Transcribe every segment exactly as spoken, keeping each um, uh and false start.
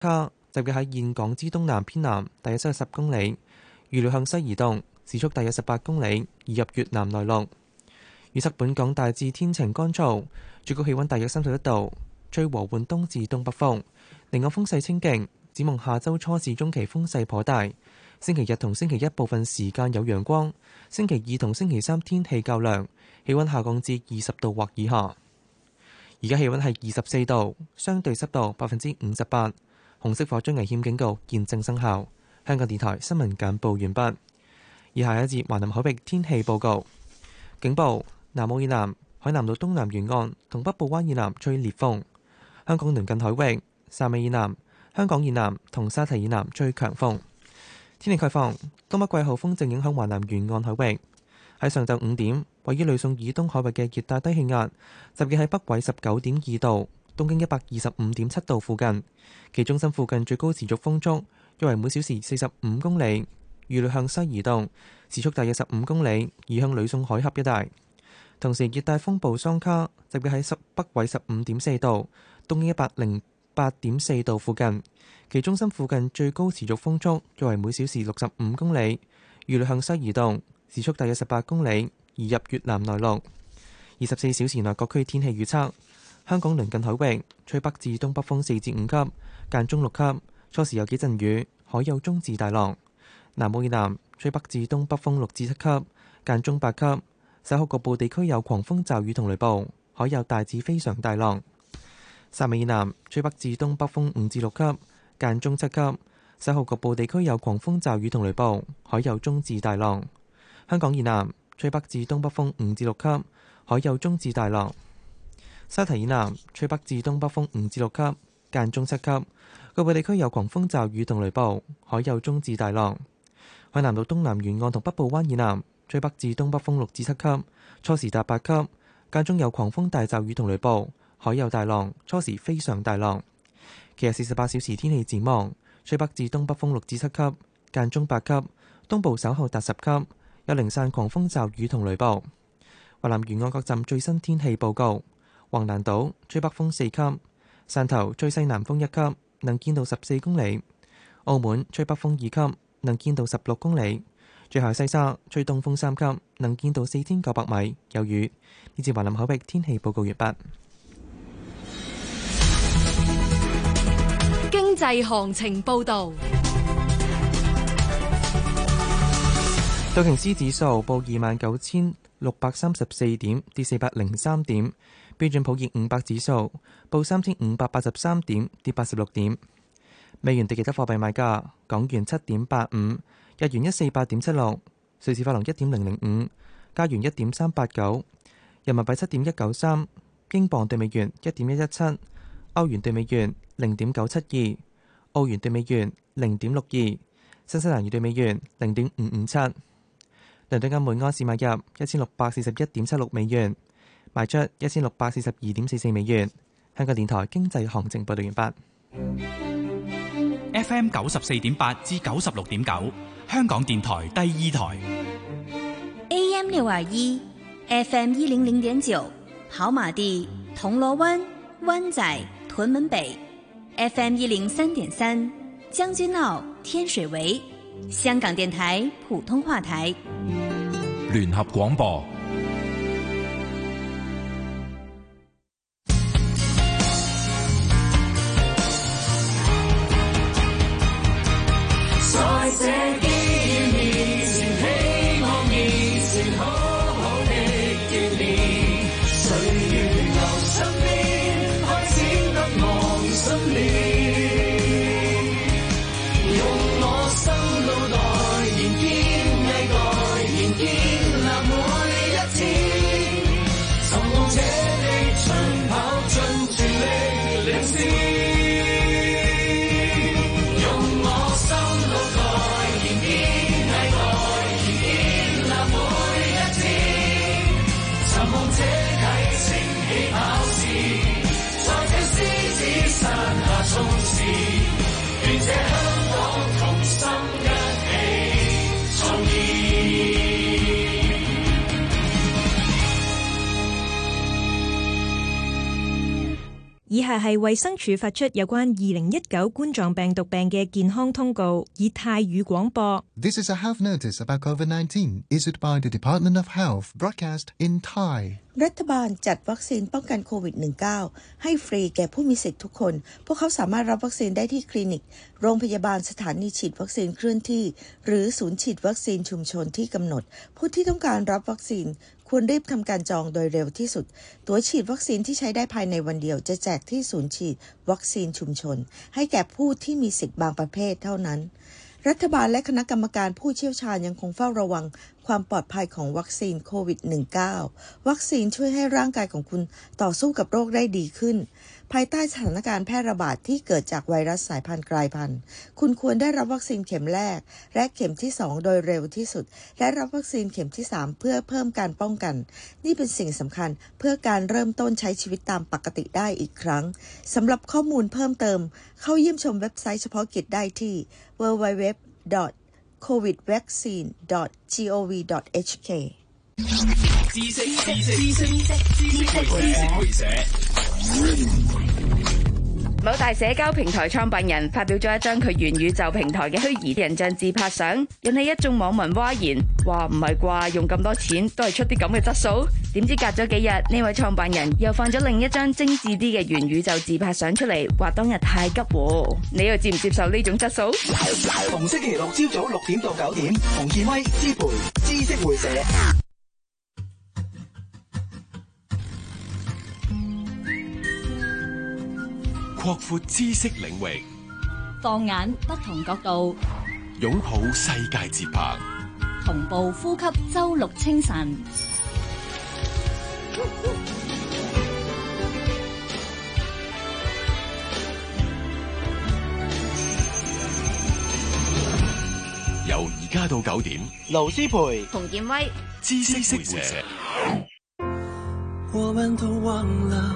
卡集結喺峴港之東南偏南大約七十公里，預料向西移動，時速大約十八公里，移入越南內陸。預測本港大致天晴乾燥，最高氣溫大約三十一度，吹和緩東至東北風，離岸風勢清勁。展望下周初至中期風勢頗大，星期日同星期一部分時間有陽光，星期二同星期三天氣較涼，氣溫下降至二十度或以下。而家氣溫係二十四度，相對濕度百分之五十八，紅色火災危險警告現正生效。香港電台新聞簡報完畢。以下一節華南海域天氣報告，警報：南澳以南、海南島東南沿岸同北部灣以南吹烈風；香港鄰近海域、汕尾以南、香港以南同沙堤以南吹強風。天氣概況：東北季候風正影響華南沿岸海域。喺上晝五點，位於呂宋以東海域嘅熱帶低氣壓，集結喺北緯十九點二度、東經一百二十五點七度附近。其中心附近最高持續風速約為每小時四十五公里，預料向西移動，時速大約十五公里，移向呂宋海峽一帶。同時，熱帶風暴桑卡集結喺北緯十五點四度、東經一百零八點四度附近。其中心附近最高持續風速約為每小時六十五公里，預料向西移動，時速大約十八公里，移入越南內陸。二十四小時內各區天氣預測：香港鄰近海域吹北至東北風四至五級，間中六級，初時有幾陣雨，海有中至大浪。南澳以南吹北至東北風六至七級，間中八級，稍後局部地區有狂風驟雨同雷暴，海有大至非常大浪。汕尾以南吹北至東北風五至六級，間中七級，稍後局部地區有狂風驟雨同雷暴，海有中至大浪。香港以南吹北至東北風五至六級，海有中至大浪。沙堤以南吹北至東北風五至六級，間中七級，局部地區有狂風驟雨同雷暴，海有中至大浪。海南島東南沿岸同北部灣以南吹北至東北風六至七級，初時達八級，間中有狂風大驟雨同雷暴，海有大浪，初時非常大浪。其日四十八小時天氣展望：吹北至東北風六至七級，間中八級，東部稍後達十級，有零散狂風驟雨同雷暴。華南沿岸各站最新天氣報告：橫瀾島吹北風四級，汕頭吹西南風一級，能見度十四公里；澳門吹北風二級，能見度十六公里。最後西沙吹東風三級，能見度四千九百米，有雨。呢節華南海域天氣報告完畢。 經濟行情報導。 道瓊斯指數報二萬九千六百三十四點，跌四百零三點。標準普爾五百指數報三千五百八十三點，跌八十六點。美元對其他貨幣賣價：港元七點八五，日元一四八點七六，瑞士法郎一點零零五，加元一點三八九，人民幣七點一九三，英鎊對美元一點一一七，歐元對美元零點九七二，澳元對美元零點六二，新西蘭元對美元零點五五七。倫敦金每安士買入一千六百四十一點七六美元，賣出一千六百四十二點四四美元。香港電台經濟行情報道完畢。 F M 九十四點八至九十六點九，香港電台第二台。 A M 六二一 ，F M 一零零點九，跑馬地、銅鑼灣、灣仔、屯門北 ，F M 一零三點三，將軍澳、天水圍。香港電台普通話台， 聯合廣播。 在這基面前，希望面前好好的鍛鍊，歲月留身邊，開展得望心念。用我心腦蓋燃下係衛生署發出有關二零一九冠狀病毒病嘅健康通告，以泰語廣播。 This is a health notice about COVID nineteen issued by the Department of Health, broadcast in Thai. รัฐบาลจัดวัคซีนป้องกันโควิด สิบเก้า ให้ฟรีแก่ผู้มีสิทธิ์ทุกคนพวกเขาสามารถรับวัคซีนได้ที่คลินิกโรงพยาบาลสถานีฉีดวัคซีนเคลื่อนที่หรือศูนย์ฉีดวัคซีนชุมชนที่กำหนดผู้ที่ต้องการรับวัคซีนควรรีบทำการจองโดยเร็วที่สุดตั๋วฉีดวัคซีนที่ใช้ได้ภายในวันเดียวจะแจกที่ศูนย์ฉีดวัคซีนชุมชนให้แก่ผู้ที่มีสิทธิ์บางประเภทเท่านั้นรัฐบาลและคณะกรรมการผู้เชี่ยวชาญยังคงเฝ้าระวังความปลอดภัยของวัคซีนโควิด สิบเก้า วัคซีนช่วยให้ร่างกายของคุณต่อสู้กับโรคได้ดีขึ้นภายใต้สถานการณ์แพร่ระบาดที่เกิดจากไวรัสสายพันธุ์กลายพันธุ์คุณควรได้รับวัคซีนเข็มแรกและเข็มที่สองโดยเร็วที่สุดและรับวัคซีนเข็มที่สามเพื่อเพิ่มการป้องกันนี่เป็นสิ่งสำคัญเพื่อการเริ่มต้นใช้ชีวิตตามปกติได้อีกครั้งสำหรับข้อมูลเพิ่มเติมเข้าเยี่ยมชมเว็บไซต์เฉพาะกิจได้ที่ ดับเบิลยู ดับเบิลยู ดับเบิลยู ดอท โควิดวัคซีน ดอท จี โอ วี ดอท เอช เค知識知識知識知識會社某大社交平台創辦人發表咗一張佢元宇宙平台嘅虛擬人像自拍相，引起一眾網民譁然，話唔係啩？用咁多錢都係出啲咁嘅質素？點知隔咗幾日，呢位創辦人又放咗另一張精緻啲嘅元宇宙自拍相出嚟，話當日太急喎。你又接唔接受呢種質素？ 逢星期六朝早六點到九點，馮健威、資培、知識會社。 擴闊知識領域， 放眼不同角度， 擁抱世界節拍， 同步呼吸周六清晨。 由而家到九點， 盧思培、 馮健威， 知識會社。 我們都忘了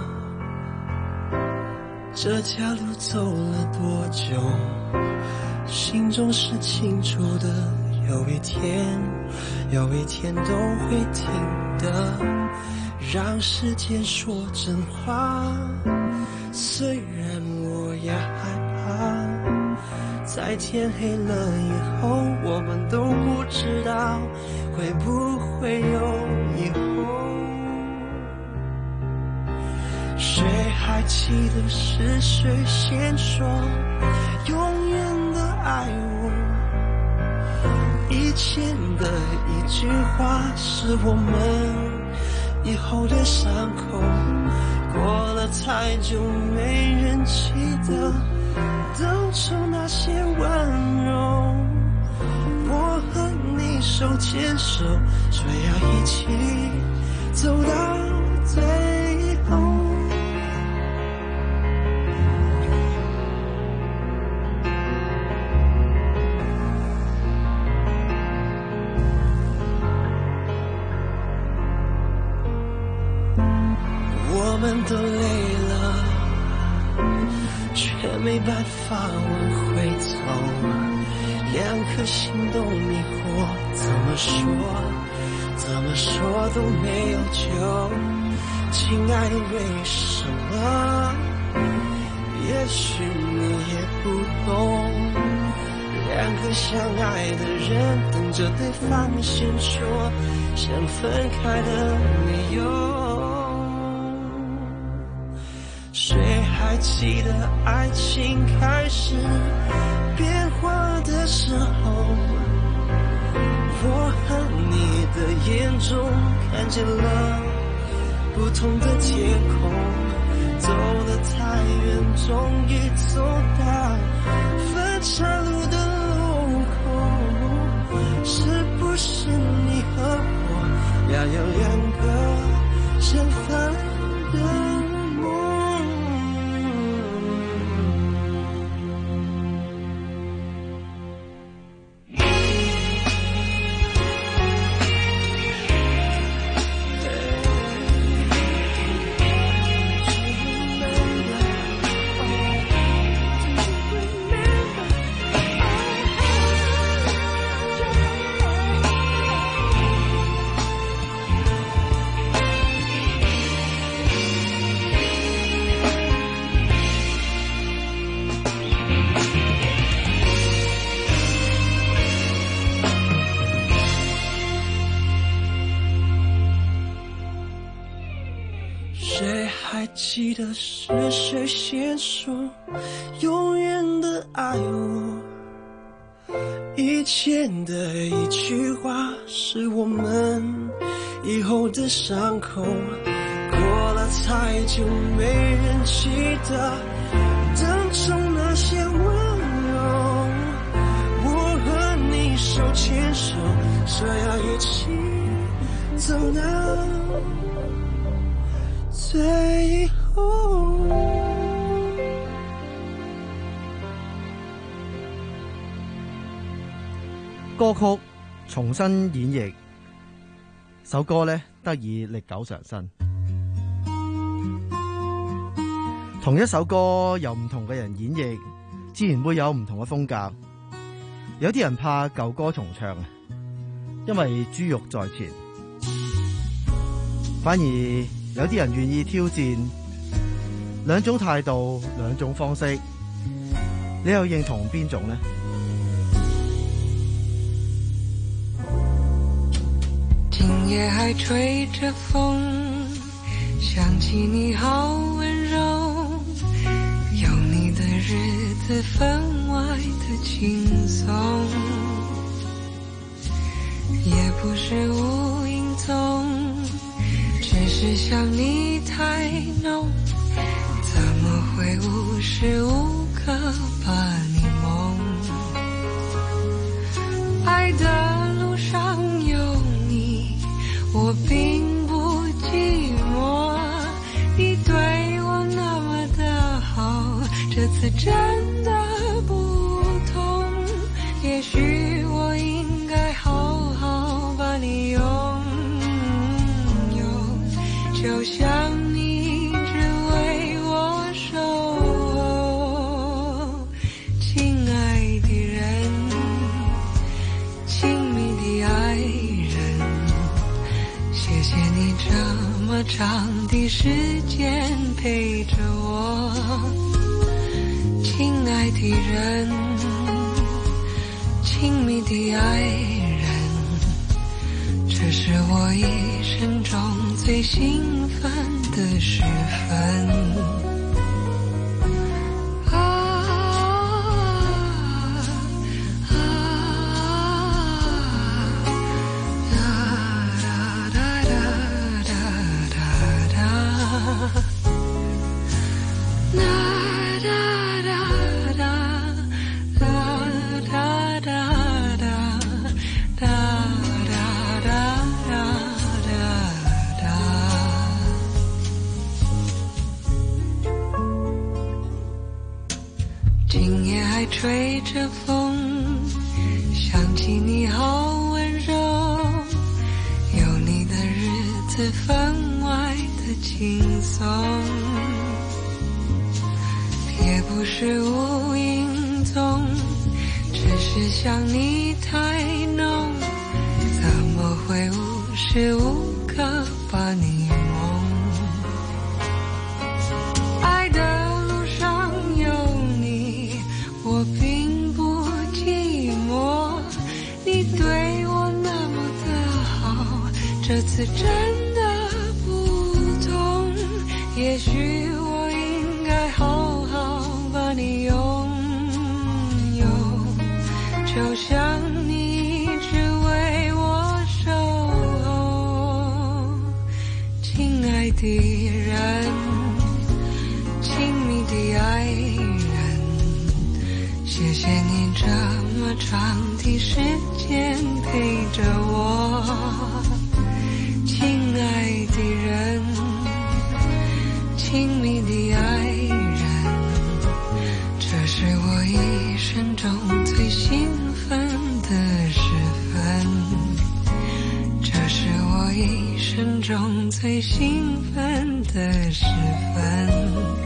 這條路走了多久，心中是清楚的，有一天有一天都會聽的，讓時間說真話，雖然我也害怕，在天黑了以後我們都不知道會不會有以後，誰還記得是誰先說永遠的愛我，以前的一句話是我們以後的傷口，過了太久沒人記得當初那些溫柔，我和你手牽手說要一起走到最後，我們都累了，卻沒辦法往回走，兩顆心都迷惑，怎麼說怎麼說都沒有救，親愛的為什麼也許你也不懂，兩個相愛的人等着對方先說想分開的理由，誰還記得愛情開始變化的時候，我和你的眼中看見了不同的天空，走得太遠終於走到分岔路的路口，是不是你和我要有兩個相反的记得是谁先说永远的爱我，以前的一句话是我们以后的伤口，过了太久没人记得当初那些温柔，我和你手牵手，这样一起走到最後。 歌曲重新演繹，首歌呢得以歷久常新。同一首歌由唔同嘅人演繹，自然會有唔同嘅風格。有啲人怕舊歌重唱，因為珠玉在前；反而有啲人願意挑戰。兩種態度，兩種方式，你又認同邊種呢？ 今夜還吹着風，想起你好溫柔，有你的日子分外的輕鬆，也不是無影蹤，只是想你太濃，怎麼會無時無刻把你夢，愛的路上有你，我並不寂寞，你對我那麼的好，這次真的不同，也許我應該好好把你擁有，就像你只為我守候，親愛的人，親密的愛人，謝謝你這麼長的時間陪着我，親愛的人，親密的愛人，這是我一生中最興奮的時分。今夜還吹着風，想起你好溫柔，有你的日子分外的輕鬆，也不是無影蹤，只是想你太濃，怎麼會無時無刻把你夢，愛的路上有你，我並不寂寞，你對我那麼的好，這次真的不同，也許我應該好好把你擁有，就像你只為我守候，親愛的人，親密的愛人，謝謝你這麼長的時間陪着我，親愛的人，親密的愛人，這是我一生中最興奮的時分，這是我一生中最興奮的時分。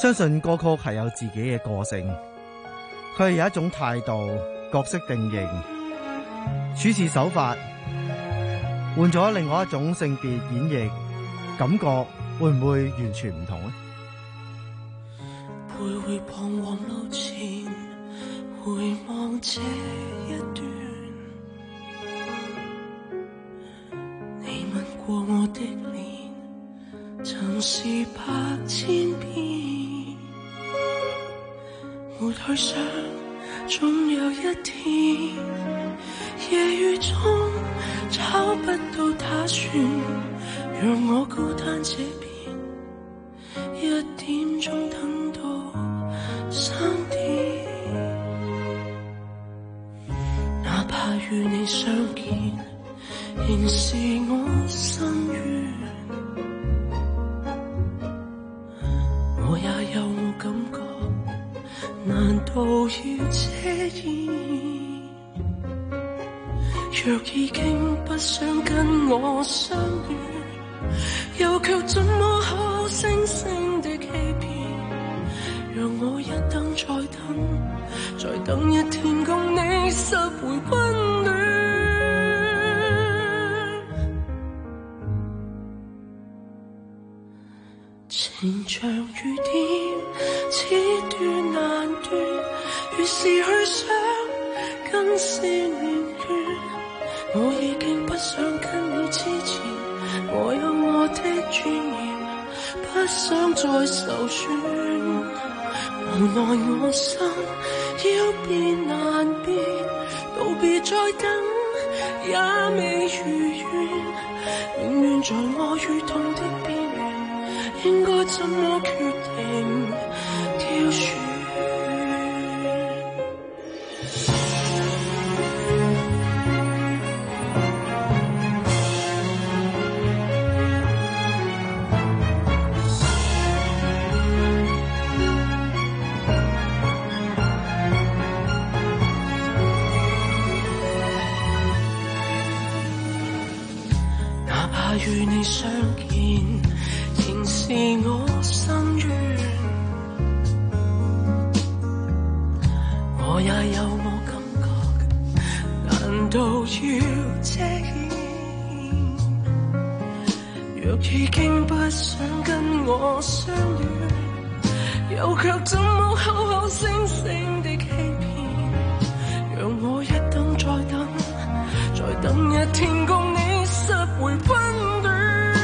相信歌曲係有自己嘅個性，佢係有一種態度、角色定型、處事手法，換咗另外一種性別演繹，感覺會唔會完全唔同呢？ 徘徊彷徨路前，回望這一段，你吻過我的臉，曾是百千遍。沒去想，總有一天，夜雨中找不到打算，讓我孤單這邊，一點鐘等到三點。哪怕與你相見，仍是我心願。我也有我感覺，難道要遮掩？若已經不想跟我相戀，又卻怎麼口口聲聲的欺騙？讓我一等再等，再等一天共你拾回溫暖。情像雨點，此斷難斷，越是去想，更是念倦。我已經不想跟你痴纏，我有我的尊嚴，不想再受損。無奈我心要變難變，道別再等也未如願，永遠在我與痛的邊緣，應該怎麼決定挑選？與你相見，仍是我心願。我也有我感覺，難道要遮掩？若已經不想跟我相戀，又卻怎麼口口聲聲的欺騙？讓我一等再等，再等一天共你拾回溫暖。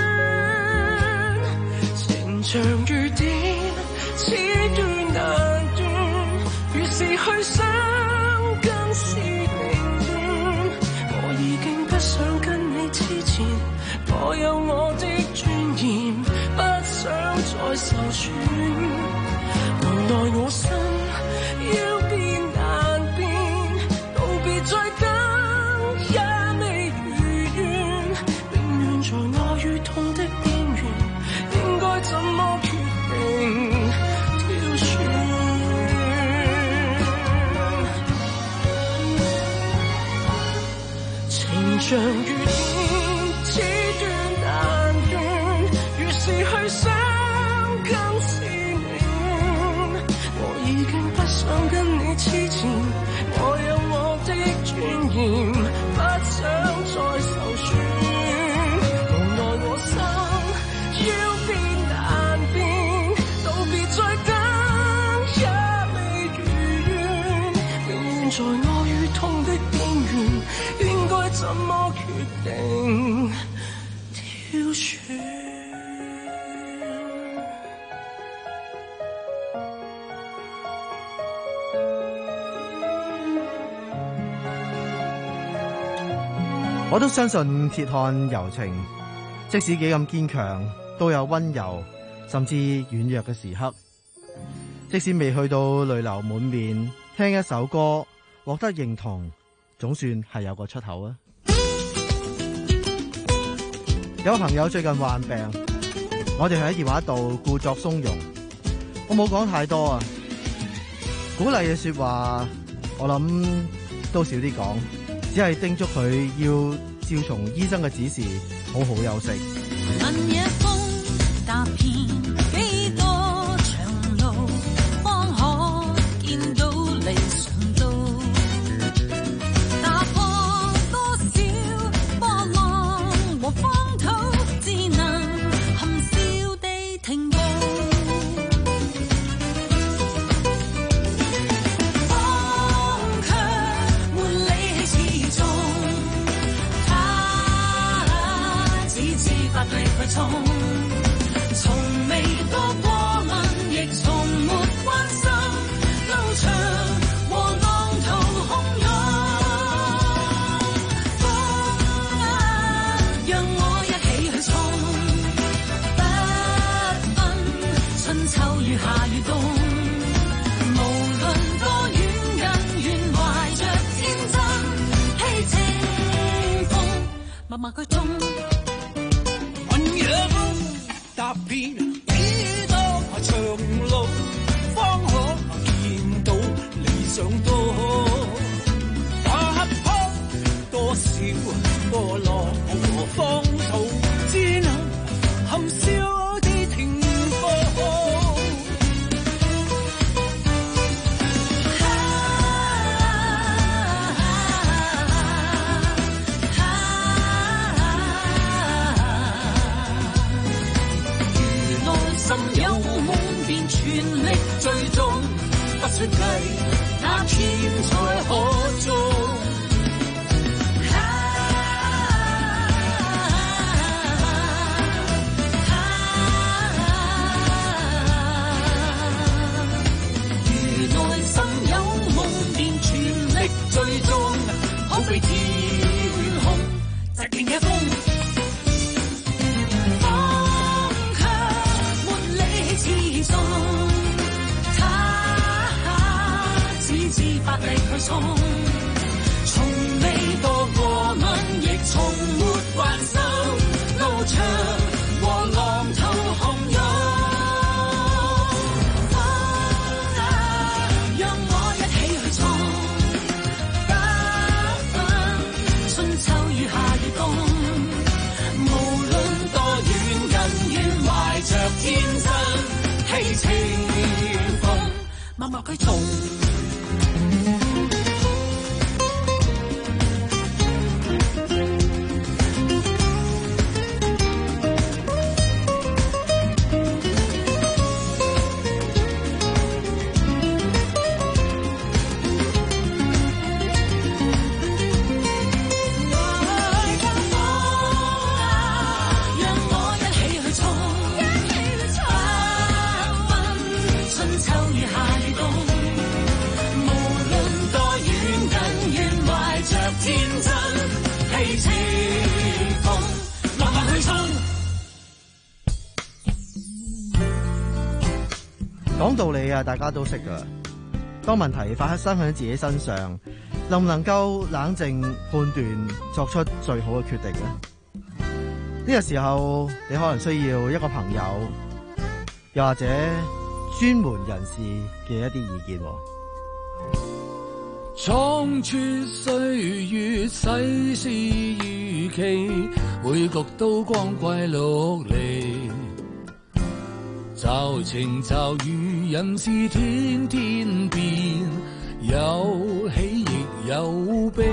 情像雨點，此斷難斷，越是去想，更是凌亂。我已經不想跟你痴纏，我有我的尊嚴，不想再受損。無奈我心要變難變，道別再等也未如願，永遠在我與痛的邊緣，應該怎麼決定挑選？情像雨點，此斷難斷，越是去想，更是寧願。我已經不想跟你痴纏，我有我的尊嚴，不想再受損。無奈我心要變難變，道別再等也未如願，永遠在我與痛的邊緣，應該怎麼決定挑選？ 我都相信鐵漢柔情，即使幾咁堅強，都有溫柔甚至軟弱嘅時刻。即使未去到淚流滿面，聽一首歌獲得認同，總算係有個出口啊！有朋友最近患病，我哋喺電話度故作鬆容，我冇講太多啊，鼓勵嘅說話我諗都少啲講，只係叮囑佢要照從醫生嘅指示，好好休息。 問夜風踏遍幾多長路， 闖，從未多過問，亦從沒關心。路長和浪濤洶湧，風啊，讓我一起去衝，不分春秋與夏與冬，無論多遠近，願懷着天真氣清風，默默居中。雲夜風踏遍幾多長路，方可見到理想多。踏破多少波浪和風濤，只能含笑地停步。有夢便全力追蹤，不算計那天才可中。如內心有夢便全力追蹤，好比天空疾勁嘅風。百力去衝，從未多過問，亦從沒關心。路長和浪濤洶湧，風啊，讓我一起去衝，不分春秋與夏與冬，無論多遠近，願懷着天真氣清風，默默去衝。 講道理啊，大家都識噶。當問題發生喺自己身上，能唔能夠冷靜判斷，作出最好嘅決定呢？呢個時候，你可能需要一個朋友，又或者專門人士嘅一啲意見。 倉促歲月世事如棋，每局都光怪陸離。驟晴驟雨，人事天天變，有喜亦有悲。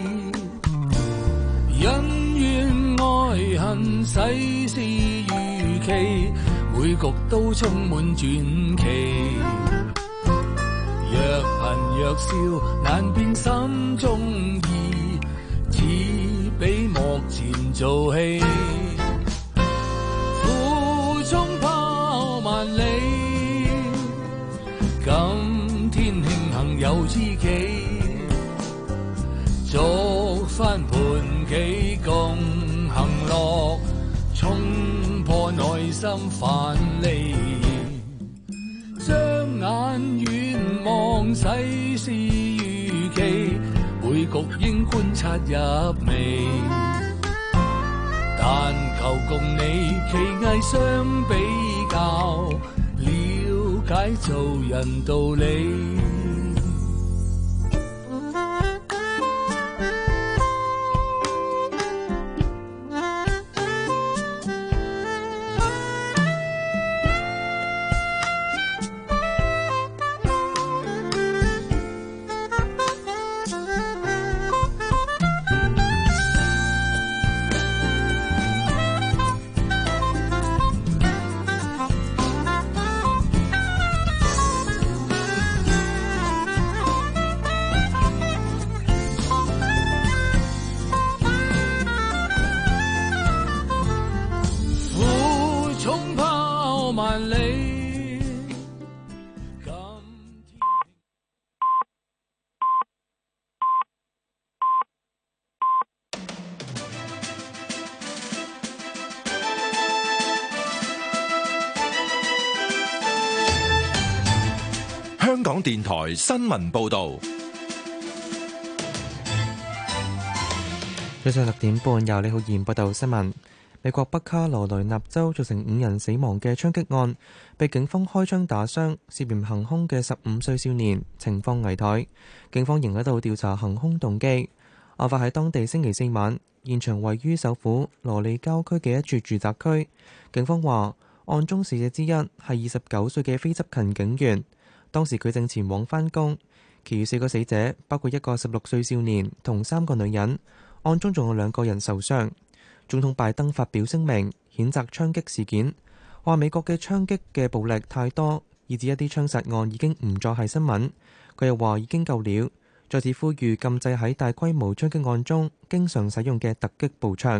恩怨愛恨，世事如棋，每局都充滿傳奇。若貧若笑，難辨心中意，似比幕前做戲。苦中跑萬里，今天慶幸有知己，捉翻盤棋共行樂，衝破內心藩籬。將眼遠望世事如棋，每局應觀察入微。但求共你棋藝相比較，了解做人道理。 電台新聞報道。 早上六點半，由李浩然報道新聞。美國北卡羅來納州造成五人死亡嘅槍擊案，被警方開槍打傷，涉嫌行兇嘅十五歲少年情況危殆。警方仍喺度調查行兇動機。案發喺當地星期四晚，現場位於首府羅利郊區嘅一處住宅區。警方話，案中死者之一係二十九歲嘅非執勤警員，當時佢正前往返工。其餘四個死者包括一個十六歲少年同三個女人，案中仲有兩個人受傷。總統拜登發表聲明，譴責槍擊事件，話美國嘅槍擊嘅暴力太多，以致一啲槍殺案已經唔再係新聞。佢又話已經夠了，再次呼籲禁制喺大規模槍擊案中經常使用嘅突擊步槍。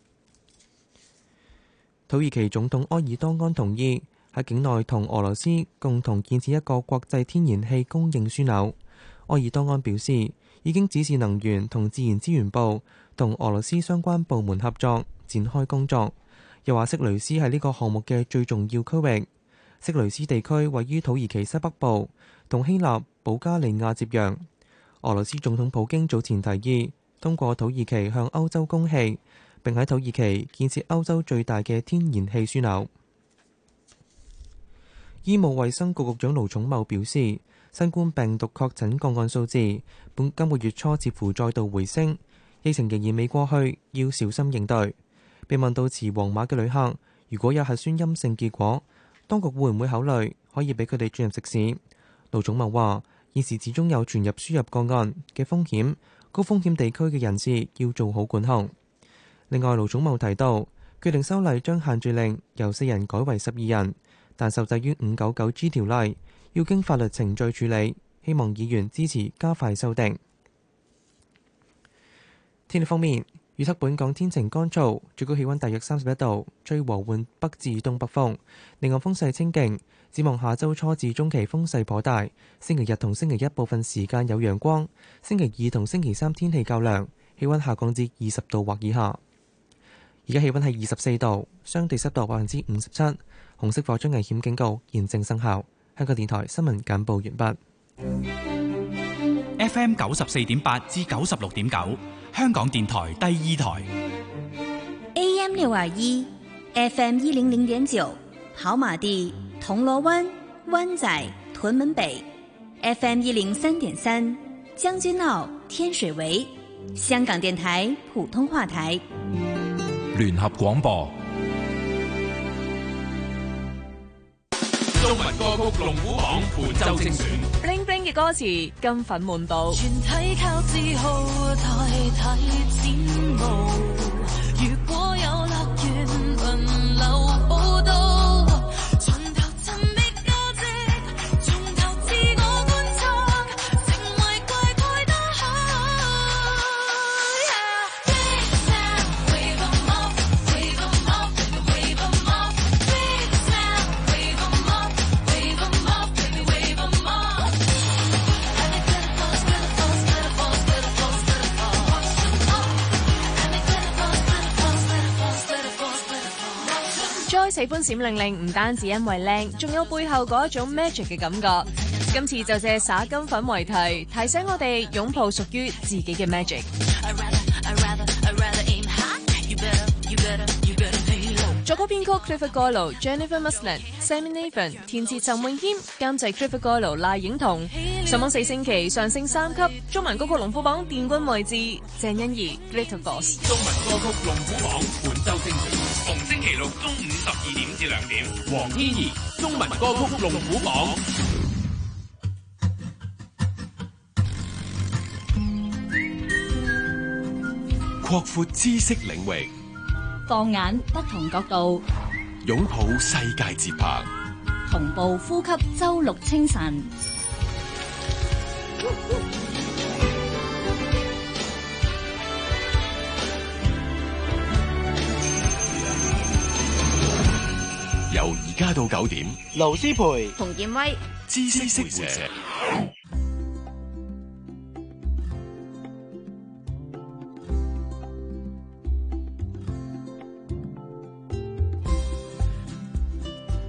土耳其總統埃爾多安同意喺境內同俄羅斯共同建設一個國際天然氣供應樞紐。埃爾多安表示，已經指示能源同自然資源部同俄羅斯相關部門合作展開工作。又話色雷斯係呢個項目嘅最重要區域。色雷斯地區位於土耳其西北部，同希臘、保加利亞接壤。俄羅斯總統普京早前提議通過土耳其向歐洲供氣，並喺土耳其建設歐洲最大嘅天然氣樞紐。醫務衛生局局長盧寵茂表示，新冠病毒確診個案數字本今個月初似乎再度回升，疫情仍然未過去，要小心應對。被問到持黃碼嘅旅客如果有核酸陰性結果，當局會唔會考慮可以俾佢哋進入食肆？盧寵茂話，現時始終有傳入輸入個案嘅風險，高風險地區嘅人士要做好管控。另外，盧寵茂提到，決定修例將限聚令由四人改為十二人，但受制於五九九 G 條例，要經法律程序處理，希望議員支持加快修訂。天氣方面，預測本港天晴乾燥，最高氣溫大約三十一度，吹和緩北至東北風，離岸風勢清勁。展望下周初至中期風勢頗大，星期日同星期一部分時間有陽光，星期二同星期三天氣較涼，氣溫下降至二十度或以下。而家氣溫係二十四度，相對濕度百分之五十七，紅色火災危險警告現正生效。香港電台新聞簡報完畢。F M 九十四點八至九十六點九，香港電台第二台。 A M 六二一 ，F M 一零零點九，跑馬地、銅鑼灣、灣仔、屯門北 ；F M 一零三點三，將軍澳、天水圍。香港電台普通話台。 聯合廣播。 中文歌曲龍虎榜本周精選 ，bling bling 嘅歌詞金粉滿布， 全體靠自豪，抬體展望。如果有樂園輪流報道，從頭尋覓價值，從頭自我觀察，成為怪怪得好。Big sound, wave 'em up, wave 'em up, wave 'em up. Big sound, wave 'em up, wave 'em up, baby, wave 'em up. And it glitter falls, glitter falls, glitter falls, glitter falls, glitter falls. Watch them up. And it glitter falls, glitter falls, glitter falls, glitter falls, glitter falls. Joy 喜歡閃令令，唔單止因為靚，仲有背後嗰一種 magic 嘅感覺。今次就借灑金粉為題，提醒我哋擁抱屬於自己嘅 magic。 I'd rather, I'd rather, I'd rather aim high. You better, you better, you better lay low. 作曲編曲 Clifford Gollo、Jennifer Musland、Sammy Nathan， 填詞陳詠謙，監製 Clifford Gollo、賴影彤。上網四星期上升三級，中文歌曲龍虎榜殿軍位置，鄭欣宜 Glitter Falls。 中文歌曲龍虎榜本周精選，逢星期六中午十二點至兩點，黃天怡中文歌曲龍虎榜。擴闊知識領域， 放眼不同角度， 擁抱世界節拍， 同步呼吸周六清晨。 由而家到九點， 盧思培、 馮建威， 知識會社。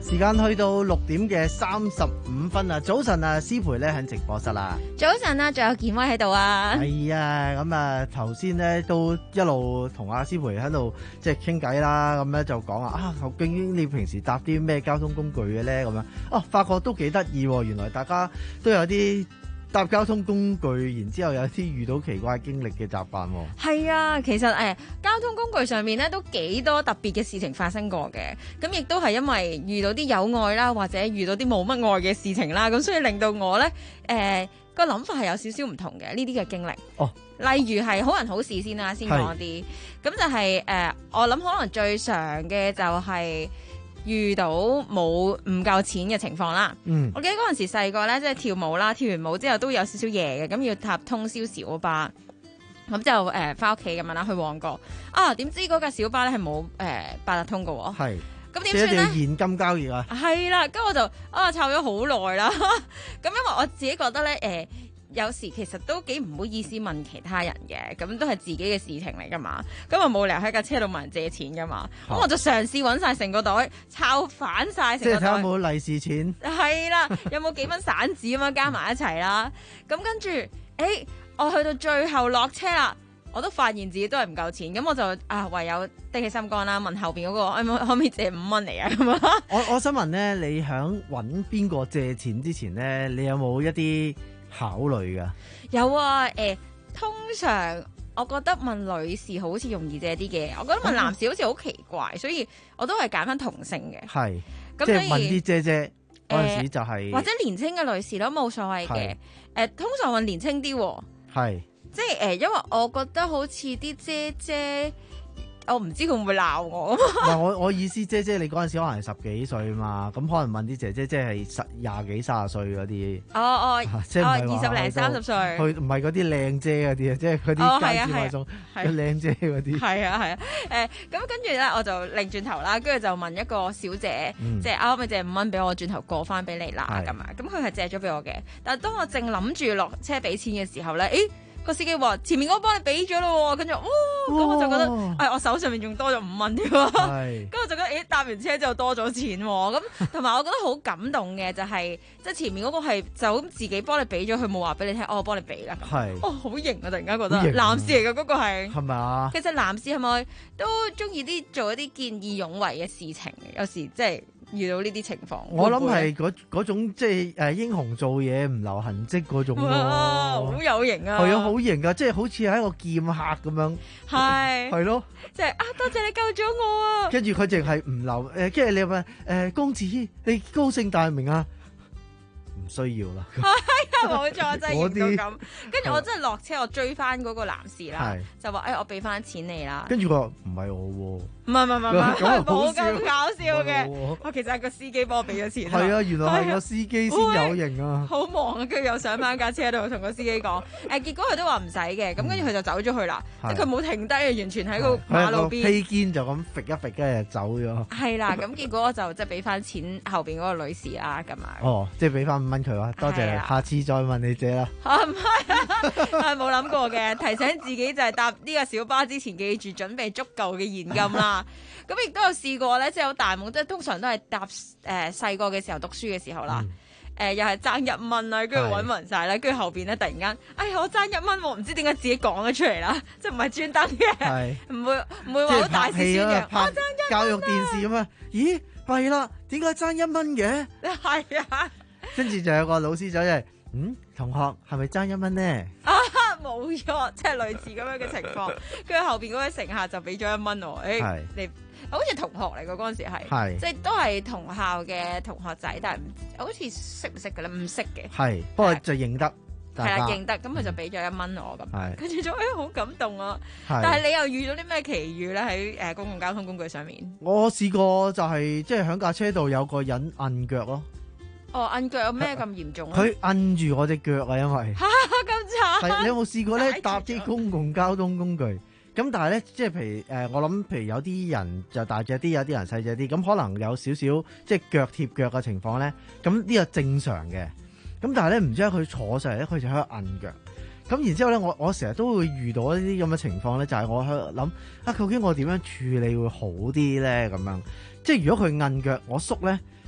時間去到六點嘅三十五分啊！早晨啊，思培咧喺直播室啦。 早晨啊，仲有健威喺度啊。 係啊，咁啊頭先咧都一路同阿思培喺度即係傾偈啦，咁咧就講啊啊，究竟你平時搭啲咩交通工具嘅咧？咁樣哦，發覺都幾得意喎！原來大家都有啲搭交通工具，然之後有啲遇到奇怪經歷嘅習慣喎。 係啊，其實誒、呃、交通工具上面咧都幾多特別嘅事情發生過嘅，咁亦都係因為遇到啲有愛啦，或者遇到啲冇乜愛嘅事情啦，咁所以令到我咧誒個諗法係有少少唔同嘅呢啲嘅經歷。 哦， 例如係好人好事先啦，先講啲，咁就係、是、誒、呃、我諗可能最常嘅就係、是。遇到冇唔夠錢嘅情況啦，嗯、我記得嗰陣時細個咧，即係跳舞啦，跳完舞之後都有少少夜嘅，咁要搭通宵小巴，咁就誒翻屋企咁樣啦，去旺角啊，點知嗰架小巴咧係冇誒八達通嘅喎， 係， 咁點算咧？ 現金交易啊， 係啦，咁我就啊湊咗好耐啦，咁因為我自己覺得咧誒。呃有時其實都幾唔好意思問其他人嘅，咁都係自己嘅事情嚟噶嘛，咁我冇理由喺架車度問人借錢噶嘛，咁、啊、我就嘗試揾晒成個袋，抄反晒成個袋， 即係睇下有冇利是錢， 係啦，有冇幾蚊散紙咁樣加埋一齊啦，咁跟住，誒、欸，我去到最後落車啦，我都發現自己都係唔夠錢，咁我就啊唯有低起心肝啦，問後邊嗰、那個可唔可以借五蚊嚟啊？咁啊，我我想問咧，你響揾邊個借錢之前咧，你有冇一啲考慮噶？ 有啊，誒、欸，通常我覺得問女士好似容易借啲嘅，我覺得問男士好似好奇怪，嗯、所以我都係揀翻同性嘅。係， 即係問啲姐姐嗰陣時就係、是、 或者年輕嘅女士都冇所謂嘅。誒、呃，通常問年輕啲，係，即係誒、呃，因為我覺得好似啲姐姐。我唔知佢會唔會鬧我。唔係我我意思，姐姐你嗰陣時可能係十幾歲嘛，咁可能問啲姐姐即係十廿幾三十歲嗰啲。哦哦，即係唔係話二十零三十歲。 佢唔係嗰啲靚姐嗰啲啊，即係嗰啲街市外送嘅靚姐嗰啲。係啊係啊，誒咁跟住咧，我就擰轉頭啦，跟住就問一個小姐， 嗯、 即係啱咪借五蚊俾我，轉頭過翻俾你啦咁啊。咁佢係借咗俾我嘅，但係當我正諗住落車俾錢嘅時候咧，誒。個司機話前面嗰幫你俾咗咯，跟住，哇！咁我就覺得，哎，我手上面仲多咗五蚊添，咁我就覺得，誒，搭完車之後多咗錢，咁同埋我覺得好感動嘅就係、是，即係前面嗰個係就咁自己幫你俾咗，佢冇話俾你聽，哦，我幫你俾啦，係，哦，好型啊！突然間覺得，男士嚟嘅嗰個係，係咪啊？其實男士係咪都中意啲做一啲見義勇為嘅事情？有時即係。遇到呢啲情況，我諗係嗰嗰種即係誒英雄做嘢唔留痕跡嗰種咯，好有型啊！係啊，好型啊！即係好似係一個劍客咁樣，係係咯，即係啊！多謝你救咗我啊！跟住佢淨係唔留誒，跟住你問誒公子，你高姓大名啊？唔需要啦，係啊，冇錯，真係型到咁。跟住我真係落車，我追翻嗰個男士啦，就話誒，我俾翻錢你啦。跟住佢話唔係我喎。唔係唔係唔係，冇咁搞笑嘅。我其實係個司機幫我俾咗錢。係啊，原來係個司機先有型啊！好忙啊，跟住又上翻架車度同個司機講，誒結果佢都話唔使嘅，咁跟住佢就走咗去啦，即係佢冇停低啊，完全喺個馬路邊。披肩就咁揈一揈，跟住走咗。係啦，咁結果我就即係俾翻錢後邊嗰個女士啦，咁啊。哦，即係俾翻五蚊佢話，多謝，下次再問你借啦。唔係啊，冇諗過嘅，提醒自己就係搭呢個小巴之前記住準備足夠嘅現金啦。咁亦都有試過咧，即係有大夢，即係通常都係搭誒細個嘅時候讀書嘅時候啦，誒、嗯呃、又係爭一蚊啦，跟住揾勻晒啦，跟住後邊咧突然間，哎呀我爭一蚊喎，唔知點解自己講咗出嚟啦，即係唔係專登嘅，唔會唔會話好大肆宣揚，我爭一蚊教育電視咁啊？咦，係啦，點解爭一蚊嘅？係啊，跟住就有個老師走嚟，嗯，同學係咪爭一蚊呢？啊，冇錯，即係類似咁樣嘅情況。跟住後邊嗰位乘客就俾咗一蚊我，誒、欸，你好似同學嚟嘅嗰陣時係，即係都係同校嘅同學仔，但係唔好似識唔識嘅咧，唔識嘅。係，不過就認得，係啦，認得，咁佢就俾咗一蚊我咁，跟住就誒好感動啊！但係你又遇到啲咩奇遇咧？喺誒公共交通工具上面，我試過就係即係喺架車度有個人摁腳咯。哦，摁腳有咩咁嚴重啊？佢摁住我隻腳啊，因為嚇咁慘。係你有冇試過咧搭啲公共交通工具？咁但係咧，即係譬如誒、呃，我諗譬如有啲人就大隻啲，有啲人細隻啲，咁可能有少少即係腳貼腳嘅情況咧。咁呢個正常嘅。咁但係咧，唔知佢坐上嚟咧，佢就喺度摁腳。咁然之後咧，我我成日都會遇到一啲咁嘅情況咧，就係、是、我喺度諗啊，究竟我點樣處理會好啲咧？咁樣即係如果佢摁腳，我縮咧。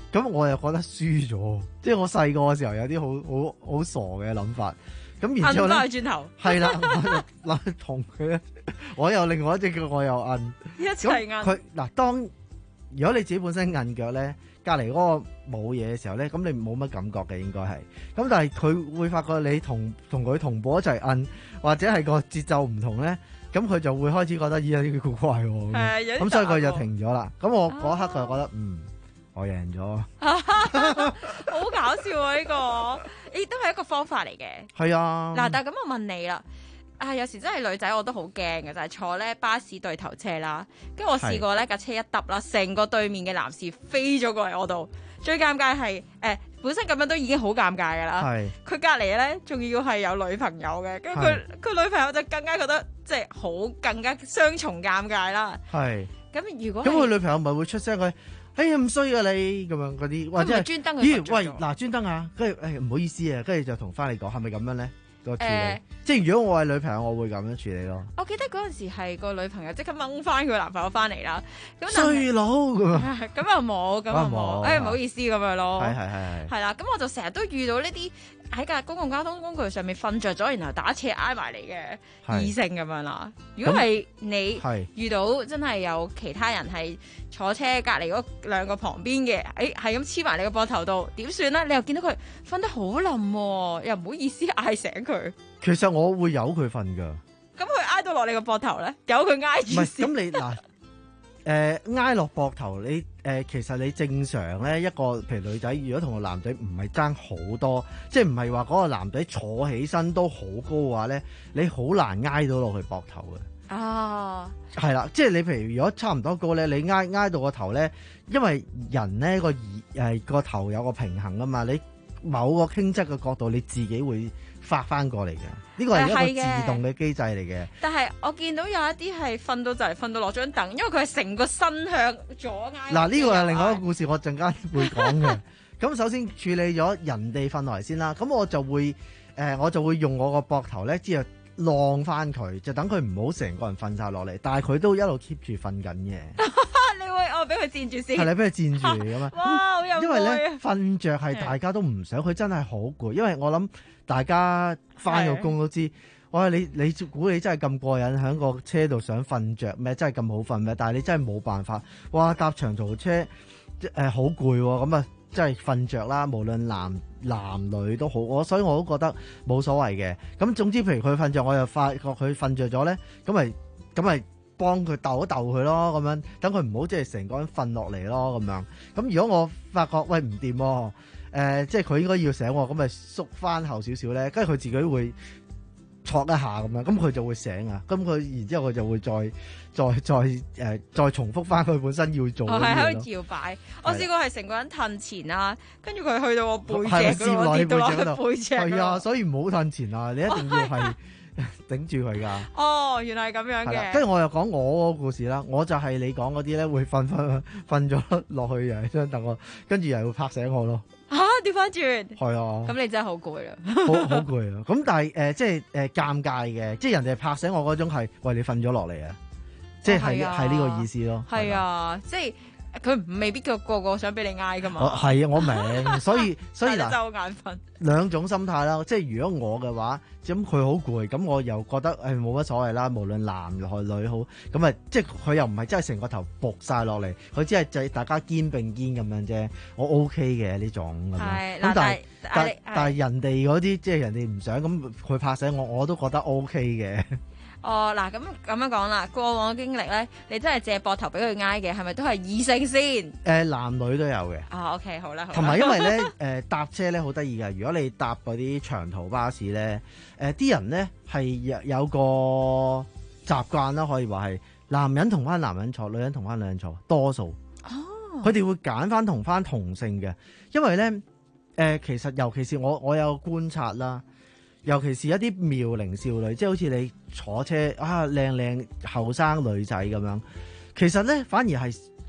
咁我又覺得輸咗，即係我細個嘅時候有啲好好好傻嘅諗法。咁然之後咧， 摁翻去轉頭， 係啦，我就嗱同佢咧，我又另外一隻腳我又摁， 一齊摁。 佢嗱當如果你自己本身摁腳咧，隔離嗰個冇嘢嘅時候咧，咁你冇乜感覺嘅應該係。咁但係佢會發覺你同同佢同步一齊摁，或者係個節奏唔同咧，咁佢就會開始覺得咦有啲古怪喎。 係， 咁所以佢就停咗啦。咁我嗰刻佢就覺得嗯。我贏咗， 好搞笑啊！呢、這個，亦都係一個方法嚟嘅。 係啊， 嗱，但係咁我問你啦，啊有時真係女仔我都好驚嘅，就係、是、坐咧巴士對頭車啦，跟住我試過咧架車一揼啦，成個對面嘅男士飛咗過嚟我度，最尷尬係誒、呃、本身咁樣都已經好尷尬噶啦，佢隔離咧仲要係有女朋友嘅，跟住佢佢女朋友就更加覺得即係好更加雙重尷尬啦。係，咁如果咁佢女朋友咪會出聲佢？哎呀唔衰啊你咁樣嗰啲，或者係專登咦喂嗱專登啊，跟住誒唔好意思啊，跟住就同翻你講係咪咁樣咧個處理？欸、即係如果我係女朋友，我會咁樣處理咯。 我記得嗰陣時係個女朋友即刻掹翻佢男朋友翻嚟啦，咁衰佬咁啊， 咁又冇，咁又冇，誒唔好意思咁樣咯。係係係係啦，咁我就成日都遇到呢啲喺架公共交通工具上面瞓着咗，然後打斜挨埋嚟嘅異性咁樣啦。如果係你遇到真係有其他人係坐車隔離嗰兩個旁邊嘅，誒係咁黐埋你個膊頭度，點算咧？你又見到佢瞓得好冧喎，又唔好意思嗌醒佢。 其實我會由佢瞓㗎。 咁佢挨到落你個膊頭咧，由佢挨住先。 唔係咁你嗱。誒挨落膊頭，你誒、呃、其實你正常咧一個，譬如女仔，如果同個男仔唔係爭好多，即係唔係話嗰個男仔坐起身都好高嘅話咧，你好難挨到落去膊頭嘅。啊，係啦，即係你譬如如果差唔多高咧，你挨挨到個頭咧，因為人咧個耳誒個頭有個平衡啊嘛，你某個傾側嘅角度，你自己會發翻過嚟嘅。呢個係一個自動嘅機制嚟嘅。 但係我見到有一啲係瞓到就係瞓到落張凳，因為佢係成個身向左挨。 嗱，呢個係另外一個故事，我陣間會講嘅。咁首先處理咗人哋瞓落嚟先啦，咁我就會誒、呃，我就會用我個膊頭咧，之後晾翻佢，就等佢唔好成個人瞓晒落嚟，但係佢都一路 keep 住瞓緊嘅。 你會我俾佢墊住先， 係你俾佢墊住咁啊！ 哇，好有愛啊！ 因為咧瞓着係大家都唔想，佢真係好攰。因為我諗大家翻咗工都知，哇！你你估你真係咁過癮，喺個車度想瞓着咩？真係咁好瞓咩？但係你真係冇辦法，哇！搭長途車誒好攰喎，咁啊真係瞓着啦。無論男男女都好，我所以我都覺得冇所謂嘅。咁總之，譬如佢瞓着，我又發覺佢瞓着咗咧，咁咪咁咪。幫佢逗一逗佢咯，咁樣等佢唔好即係成個人瞓落嚟咯，咁樣。咁如果我發覺喂唔掂，誒、呃，即係佢應該要醒，咁咪縮翻後少少咧，跟住佢自己會戳一下咁樣，咁佢就會醒啊。咁佢然之後佢就會再再再誒、呃、再重複翻佢本身要做嘅嘢咯。係喺度搖擺。我試過係成個人褪前啊，跟住佢去到我背脊嗰度跌到落去背脊。係啊，所以唔好褪前啊，你一定要係。頂住佢噶哦，原來係咁樣嘅。跟住我又講我個故事啦，我就係你講嗰啲咧，會瞓瞓瞓咗落去又係張凳我，跟住又會拍醒我咯。吓，調翻轉係啊，咁你真係好攰啦，好好攰啊。咁但係誒、呃，即係誒尷尬嘅，即係人哋拍醒我嗰種係，喂你瞓咗落嚟啊，即係係係呢個意思咯。係啊，即係。佢未必個個個想俾你挨噶嘛。係啊，我明，所以所以嗱，真係好眼瞓。兩種心態啦，即係如果我嘅話，咁佢好攰，咁我又覺得誒冇乜所謂啦。無論男女好，咁啊，即係佢又唔係真係成個頭仆晒落嚟，佢只係就大家肩並肩咁樣啫。我 OK 嘅呢種咁樣。咁但係但但係人哋嗰啲即係人哋唔想咁，佢拍醒我，我都覺得 OK 嘅。哦，嗱咁咁樣講啦，過往嘅經歷咧，你真係借膊頭俾佢挨嘅，係咪都係異性先？誒、呃，男女都有嘅。啊、哦、，OK， 好啦，同埋因為咧，誒、呃、搭車咧好得意㗎。如果你搭嗰啲長途巴士咧，誒、呃、啲人咧係有有個習慣啦，可以話係男人同翻男人坐，女人同翻女人坐，多數。哦。佢哋會揀翻同翻同性嘅，因為咧，誒、呃、其實尤其是我我有觀察啦。尤其是一啲妙齡少女，即係好似你坐車啊，靚靚後生女仔咁樣，其實咧反而係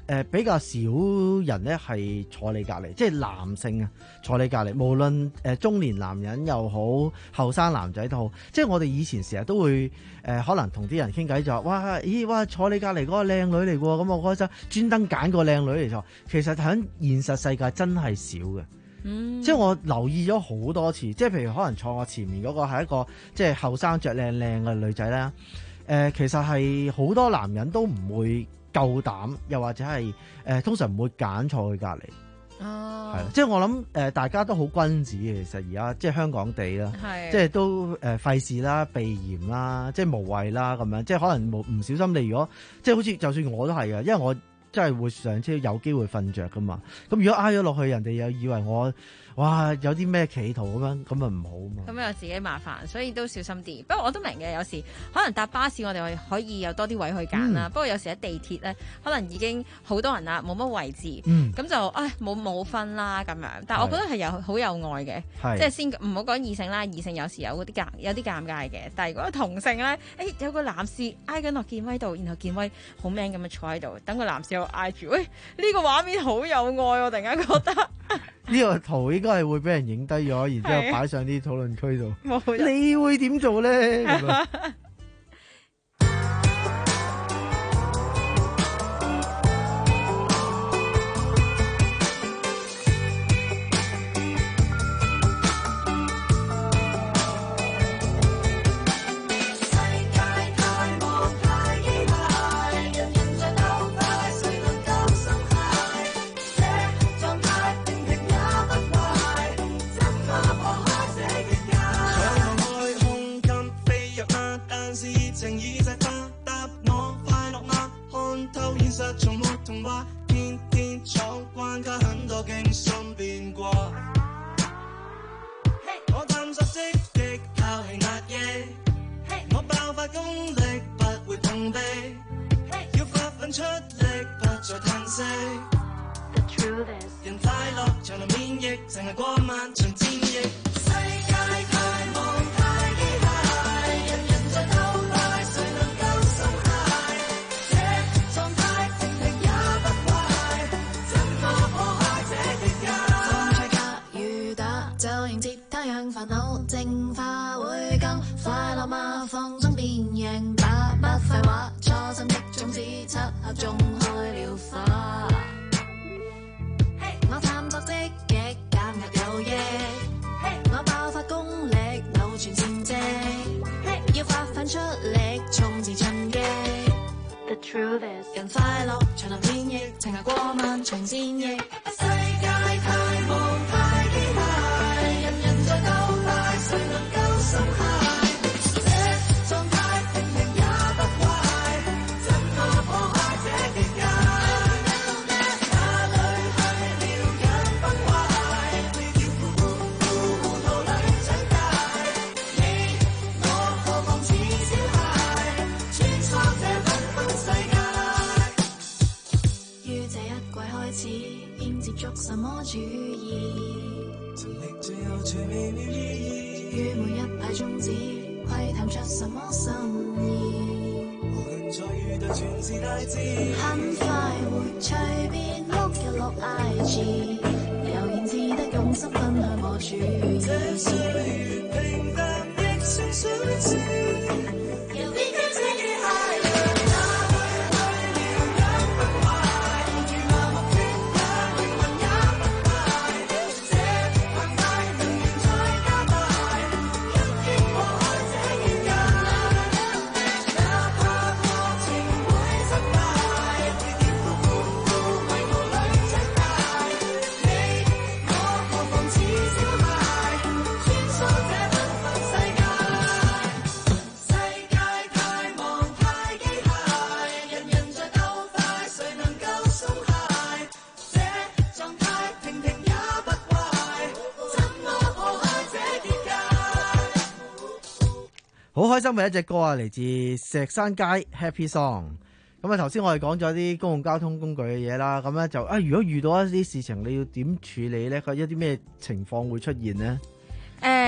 呃、比較少人咧係坐你隔離，即係男性啊坐你隔離，無論誒、呃、中年男人又好，後生男仔都好，即係我哋以前成日都會誒、呃、可能同啲人傾偈就話，哇，咦，哇，坐你隔離嗰個靚女嚟喎，咁我嗰陣專登揀個靚女嚟坐。其實喺現實世界真係少嘅。嗯、即係我留意咗好多次，即係譬如可能坐我前面嗰個係一個即係後生着靚靚嘅女仔啦。誒、呃，其實係好多男人都唔會夠膽，又或者係誒、呃、通常唔會揀坐佢隔離。哦，係啦，即係我諗誒、呃，大家都好君子嘅。其實而家即係香港地啦，即係都誒費事啦、避嫌啦、即係無謂啦咁樣。即係可能冇唔小心，你如果即係好似就算我都係嘅，因為我真係會上車有機會瞓着噶嘛。咁如果挨咗落去，人哋又以為我哇有啲咩企圖咁樣，咁啊唔好嘛。 咁又自己麻煩，所以都小心啲。不過我都明嘅，有時可能搭巴士我哋可以有多啲位去揀啦。嗯、不過有時喺地鐵咧，可能已經好多人啦，冇乜位置，咁、嗯、就唉冇冇分啦咁樣。但係我覺得係有好有愛嘅，即係先唔好講異性啦，異性有時有啲尷有啲尷尬嘅。但係如果同性咧，誒、欸、有個男士挨緊落健威度，然後健威好 man 咁樣坐喺度，等個男士又挨住，喂呢、呢個畫面好有愛，我突然間覺得。 呢個圖應該係會俾人影低咗，然之後擺上啲討論區度。你會點做咧？ 從沒童話，天天闖關卡，很多驚心變卦。Hey, 我探索積極，拋棄壓抑。Hey, 我爆發功力，不會碰壁。Hey, 要發奮出力，不再嘆息。The truth is，人快樂，長能免疫，淨係過漫長戰役。世界太忙太機械，人人在偷懶，誰能夠鬆懈？這狀態。 煩惱淨化會更快樂嗎？放鬆變贏，打不廢話，初心的種子漆黑中開了花。Hey, 我探索積極減壓有益，hey, 我爆發功力扭轉戰績，hey, 要發奮出力衝刺進擊。The truth is， 人快樂長能免疫，情涯過漫長戰役。世界太忙太機械，人人在鬥快，誰能夠鬆懈？這狀態平平也不壞，怎麼破壞這極限？哪裏去了人崩壞？糊糊塗裏長大，你我何妨似小孩，穿梭這繽紛世界。於這一季開始，應接觸什麼主意？盡力最後最微妙意義，於每一派種子窺探出什麼心意。無論再遇到全是大自然，很快會隨便碌一碌 I G， 悠然自得用心分享我主意。這歲月平淡亦算水珠，由邊疆這機械人，哪裏去了養不壞，如麻木缺氧靈魂也不壞。這澎湃能源再加大，一天破開這結界。哪怕過程會失敗，跌跌咕咕咕迷霧裏長大。你我何妨似小孩，穿梭這繽紛世界。世界太忙太機械，人人在鬥快，誰能夠鬆懈？這狀態平平也不壞，怎麼破壞這結界？ 好開心嘅一隻歌啊，嚟自石山街 Happy Song。咁啊，頭先我哋講咗啲公共交通工具嘅嘢啦，咁咧就啊，如果遇到一啲事情，你要點處理咧？佢一啲咩情況會出現呢？ 誒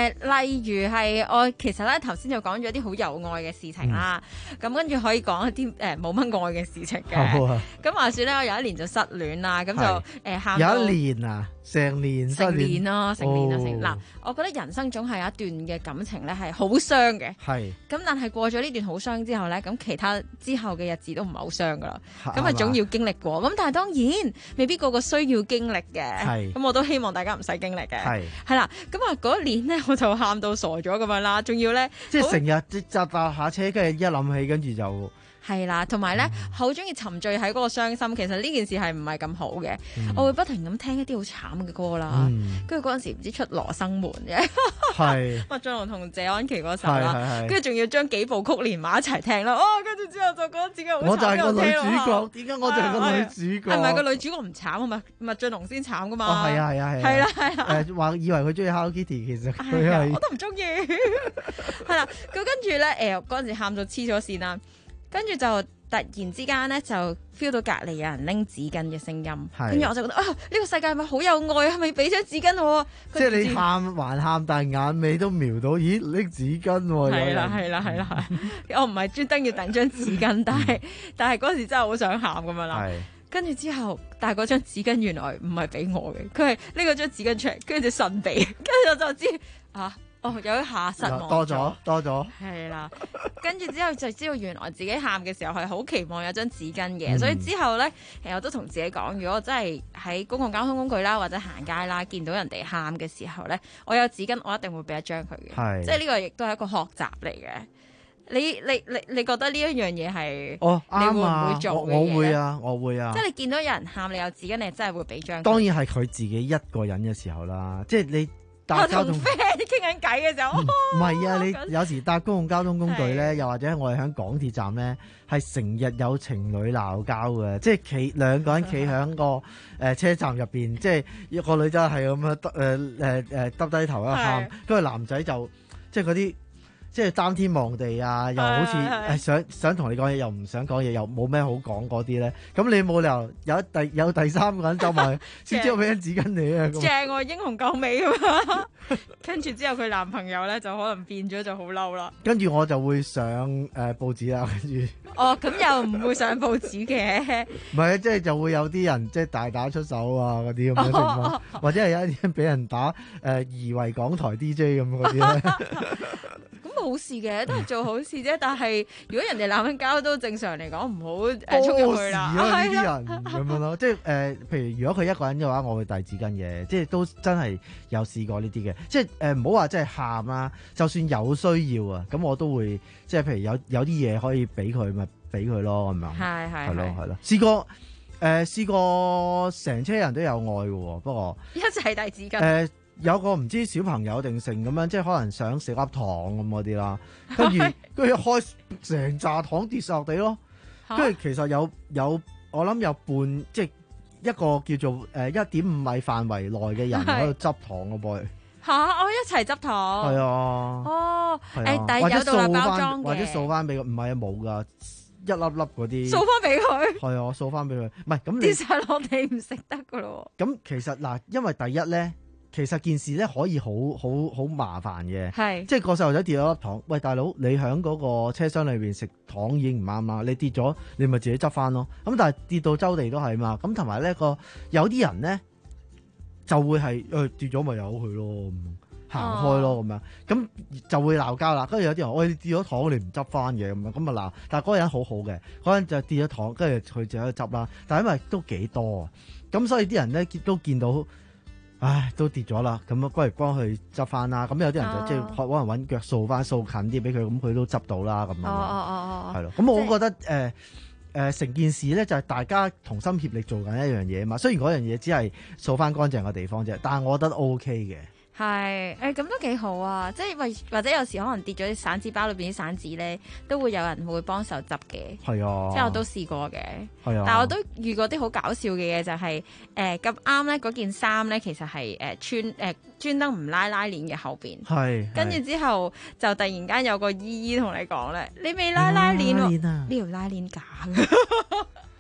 例如係我其實咧頭先就講咗啲好有愛嘅事情啦，咁、嗯、跟住可以講一啲誒冇乜愛嘅事情嘅。咁、啊、話說咧，我有一年就失戀啦，咁就誒喊到有一年啊，成年失戀成年咯，成年啊成嗱、 哦， 我覺得人生總係有一段嘅感情咧係好傷嘅。係。咁但係過咗呢段好傷之後咧，咁其他之後嘅日子都唔係好傷噶啦。咁啊總要經歷過。咁但係當然未必個個需要經歷嘅。係。咁我都希望大家唔使經歷嘅。係。係啦。咁啊嗰一年咧，我就喊到傻咗咁樣啦，仲要咧， 即係成日即係搭下車，跟住一諗起，跟住就係啦，同埋咧好中意沉醉喺嗰個傷心。其實呢件事係唔係咁好嘅、嗯，我會不停咁聽一啲好慘嘅歌啦。跟住嗰陣時唔知出羅生門嘅，係麥浚龍同謝安琪嗰首啦，跟住仲要將幾部曲連埋一齊聽啦。哦，跟住之後就覺得自己好慘， 我就係個女主角，點解我就係個女主角？ 係咪個女主角唔慘啊？嘛麥浚龍先慘噶嘛？ 哦，係啊，係啊，係。係啦，係啊。誒話以為佢中意 Hello Kitty，其實佢係我都唔中意。係啦，咁跟住咧誒嗰陣時喊到黐咗線啦。跟住就突然之間咧，就 feel 到隔離有人拎紙巾嘅聲音，跟住我就覺得啊，呢、呢個世界係咪好有愛？係咪俾張紙巾我？ 即係你喊還喊，但係眼尾都瞄到，咦拎紙巾喎！ 係啦係啦係啦，我唔係專登要等張紙巾，但係但係嗰時真係好想喊咁樣啦。跟住之後，但係嗰張紙巾原來唔係俾我嘅，佢係拎嗰張紙巾出嚟，跟住就順俾，跟住我就知啊。哦，有一下失望多咗，多咗， 係啦。跟住之後就知道原來自己喊嘅時候係好期望有張紙巾嘅、嗯，所以之後咧，誒我都同自己講，如果我真係喺公共交通工具啦或者行街啦，見到人哋喊嘅時候咧，我有紙巾，我一定會俾一張佢嘅。係，即係呢個亦都係一個學習嚟嘅。你你你你覺得呢一樣嘢係？哦，啱啊，你會唔會做嘅嘢咧？ 我會啊，我會啊。 即係你見到有人喊，你有紙巾，你真係會俾張。 當然係佢自己一個人嘅時候啦，即係你。 我同 friend 傾緊偈嘅時候， 唔係啊！你有時搭公共交通工具咧，又或者我哋喺港鐵站咧，係成日有情侶鬧交嘅，即係企兩個人企喺個誒車站入邊，即係一個女仔係咁樣耷誒誒誒耷低頭一喊，跟住男仔就即係嗰啲。即係擔天望地啊，又好似誒想想同你講嘢，又唔想講嘢，又冇咩好講嗰啲咧。咁你冇理由有第有第三個人走埋去，先知我俾張紙巾你啊！ 正喎、啊，英雄救美咁嘛。跟住之後佢男朋友咧就可能變咗就好嬲啦。 跟住我就會上誒、呃、報紙啦，跟住。 哦，咁又唔會上報紙嘅。 唔係啊，即係就會有啲人即係大打出手啊嗰啲咁嘅情況，哦、或者係有一啲俾人打誒、呃、疑為港台 D J 咁嗰啲咧。 冇事嘅，都係做好事啫。但係如果人哋鬧緊交，都正常嚟講唔好誒衝入去啦。 呢啲人咁樣咯，即係誒、呃，譬如如果佢一個人嘅話，我會遞紙巾嘅，即係都真係有試過呢啲嘅。即係誒，唔好話即係喊啦，就算有需要啊，咁我都會即係譬如有有啲嘢可以俾佢，咪俾佢咯咁樣。係係係咯係咯，試過誒試過成車人都有愛嘅，不過一齊遞紙巾。誒、 呃。有個唔知小朋友定成咁樣，即係可能想食粒糖咁嗰啲啦，跟住跟住一開成紮糖跌晒落地咯，跟住其實有有我諗有半即係一個叫做誒一點五米範圍內嘅人喺度執糖嘅噃。 嚇！我一齊執糖。係啊。哦。誒、啊，但係有獨立包裝嘅。 或者掃翻俾佢，唔係啊冇㗎，一粒粒嗰啲。 掃翻俾佢。係啊，掃翻俾佢。唔係咁你。 跌晒落地唔食得㗎咯。 咁其實嗱，因為第一咧。其實件事咧可以好好好麻煩嘅，係即係個細路仔跌咗粒糖，喂大佬，你喺嗰個車廂裏邊食糖已經唔啱啦，你跌咗你咪自己執翻咯。咁但係跌到周地都係嘛，咁同埋呢個有啲人咧就會係誒、欸、跌咗咪由佢咯，行開咯咁樣，咁就會鬧交啦。跟住有啲人喂、欸、你跌咗糖你唔執翻嘅咁樣，咁啊鬧。但係嗰個人好好嘅，嗰個人就跌咗糖，跟住佢就喺度執啦。但係因為都幾多啊，咁所以啲人咧都見到。唉，都跌咗啦，咁啊，不如幫佢執翻啦。咁有啲人就即係可能揾腳掃翻掃近啲俾佢，咁佢都執到啦。咁樣，哦哦哦哦，係咯。咁我覺得誒誒成件事咧就係大家同心協力做緊一樣嘢嘛。雖然嗰樣嘢只係掃翻乾淨嘅地方啫，但係我覺得 O K 嘅。 係誒，咁都幾好啊！即係或或者有時可能跌咗啲散紙包裏邊啲散紙咧，都會有人會幫手執嘅。係啊，即係我都試過嘅。係啊，但係我都遇過啲好搞笑嘅嘢，就係誒咁啱咧嗰件衫咧，其實係誒穿誒專登唔拉拉鏈嘅後邊。係。跟住之後就突然間有個姨姨同你講咧，你未拉拉鏈喎，呢條拉鏈假嘅。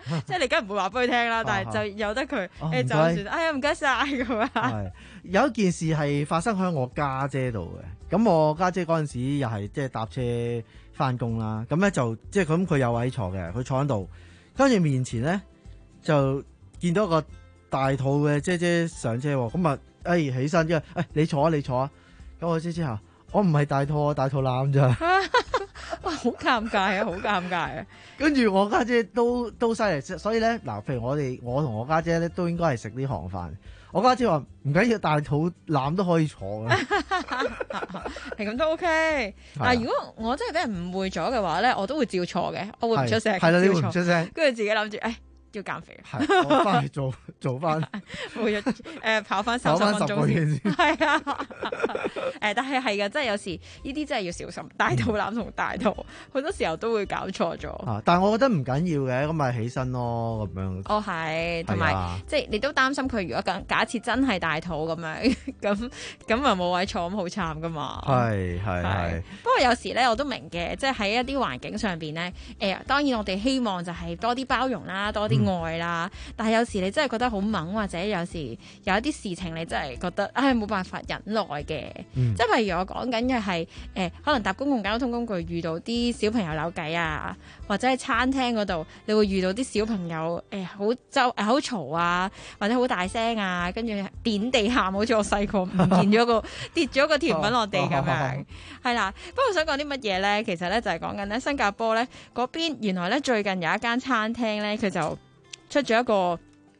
即係你梗係唔會話俾佢聽啦，但係就由得佢誒就算，哎呀唔該晒咁啊。 係有一件事係發生喺我家姐度嘅，咁我家姐嗰陣時又係即係搭車翻工啦，咁咧就即係咁佢有位坐嘅，佢坐喺度，跟住面前咧就見到個大肚嘅姐姐上車，咁啊誒起身，因為誒你坐啊你坐啊，咁我姐姐話我唔係大肚，我大肚腩咋。 哇，好尷尬啊，好尷尬啊！ 跟住我家姐都都犀利，所以咧嗱，譬如我哋我同我家姐咧都應該係食呢行飯。我家姐話唔緊要，大肚腩都可以坐嘅， 係咁都 OK。但係如果我真係俾人誤會咗嘅話咧，我都會照坐嘅，我會唔出聲， 係啦，你會唔出聲， 跟住自己諗住誒。要減肥， 係我翻去做做翻， 每日誒跑翻三十分鐘先，係啊，誒但係係嘅，真係有時呢啲真係要小心，大肚腩同大肚好多時候都會搞錯咗。 啊，但係我覺得唔緊要嘅，咁咪起身咯，咁樣。 哦，係，同埋即係你都擔心佢，如果假假設真係大肚咁樣，咁咁啊冇位坐，咁好慘噶嘛。 係係係。 不過有時咧，我都明嘅，即係喺一啲環境上邊咧，誒當然我哋希望就係多啲包容啦，多啲愛啦，但係有時你真係覺得好猛，或者有時有一啲事情你真係覺得唉冇辦法忍耐嘅，嗯、即係譬如我講緊嘅係誒，可能搭公共交通工具遇到啲小朋友扭計啊，或者喺餐廳嗰度你會遇到啲小朋友誒好周誒好嘈啊，或者好大聲啊，跟住點地喊，好似我細個唔見咗個跌咗個甜品落地咁樣，係啦。不過我想講啲乜嘢咧？其實咧就係講緊咧新加坡咧嗰邊，原來咧最近有一間餐廳咧，佢就出咗一個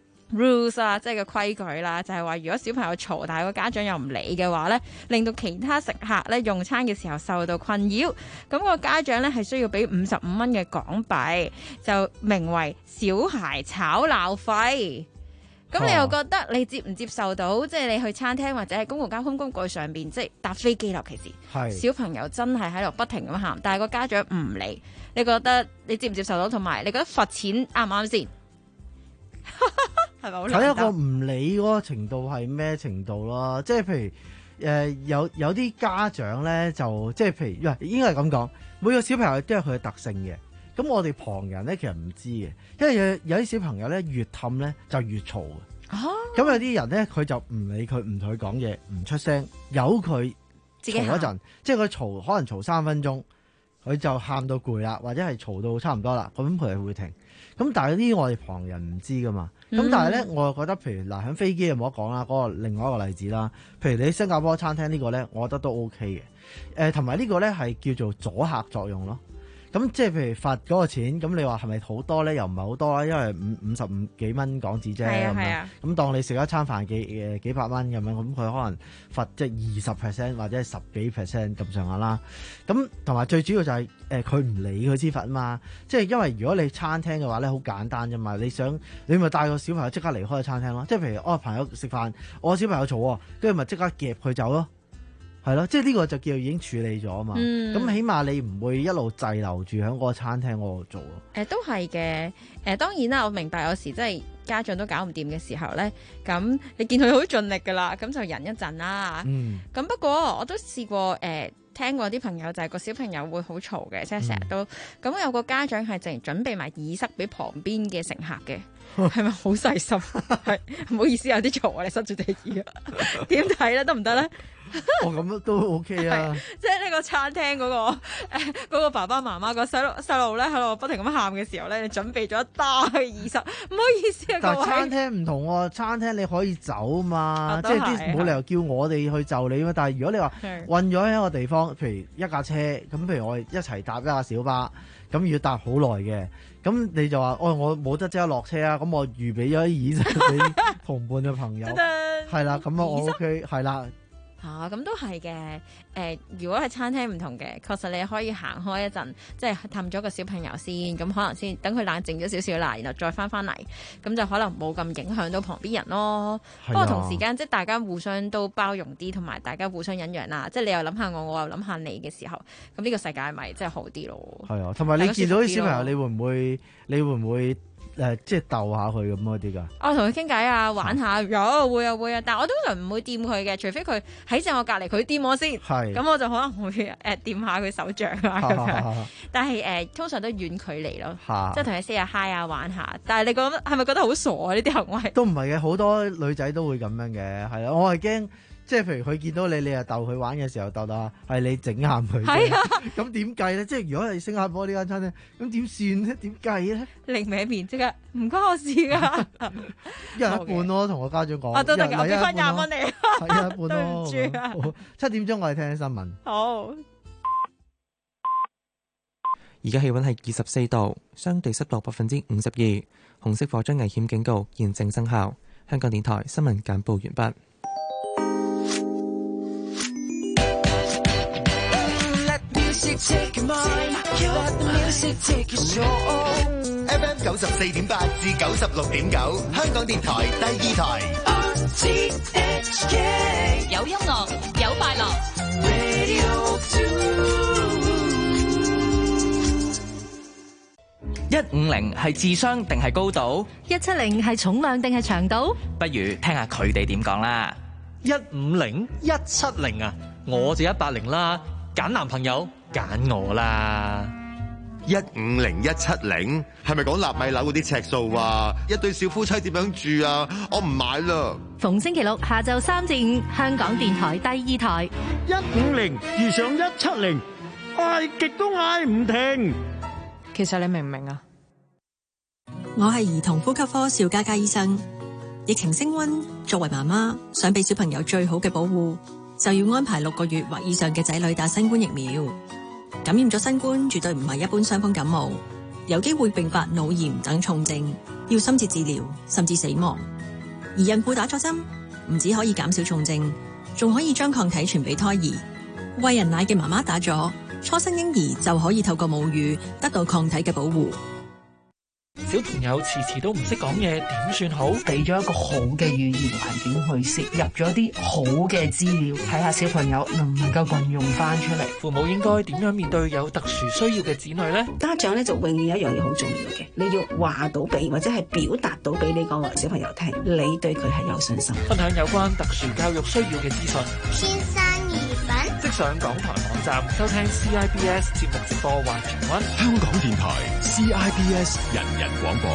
rules 啊，即係個規矩啦，就係話如果小朋友嘈，但係個家長又唔理嘅話咧，令到其他食客咧用餐嘅時候受到困擾，咁個家長咧係需要俾五十五蚊嘅港幣，就名為小孩吵鬧費。咁你又覺得你接唔接受到？即係你去餐廳或者係公共交通工具上邊，即係搭飛機尤其是，小朋友真係喺度不停咁喊，但係個家長唔理，你覺得你接唔接受到？同埋你覺得罰錢啱唔啱先？係咪好難？ 睇一個唔理嗰個程度係咩程度咯？即係譬如誒、呃、有有啲家長咧就即係譬如，應該係咁講，每個小朋友都有佢嘅特性嘅。咁我哋旁人咧其實唔知嘅，因為有有啲小朋友咧越氹咧就越嘈嘅。咁、啊、有啲人咧佢就唔理佢，唔同佢講嘢，唔出聲，由佢嘈一陣，即係佢嘈可能嘈三分鐘，佢就喊到攰啦，或者係嘈到差唔多啦，咁佢係會停。咁但係呢啲我哋旁人唔知噶嘛。咁、嗯、但係咧，我又覺得譬如嗱，喺飛機就冇得講啦。嗰、那個另外一個例子啦，譬如你新加坡餐廳呢個咧，我覺得都 OK 嘅。誒、呃，同埋呢個咧係叫做阻嚇作用咯。咁即係譬如罰嗰個錢，咁你話係咪好多咧？又唔係好多啦，因為五五十五幾蚊港紙啫。係啊係啊。咁當你食一餐飯幾誒幾百蚊咁樣，咁佢可能罰即係二十 percent 或者係十幾 percent 咁上下啦。咁同埋最主要就係誒佢唔理佢先罰啊嘛。即係因為如果你餐廳嘅話咧，好簡單啫嘛。你想你咪帶個小朋友即刻離開個餐廳咯。即係譬如我、哦、朋友食飯，我小朋友嘈喎，跟住咪即刻夾佢走咯。係咯，即係呢個就叫已經處理咗啊嘛。咁、嗯、起碼你唔會一路滯留住喺嗰個餐廳嗰度做咯。 誒、呃，都係嘅。誒、呃，當然啦，我明白有時真係家長都搞唔掂嘅時候咧，咁你見佢好盡力噶啦，咁就忍一陣啦。嗯。咁不過我都試過誒、呃，聽過啲朋友就係個小朋友會好嘈嘅，即係成日都咁、嗯、有個家長係淨係準備埋耳塞俾旁邊嘅乘客嘅。係咪好細心？係唔好意思，有啲嘈啊！你塞住隻耳啊？點睇咧？得唔得咧？ 我咁都 OK 啊！ 即係呢個餐廳嗰、那個誒，嗰、呃那個爸爸媽媽個細路細路咧喺度不停咁喊嘅時候咧，你準備咗一打耳塞，唔好意思啊！ 但係餐廳唔同喎、啊，餐廳你可以走嘛，啊、即係啲冇理由叫我哋去就你嘛。但係如果你話困咗喺一個地方，譬如一架車咁，譬如我哋一齊搭一架小巴，咁要搭好耐嘅。咁你就話，哦，我冇得即刻落車啊！咁我預備咗啲耳塞俾同伴嘅朋友，係啦，咁啊我 OK，係啦。 嚇，咁都係嘅。誒，如果係餐廳唔同嘅，確實你可以行開一陣，即係氹咗個小朋友先，咁可能先等佢冷靜咗少少啦，然後再翻翻嚟，咁就可能冇咁影響到旁邊人咯。不過同時間即係大家互相都包容啲，同埋大家互相忍讓啦。即係你又諗下我，我又諗下你嘅時候，咁呢個世界咪真係好啲咯。 係啊，同埋你見到啲小朋友，你會唔會你會唔會誒即係逗下佢咁嗰啲㗎？ 我同佢傾偈啊，玩下有會啊會啊，但係我通常唔會掂佢嘅，除非佢喺正我隔離，佢掂我先。 係。咁我就可能會誒掂下佢手掌啊咁樣。但係誒通常都遠距離咯，即係同佢 say 下 hi 啊玩下。但係你覺得係咪覺得好傻啊？呢啲行為？ 都唔係嘅，好多女仔都會咁樣嘅，係啦。我係驚。即係譬如佢見到你，你又逗佢玩嘅時候逗逗，係你整喊佢。係啊，咁點計咧？即係如果係新加坡呢間餐廳，咁點算咧？點計咧？另一面即刻唔關我事噶，一人一半咯。同我家長講，啊都得㗎，俾翻廿蚊你，係一半咯。對唔住啊！七點鐘我哋聽聽新聞。好。 而家氣溫係二十四度，相對濕度百分之五十二，紅色火災危險警告現正生效。香港電台新聞簡報完畢。 F M 九十四點八至九十六點九，香港電台第二台。 有音樂，有快樂。 一五零係智商定係高度？ 一七零係重量定係長度？ 不如聽下佢哋點講啦。 一五零一七零啊，我就一八零啦。揀男朋友揀我啦。 一五零一七零係咪講納米樓嗰啲尺數啊？一對小夫妻點樣住啊？我唔買啦。 逢星期六下晝三至五，香港電台第二台。 一五零遇上一七零，嗌極都嗌唔停。 其實你明唔明啊？ 我係兒童呼吸科邵嘉嘉醫生。疫情升溫，作為媽媽想俾小朋友最好嘅保護，就要安排六個月或以上嘅仔女打新冠疫苗。感染咗新冠絕對唔係一般傷風感冒，有機會併發腦炎等重症，要深切治療甚至死亡。而孕婦打咗針，唔止可以減少重症，仲可以將抗體傳俾胎兒。餵人奶嘅媽媽打咗，初生嬰兒就可以透過母乳得到抗體嘅保護。 小朋友遲遲都唔識講嘢，點算好？ 俾咗一個好嘅語言環境去攝入咗啲好嘅資料，睇下小朋友能唔能夠運用翻出嚟。 父母應該點樣面對有特殊需要嘅子女呢？ 家長咧就永遠有一樣嘢好重要嘅，你要話到俾或者係表達到俾你個小朋友聽，你對佢係有信心。 分享有關特殊教育需要嘅資訊。 天生異品， 即上港台網站收聽 C I B S 節目直播或重溫。 香港電台 C I B S 人人廣播。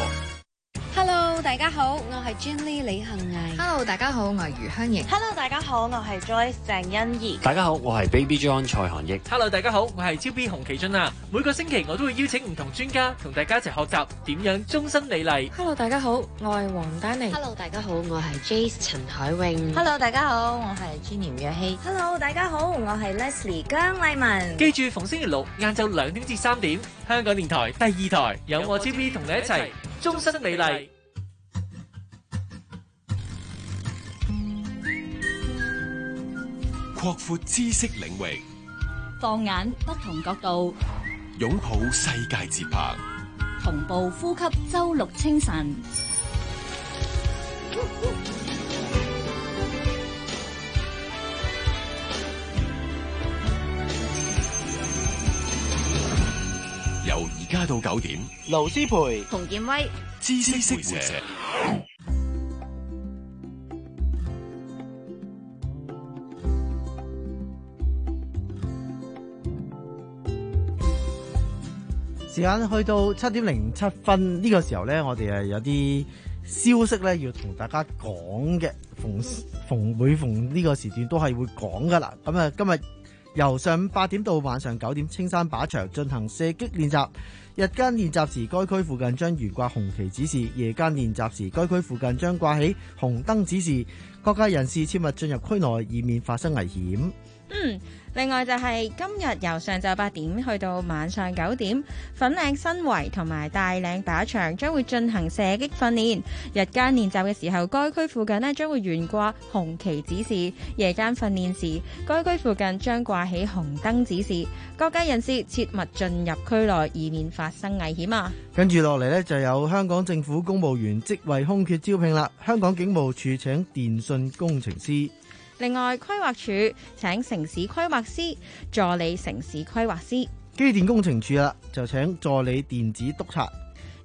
Hello， 大家好，我係 Jenny 李幸毅。 Hello， 大家好，我係余香瑩。 Hello， 大家好，我係 Joyce 鄭欣宜。 大家好，我係 Baby John 蔡韓益。 Hello， 大家好，我係超 B 洪其俊啊！每個星期我都會邀請唔同專家同大家一齊學習點樣終身美麗。 Hello， 大家好，我係黃丹妮。 Hello， 大家好，我係 Jace 陳海穎。 Hello， 大家好，我係 Jenny 吳若希。 Hello， 大家好，我係 Leslie 姜麗文。 記住逢星期六晏晝兩點至三點，香港電台第二台有我超 B 同你一齊終身美麗。 擴闊知識領域， 放眼不同角度， 擁抱世界節拍， 同步呼吸周六清晨。 由而家到九點， 盧思培、 洪建威、 知識會社。 時間去到七點零七分，呢個時候呢，我哋係有啲消息呢要同大家講嘅，逢逢每逢呢個時段都係會講噶啦。咁啊，今日由上午八點到晚上九點，青山靶場進行射擊練習。日間練習時，該區附近將懸掛紅旗指示；夜間練習時，該區附近將掛起紅燈指示。各界人士切勿進入區內，以免發生危險。 嗯，另外就係今日由上晝八點去到晚上九點，粉嶺新圍同埋大嶺靶場將會進行射擊訓練。日間練習嘅時候，該區附近呢將會懸掛紅旗指示；夜間訓練時，該區附近將掛起紅燈指示。各界人士切勿進入區內，以免發生危險啊！ 跟住落嚟呢，就有香港政府公務員職位空缺招聘啦。香港警務處請電訊工程師。 另外，規劃署請城市規劃師、助理城市規劃師。 機電工程署啦，就請助理電子督察。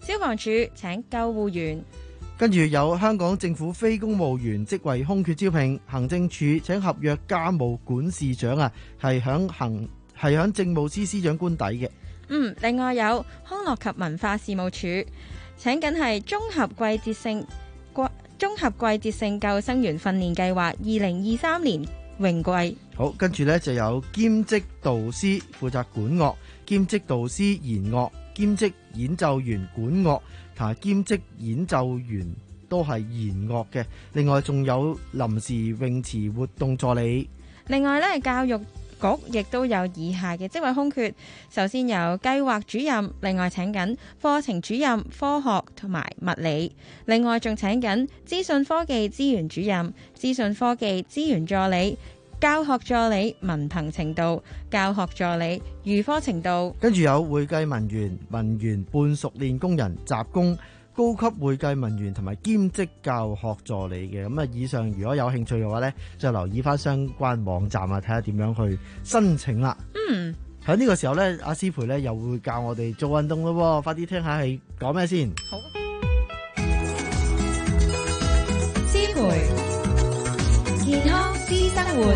消防處請救護員。 跟住有香港政府非公務員職位空缺招聘，行政處請合約家務管事長啊，係響行係響政務司司長官底嘅。 嗯，另外有康樂及文化事務處請緊係綜合季節性綜合季節性救生員訓練計劃二零二三年泳季。 好，跟住呢就有兼職導師負責管樂，兼職導師研樂，兼職演奏員管樂，同埋兼職演奏員都係研樂嘅。另外仲有臨時泳池活動助理。 另外呢，教育局亦都有以下嘅職位空缺。首先有計劃主任，另外請緊課程主任、科學同埋物理。另外仲請緊資訊科技資源主任、資訊科技資源助理、教學助理文憑程度、教學助理預科程度。 跟住有會計文員、文員半熟練工人、雜工、高級會計文員同埋兼職教學助理嘅。咁啊，以上如果有興趣嘅話呢，就留意翻相關網站啊，睇下點樣去申請啦。 嗯， 喺呢個時候呢，阿師培呢又會教我哋做運動咯，快啲聽下係講咩先。 好， 師培健康私生活。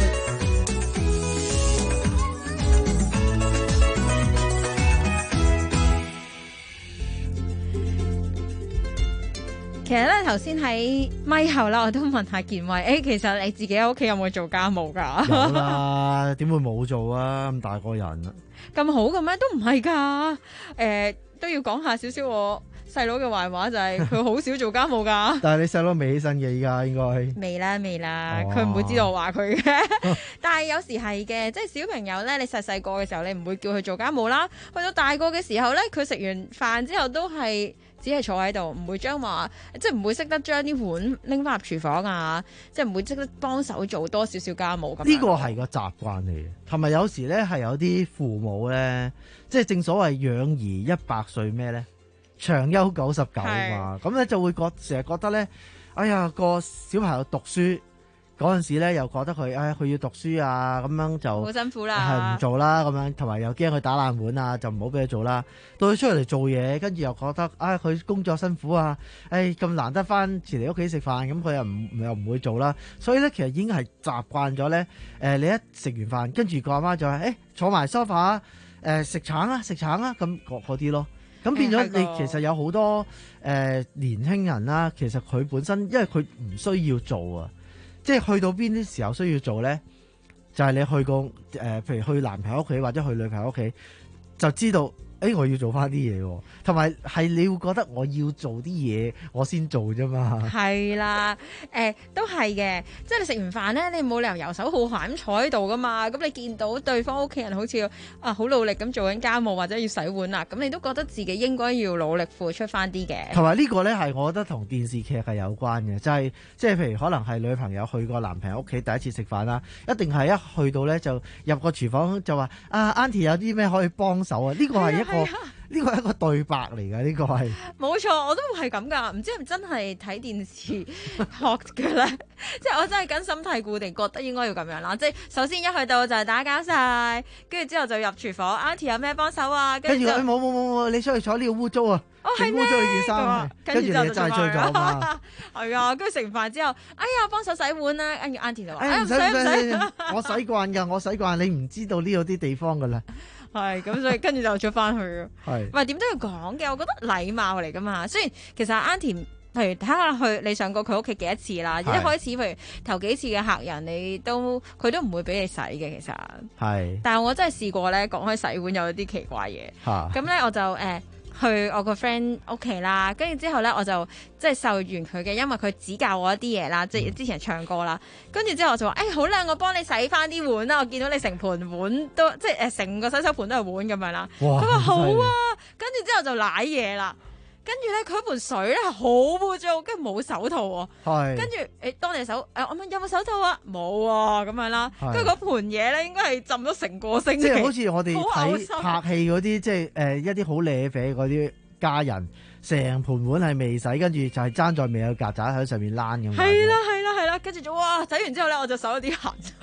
其實咧，頭先喺咪後啦，我都問下健偉，誒，其實你自己喺屋企有冇做家務噶？ 有啦，點會冇做啊？咁大個人啊， 咁好嘅咩？都唔係噶，誒、呃，都要講下少少我細佬嘅壞話，就係佢好少做家務噶。 但係你細佬未起身嘅，依家應該未啦，未啦，佢唔會知道我話佢嘅。但係有時係嘅，即係小朋友咧，你細細個嘅時候，你唔會叫佢做家務啦。去到大個嘅時候咧，佢食完飯之後都係只係坐喺度，唔會將話，即係唔會識得將啲碗拎翻入廚房啊，即係唔會識得幫手做多少少家務咁。 呢個係個習慣嚟嘅，同埋有時咧係有啲父母咧，即係正所謂養兒一百歲咩咧，長憂九十九嘛，咁咧就會覺成日覺得咧，哎呀個小朋友讀書嗰陣時咧，又覺得佢，哎佢要讀書啊，咁樣就好辛苦啦， 係唔做啦，咁樣同埋又驚佢打爛碗啊，就唔好俾佢做啦。到佢出嚟做嘢，跟住又覺得，哎佢工作辛苦啊，哎咁難得翻遲嚟屋企食飯，咁佢又唔又唔會做啦。所以咧，其實已經係習慣咗咧。誒、呃，你一食完飯，跟住個阿媽就話，誒、欸、坐埋梳化，誒食橙啊，食橙啊，咁嗰啲咯。咁變咗你其實有好多誒、呃、年輕人啦，其實佢本身因為佢唔需要做啊。即係去到邊啲時候需要做咧，就係、是、你去過誒、呃，譬如去男朋友屋企或者去女朋友屋企，就知道誒、欸、我要做翻啲嘢喎，同埋係你會覺得我要做啲嘢我先做啫嘛。係啦，誒、呃、都係嘅，即係你食完飯咧，你冇理由游手好閒咁坐喺度噶嘛。咁你見到對方屋企人好似啊好努力咁做緊家務或者要洗碗啦，咁你都覺得自己應該要努力付出翻啲嘅。 同埋呢個咧係我覺得同電視劇係有關嘅，就係即係譬如可能係女朋友去過男朋友屋企第一次食飯啦，一定係一去到咧就入個廚房就話啊 Auntie 有啲咩可以幫手啊？呢個係一個呢個係一個對白嚟㗎，呢個係冇錯，我都係咁㗎。唔知係咪真係睇電視學嘅咧？即係我真係根深蒂固地覺得應該要咁樣啦。即係首先一去到就係打攪晒，跟住之後就入廚房 Auntie 有咩幫手啊？跟住冇冇冇冇，你出去坐呢個污糟啊！ 哦係咩？污糟你件衫，跟住你就真係追咗嘛？ 係啊，跟住食完飯之後，哎呀幫手洗碗啦，跟住 Auntie 就話：哎唔使唔使，我洗慣㗎，我洗慣，你唔知道呢度啲地方㗎啦。 係咁，所以跟住就出翻去。係，唔係點都要講嘅。我覺得禮貌嚟噶嘛。雖然其實 Auntie，譬如睇下去你上過佢屋企幾多次啦。一開始譬如頭幾次嘅客人，你都佢都唔會俾你洗嘅。其實係，但係我真係試過咧，講開洗碗有啲奇怪嘢。咁咧我就誒。呃去我個 friend 屋企啦，跟住之後咧，我就即係受完佢嘅，因為佢指教我一啲嘢啦，即係之前唱歌啦。跟住之後我就話：誒、欸、好啦，我幫你洗翻啲碗啦。我見到你成盤碗都即係誒成個洗手盤都係碗咁樣啦。佢話好啊，跟住之後就舐嘢啦。跟住咧，佢盆水咧係好污糟，跟住冇手套喎。係。跟住誒，當你手誒，我問有冇手套啊？冇啊，咁樣啦。跟住嗰盤嘢咧，應該係浸咗成個星期。即係好似我哋睇拍戲嗰啲，即係誒一啲好瀨啡嗰啲家人，成盤碗係未洗，跟住就係爭在未有曱甴喺上面躝咁。係啦，係啦，係啦，跟住就哇洗完之後咧，我就手有啲痕。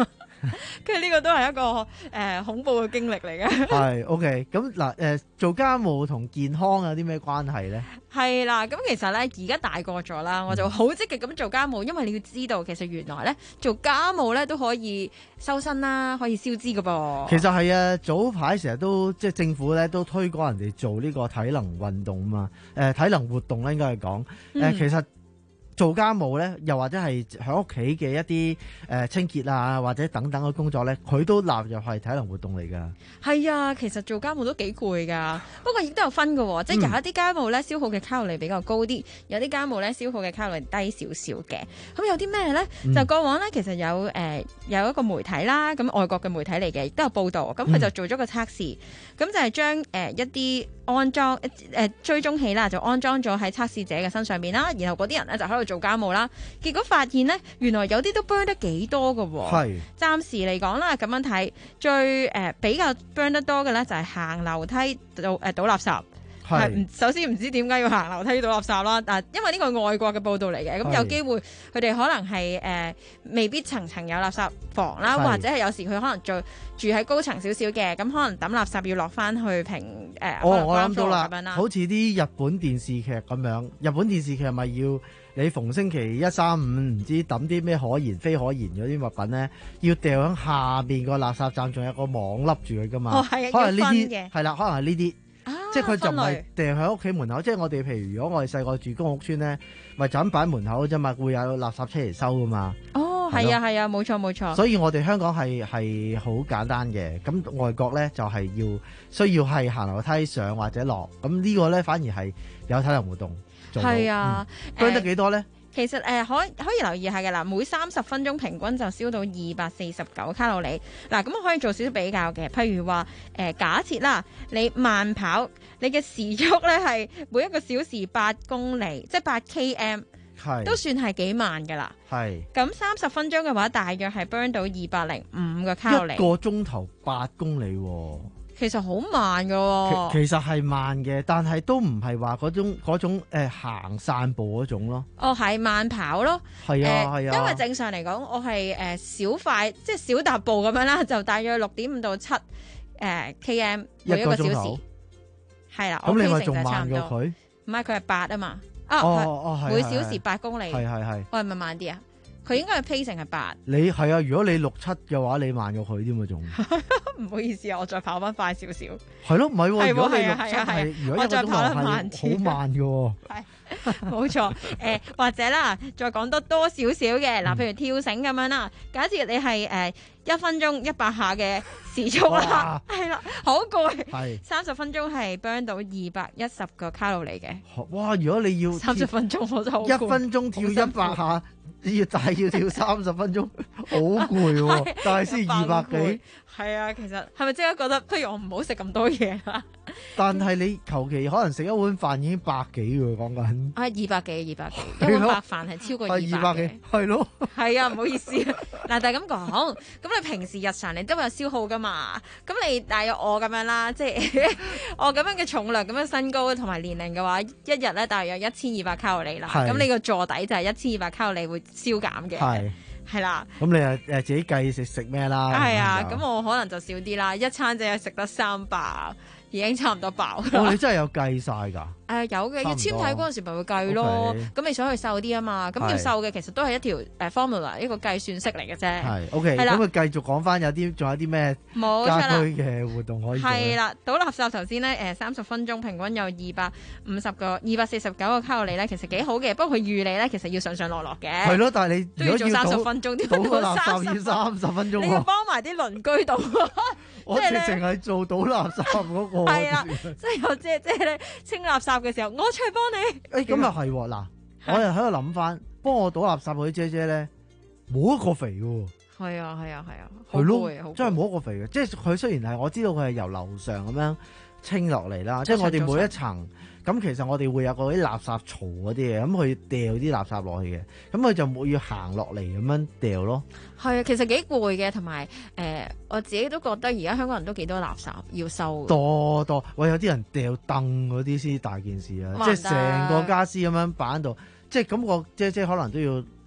跟住呢個都係一個誒、呃、恐怖嘅經歷嚟嘅。 係 OK，咁嗱誒，做家務同健康有啲咩關係咧？ 係啦，咁其實咧而家大個咗啦，我就好積極咁做家務，因為你要知道，其實原來咧做家務咧都可以修身啦，可以消脂㗎噃。 其實係啊，早排成日都即係政府咧都推廣人哋做呢個體能運動啊嘛，誒、呃、體能活動咧應該係講誒，其實。做家務咧，又或者係喺屋企嘅一啲誒、呃、清潔啊，或者等等嘅工作咧，佢都納入係體能活動嚟㗎。 係啊，其實做家務都幾攰㗎，不過亦都有分㗎喎，即係有一啲家務咧消耗嘅卡路里比較高啲，有啲家務咧消耗嘅卡路里低少少嘅。咁有啲咩咧？嗯、就過往咧，其實有誒、呃、有一個媒體啦，咁外國嘅媒體嚟嘅，亦都有報導。咁佢就做咗個測試，咁、嗯、就係將誒、呃、一啲安裝誒、呃、追蹤器啦，就安裝咗喺測試者嘅身上邊啦，然後嗰啲人咧就喺度做家務啦，結果發現咧，原來有啲都 burn 得幾多㗎喎。係。暫時嚟講啦，咁樣睇最誒、呃、比較 burn 得多嘅咧，就係行樓梯倒誒、呃、倒垃圾。係。唔首先唔知點解要行樓梯倒垃圾啦，但因為呢個係外國嘅報道嚟嘅，咁有機會佢哋可能係誒、呃、未必層層有垃圾房啦，或者係有時佢可能住住喺高層少少嘅，咁可能抌垃圾要落翻去平誒。呃、 哦，我諗到啦，好似啲日本電視劇咁樣，日本電視劇咪要。你逢星期一、三、五唔知抌啲咩可燃、非可燃嗰啲物品咧，要掉喺下邊個垃圾站，仲有個網笠住佢噶嘛？ 哦，係啊， 可能呢啲嘅， 係啦，可能係呢啲，即係佢就唔係掉喺屋企門口。即係我哋譬如如果我哋細個住公屋村咧，咪就咁擺喺門口啫嘛，會有垃圾車嚟收噶嘛。哦， 係啊，係啊，冇錯冇錯。 所以我哋香港係係好簡單嘅，咁外國咧就係、是、要需要係行樓梯上或者落，咁呢個咧反而係有體能活動。 係啊， burn、嗯、得幾多咧？ 其實誒、呃、可可以留意下嘅啦，每三十分鐘平均就燒到二百四十九卡路里。嗱，咁我可以做少少比較嘅，譬如話誒、呃、假設啦，你慢跑，你嘅時速咧係每一個小時八公里，即係八 km， 係都算係幾慢噶啦。係咁三十分鐘嘅話，大約係 burn 到二百零五個卡路里。一個鐘頭八公里、哦。 其實好慢㗎喎， 其實係慢嘅，但係都唔係話嗰種嗰種誒、呃、行散步嗰種咯。 哦，係慢跑咯。係啊，係、呃、啊。因為正常嚟講，我係誒、呃、小快，即係小踏步咁樣啦，就大約六點五到七誒 km 每一個小時。係啦，咁你咪仲慢過佢？唔係，佢係八啊嘛。哦哦哦，每小時八公里。係係係。我係咪慢啲啊？佢應該係 pace 係八。你係啊，如果你六七嘅話，你慢過佢添啊，仲唔好意思啊，我再跑翻快少少。係咯，唔係喎，如果你六七係，如果我再跑得慢啲，好慢嘅喎。係，冇錯。誒，或者啦，再講多多少少嘅嗱，譬如跳繩咁樣啦。假設你係誒一分鐘一百下嘅時速啦，係啦，好攰。係三十分鐘係 burn 到二百一十個卡路里嘅。哇！如果你要三十分鐘，我就好攰。一分鐘跳一百下。要但係要跳三十分鐘，好攰喎！但係先二百幾。係啊，其實係咪即刻覺得不如我唔好食咁多嘢啦？但係你求其可能食一碗飯已經百幾喎，講緊。啊，二百幾，二百幾，一碗白飯係超過二百幾。二百幾，係咯。係啊，唔好意思。嗱，但係咁講，咁你平時日常你都有消耗噶嘛？咁你大約我咁樣啦，即係我咁樣嘅重量、咁樣身高同埋年齡嘅話，一日咧大約一千二百卡路里啦。咁你個座底就係一千二百卡路里會消減嘅。係。係啦，咁你誒誒自己計食食咩啦？係啊，咁我可能就少啲啦，一餐只係食得三百，已經差唔多飽。哦，你真係有計晒㗎？誒、呃、有嘅，要纖體嗰陣時咪會計咯。咁、okay. 你想去瘦啲啊嘛？咁要瘦嘅其實都係一條誒 formula 一個計算式嚟嘅啫。係 OK，咁佢繼續講翻有啲仲有啲咩家居嘅活動可以做？係啦，倒垃圾頭先咧誒三十分鐘平均有二百五十個二百四十九個卡路里咧，其實幾好嘅。不過佢預你咧其實要上上落落嘅。係咯，但係你都要做三十分鐘，點樣倒垃圾要三十分鐘？你要幫埋啲鄰居倒。我直情係做倒垃圾嗰、那個。係啊，即係有姐姐咧清垃圾嘅時候，我出去幫你。誒、欸，咁又係嗱，我又喺度諗翻，幫我倒垃圾嗰啲姐姐咧，冇一個肥嘅。係啊，係啊，係啊，係咯，真係冇一個肥嘅。即係佢雖然係我知道佢係由樓上咁樣清落嚟啦，即係我哋每一層。咁其實我哋會有嗰啲垃圾槽嗰啲嘢，咁佢掉啲垃圾落去嘅，咁佢就冇要行落嚟咁樣掉咯。係啊，其實幾攰嘅，同埋誒我自己都覺得而家香港人都幾多垃圾要收。多多，喂，有啲人掉凳嗰啲先大件事啊，即係成個家私咁樣擺喺度，即係咁個姐姐可能都要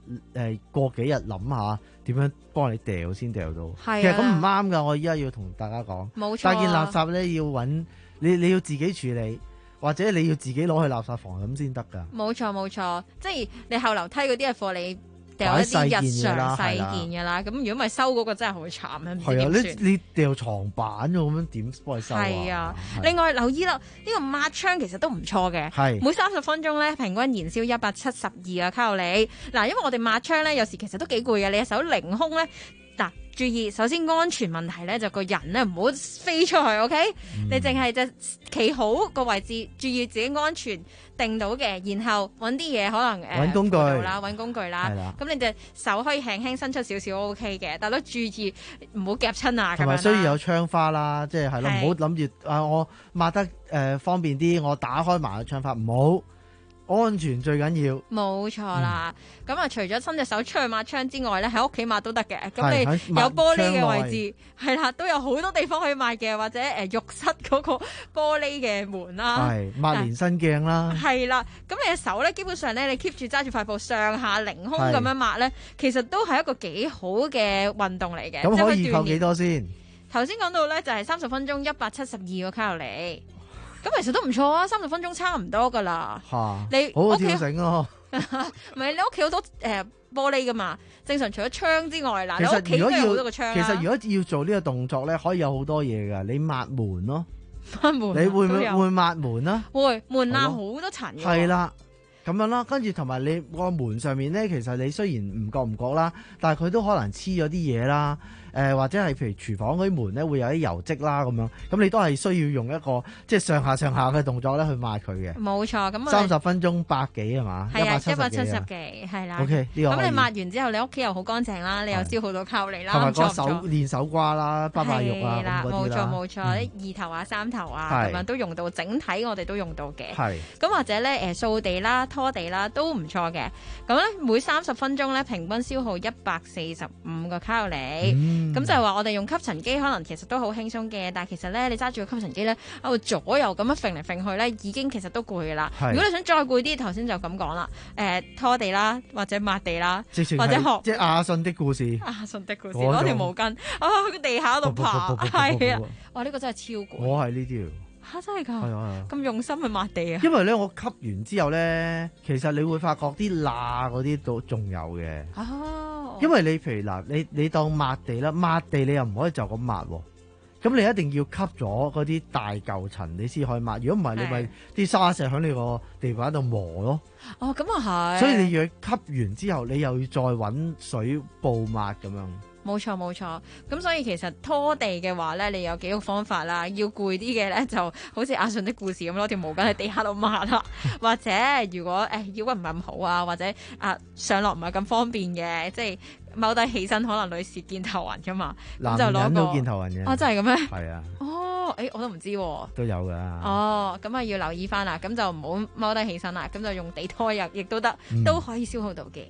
誒過幾日諗下點樣幫你掉先掉到。 係啊， 其實咁唔啱㗎。我依家要同大家講， 冇錯， 帶件垃圾咧要揾你，你要自己處理，或者你要自己攞去垃圾房咁先得㗎。 冇錯冇錯，即係你後樓梯嗰啲係貨你。掉一啲日常細件嘅啦，咁如果咪收嗰個真係好慘啊！唔知點算。係啊，你你掉床板咁樣點幫佢收啊？係啊，另外留意啦，呢、呢個抹窗其實都唔錯嘅，係每三十分鐘咧平均燃燒一百七十二個卡路里。嗱，因為我哋抹窗咧有時其實都幾攰嘅，你手凌空咧。嗱，注意，首先安全問題咧，就個人咧唔好飛出去 ，OK？、嗯、你淨係就企好個位置，注意自己安全定到嘅，然後揾啲嘢可能誒，揾工具啦，揾工具啦，咁你隻手可以輕輕伸出少少 OK 嘅，但都注意唔好夾親啊， 同埋需要有窗花啦，即係係咯，唔好諗住啊，我抹得誒、呃、方便啲，我打開埋個窗花，唔好。安全最緊要， 冇錯啦。咁、嗯、啊，除咗伸隻手出去抹窗之外咧，喺屋企抹都得嘅。咁你有玻璃嘅位置，係啦，都有好多地方可以抹嘅，或者誒浴室嗰個玻璃嘅門啦， 係抹連身鏡啦。 係啦，咁你嘅手咧，基本上咧，你 keep 住揸住塊布上下凌空咁樣抹咧，其實都係一個幾好嘅運動嚟嘅。 咁可以扣幾多先？ 頭先講到咧，就係三十分鐘一百七十二個卡路里。咁其實都唔錯啊，三十分鐘差唔多噶啦。嚇，你好好跳繩咯。 唔係你屋企好多誒、呃、玻璃噶嘛？正常除咗窗之外，嗱，你屋企都有好多個窗。 其實如果要做呢個動作咧，可以有好多嘢噶。你抹門咯， 抹門， 你會唔會會抹門啊？ 會，門罅好多塵。 係啦，咁樣啦，跟住同埋你個門上面咧，其實你雖然唔覺唔覺啦，但係佢都可能黐咗啲嘢啦。誒、呃、或者係譬如廚房嗰啲門咧，會有啲油漬啦咁樣，咁你都係需要用一個即係上下上下嘅動作咧去抹佢嘅。 冇錯，咁三十分鐘百幾係嘛？ 係啊，一百七十幾係啦。 OK，呢個咁你抹完之後，你屋企又好乾淨啦，你又消耗到卡路里啦， 同埋個手練手瓜啦、拜拜肉啊咁嗰啲啦。 冇錯冇錯，啲、嗯、二頭啊、三頭啊咁樣都用到，整體我哋都用到嘅。係。咁或者咧誒掃地啦、拖地啦都唔錯嘅。咁咧每三十分鐘咧平均消耗一百四十五個卡路里。咁、嗯、就係話我哋用吸塵機可能其實都好輕鬆嘅，但係其實咧你揸住個吸塵機咧喺度左右咁樣揈嚟揈去咧，已經其實都攰噶啦。如果你想再攰啲，頭先就咁講啦，誒、呃、拖地啦，或者抹地啦，或者學即係阿信的故事。 阿信的故事，攞條毛巾啊，去個地下度爬，係啊，哇呢、這個真係超攰。 我係呢啲吓真係噶，咁用心去抹地啊！ 因為咧我吸完之後咧，其實你會發覺啲罅嗰啲都仲有嘅。哦，因為你譬如嗱，你你當抹地啦，抹地你又唔可以就咁抹，咁你一定要吸咗嗰啲大嚿塵，你先可以抹。如果唔係，你咪啲沙石喺你個地板度磨咯。 哦，咁啊係。所以你要吸完之後，你又要再搵水布抹咁樣。 冇錯冇錯，咁所以其實拖地嘅話咧，你有幾個方法啦。要攰啲嘅咧，就好似阿信的故事咁，攞條毛巾喺地下度抹啦。或者如果誒腰骨唔係咁好啊，或者啊上落唔係咁方便嘅，即係踎低起身，可能女士見頭暈噶嘛，咁就攞個。男人都見頭暈嘅。哦，真係咁咩？係啊。哦，誒我都唔知喎。都有㗎。哦，咁啊要留意翻啦，咁就唔好踎低起身啦，咁就用地拖入亦都得，嗯，都可以消耗到嘅。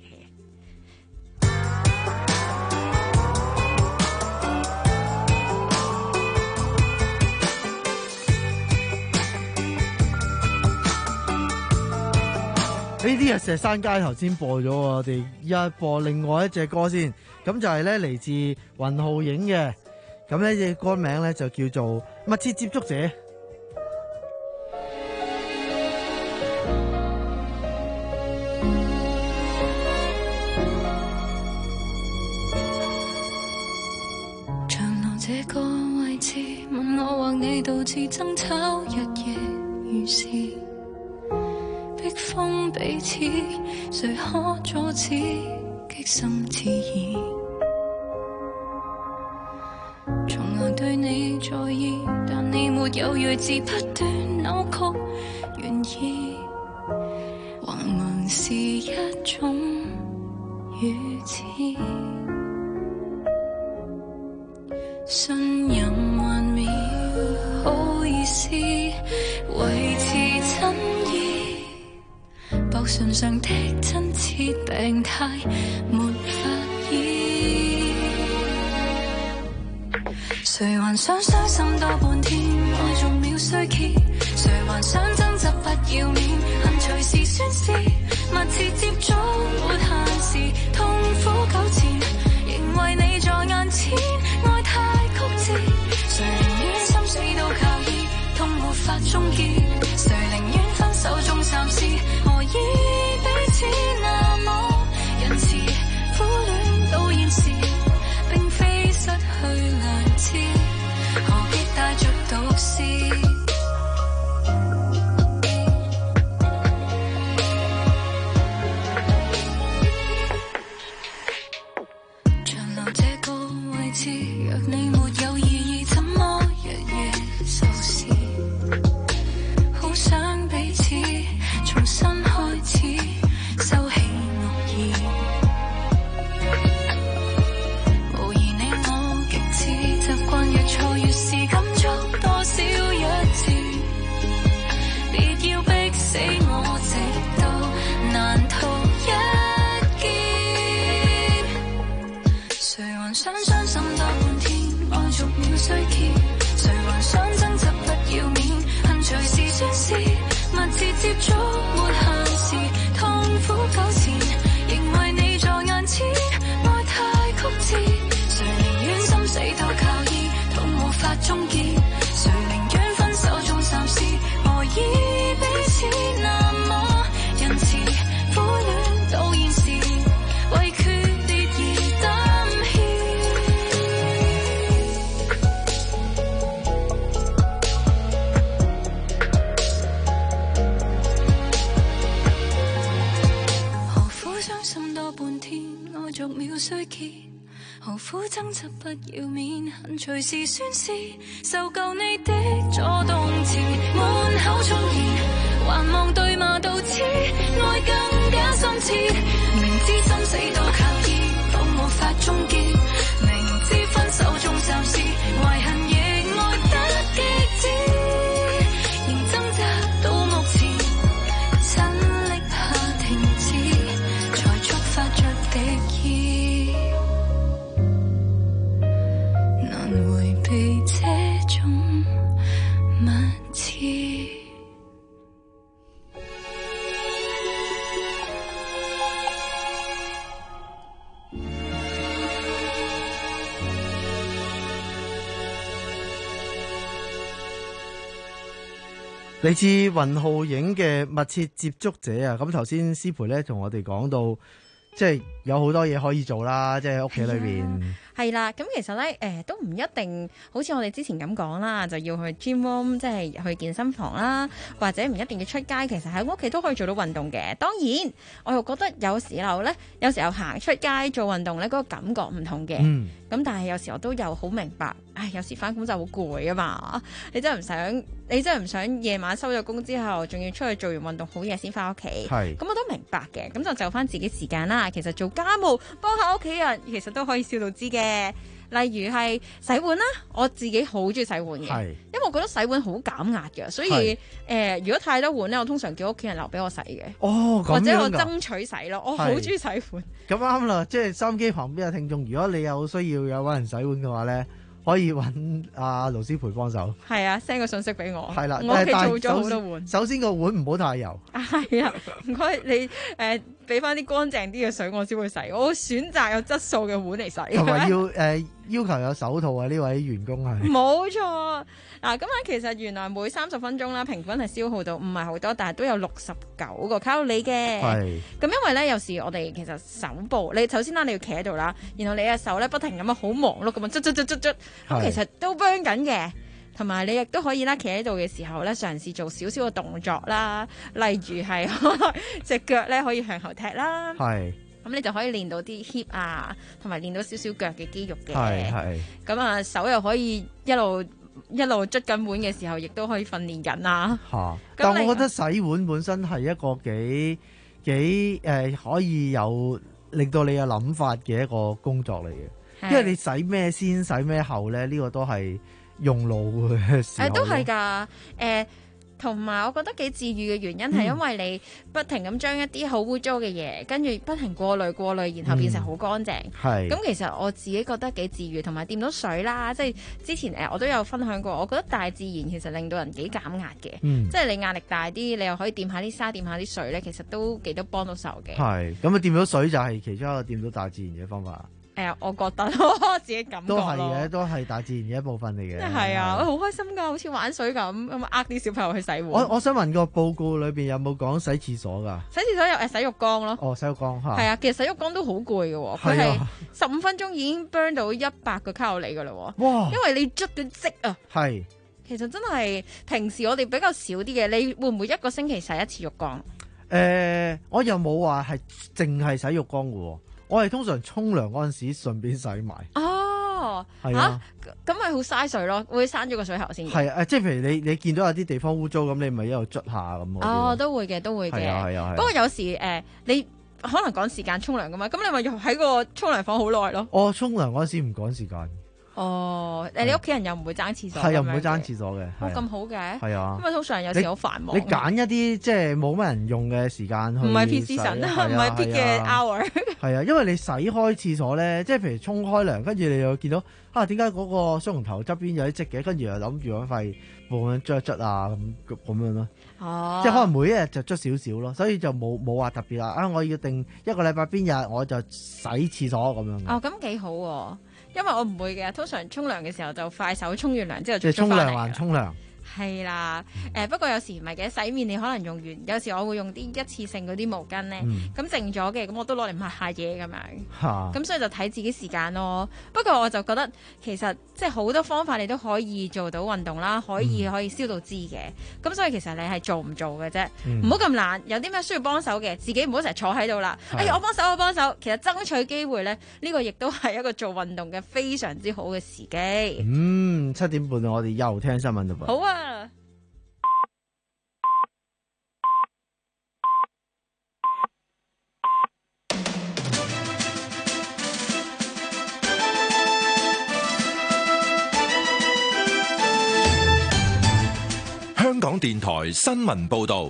呢啲係石山街頭先播咗，我哋而家播另外一隻歌先，咁就係咧嚟自雲浩影嘅，咁呢隻歌名咧就叫做《密切接觸者》。 長廊這個位置，問我或你導致爭吵，日夜如是。逼封彼此，誰可阻止激心熾熱？從來對你在意，但你沒有睿智，不斷扭曲原意，還能是一種如此。信任還未好意思維持親意，薄唇上的真切病態沒法醫，誰還想傷心多半天，愛逐秒衰竭，誰還想爭執不要面，恨隨時宣示，密切接觸沒限時， 切接觸沒限時，痛苦糾纏，仍為你在眼前，愛太曲折，誰寧願心死都靠醫，痛無法終結，誰寧願分手中暫時，何以彼此那麼仁慈，苦戀到現時，為決裂而擔歉。何苦傷心多半天，愛逐秒衰竭，何苦爭執不要面，恨隨時宣泄，受夠你的阻動詞，滿口忠言，還望對罵到痴，愛更加深切，明知心死都靠醫，痛無法終結，明知分手中暫時，懷恨亦愛得極致，仍掙扎到目前，親力下停止，才觸發着敵意，難迴避這種密切。 嚟自雲浩影嘅密切接觸者啊，咁頭先師培咧同我哋講到，即係有好多嘢可以做啦，即係屋企裏邊。 係啦，咁其實咧，誒、呃、都唔一定，好似我哋之前咁講啦，就要去 gym room，即係去健身房啦，或者唔一定要出街，其實喺屋企都可以做到運動嘅。當然，我又覺得有時候咧，有時候行出街做運動咧，嗰、那個感覺唔同嘅。嗯。咁但係有時候都有好明白，唉，有時返工就好攰啊嘛，你真係唔想，你真係唔想夜晚收咗工之後，仲要出去做完運動好夜先返屋企。係。咁我都明白嘅，咁就就返自己時間啦。其實做家務幫下屋企人，其實都可以笑到知嘅。例如係洗碗啦，我自己好中意洗碗嘅，因為我覺得洗碗好減壓嘅，所以誒、呃，如果太多碗咧，我通常叫屋企人留俾我洗嘅。哦，或者我爭取洗咯，我好中意洗碗。咁啱啦，即係收音機旁邊嘅聽眾，如果你有需要有搵人洗碗嘅話咧，可以搵阿盧思培幫手。係啊 ，send 個信息俾我。係啦，我屋企做咗好多碗。首先個碗唔好太油。係啊，唔該你誒，俾翻啲乾淨啲嘅水，我先會洗。我會選擇有質素嘅碗嚟洗。同埋要誒、呃、要求有手套啊！呢位員工係。冇錯。嗱，咁啊，其實原來每三十分鐘啦，平均係消耗到唔係好多，但係都有六十九個卡路里嘅。係。咁因為咧，有時我哋其實手部，你首先啦，你要企喺度啦，然後你嘅手咧不停咁樣好忙碌咁樣捽捽捽捽捽，咁其實都 burn 緊嘅。同埋你亦都可以啦，企喺度嘅時候咧，嘗試做少少嘅動作啦，例如係隻腳咧可以向後踢啦。係。咁你就可以練到啲 hip 啊，同埋練到少少腳嘅肌肉嘅。係係。咁啊，手又可以一路一路捽緊碗嘅時候，亦都可以訓練緊啦。嚇！但我覺得洗碗本身係一個幾幾誒、呃、可以有令到你有諗法嘅一個工作嚟嘅，因為你洗咩先洗咩後咧，呢、呢個都係用腦嘅時候。誒、呃、都係㗎，誒、呃。同埋我覺得幾治愈嘅原因係因為你不停咁將一啲好污糟嘅嘢，跟住不停過濾過濾，然後變成好乾淨。係、嗯。咁其實我自己覺得幾治愈，同埋掂到水啦，即係之前誒我都有分享過，我覺得大自然其實令到人幾減壓嘅。嗯、即係你壓力大啲，你又可以掂下啲沙，掂下啲水咧，其實都幾多幫到手嘅。係。咁啊，掂到水就係其中一個掂到大自然嘅方法。誒、呃，我覺得我自己感覺都係嘅，都係大自然嘅一部分嚟嘅。係啊，好開心㗎，好似玩水咁，咁呃啲小朋友去洗碗。我我想問個報告裏邊有冇講洗廁所㗎？洗廁所有誒洗浴缸咯。哦，洗浴缸嚇。係啊，其實洗浴缸都好攰嘅喎，佢係十五分鐘已經 burn 到一百個卡路里㗎啦喎。哇！因為你捽嘅積啊。係。其實真係平時我哋比較少啲嘅，你會唔會一個星期洗一次浴缸？誒、呃，我又冇話係淨係洗浴缸嘅喎。我係通常沖涼嗰陣時順便洗埋。哦，係啊，咁咪好嘥水咯，會閂咗個水喉先。係啊，即係譬如你你見到有啲地方污糟咁，你咪一路捽下咁。哦，都會嘅，都會嘅。係啊，係啊，係。不過有時誒、呃，你可能趕時間沖涼噶嘛，咁你咪要喺個沖涼房好耐咯。哦，沖涼嗰陣時唔趕時間。 哦，誒，你屋企人又唔會爭廁所？ 係又唔會爭廁所嘅。 哦，咁好嘅。 係啊， 因為通常有時好繁忙。 你揀一啲即係冇乜人用嘅時間去洗。 唔係 peak season，唔係 peak 嘅 hour。 係啊，因為你洗開廁所咧，即係譬如沖開涼，跟住你又見到啊，點解嗰個水龍頭側邊有啲積嘅？跟住又諗住揾塊布咁捽一捽啊，咁咁樣咯。 哦， 即係可能每一日就捽少少咯，所以就冇冇話特別啦。啊，我要定一個禮拜邊日我就洗廁所咁樣。 哦，咁幾好喎，因為我唔會嘅，通常沖涼嘅時候就快手沖完涼之後即係沖涼還沖涼。 係啦，誒、呃、不過有時唔係嘅，洗面你可能用完，有時我會用啲一,一次性嗰啲毛巾咧，咁、嗯、剩咗嘅，咁我都攞嚟抹下嘢咁樣，咁、啊、所以就睇自己時間咯。不過我就覺得其實即係好多方法你都可以做到運動啦，可以、嗯、可以消到脂嘅，咁所以其實你係做唔做嘅啫，唔好咁懶。有啲咩需要幫手嘅，自己唔好成日坐喺度啦。哎呀，我幫手，我幫手。其實爭取機會咧，呢、呢個亦都係一個做運動嘅非常之好嘅時機。 嗯，七點半我哋又聽新聞嘞噃。 好啊。 香港電台新聞報道。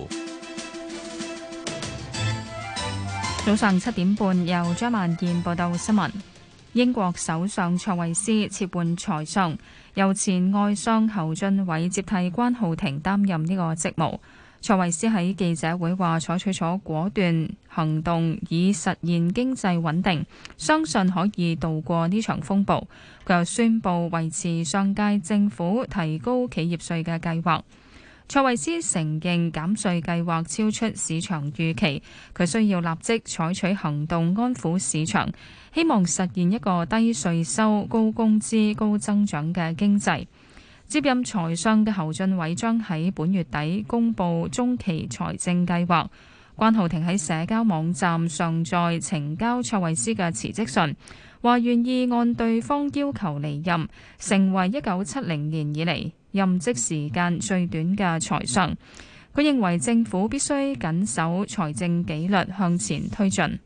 早上七點半，由張萬燕報道新聞。英國首相卓慧思撤換財相，由前外相侯俊偉接替關浩庭擔任呢個職務。卓慧思喺記者會話，採取咗果斷行動，以實現經濟穩定，相信可以渡過呢場風暴。佢又宣布維持上屆政府提高企業稅嘅計劃。卓慧思承認減稅計劃超出市場預期，佢需要立即採取行動安撫市場，希望實現一個低稅收、高工資、高增長嘅經濟。接任財相嘅侯俊偉將喺本月底公布中期財政計劃。關浩庭喺社交網站上載呈交卓慧思嘅辭職信，話願意按對方要求離任，成為一九七零年以嚟任職時間最短嘅財相。佢認為政府必須緊守財政紀律，向前推進。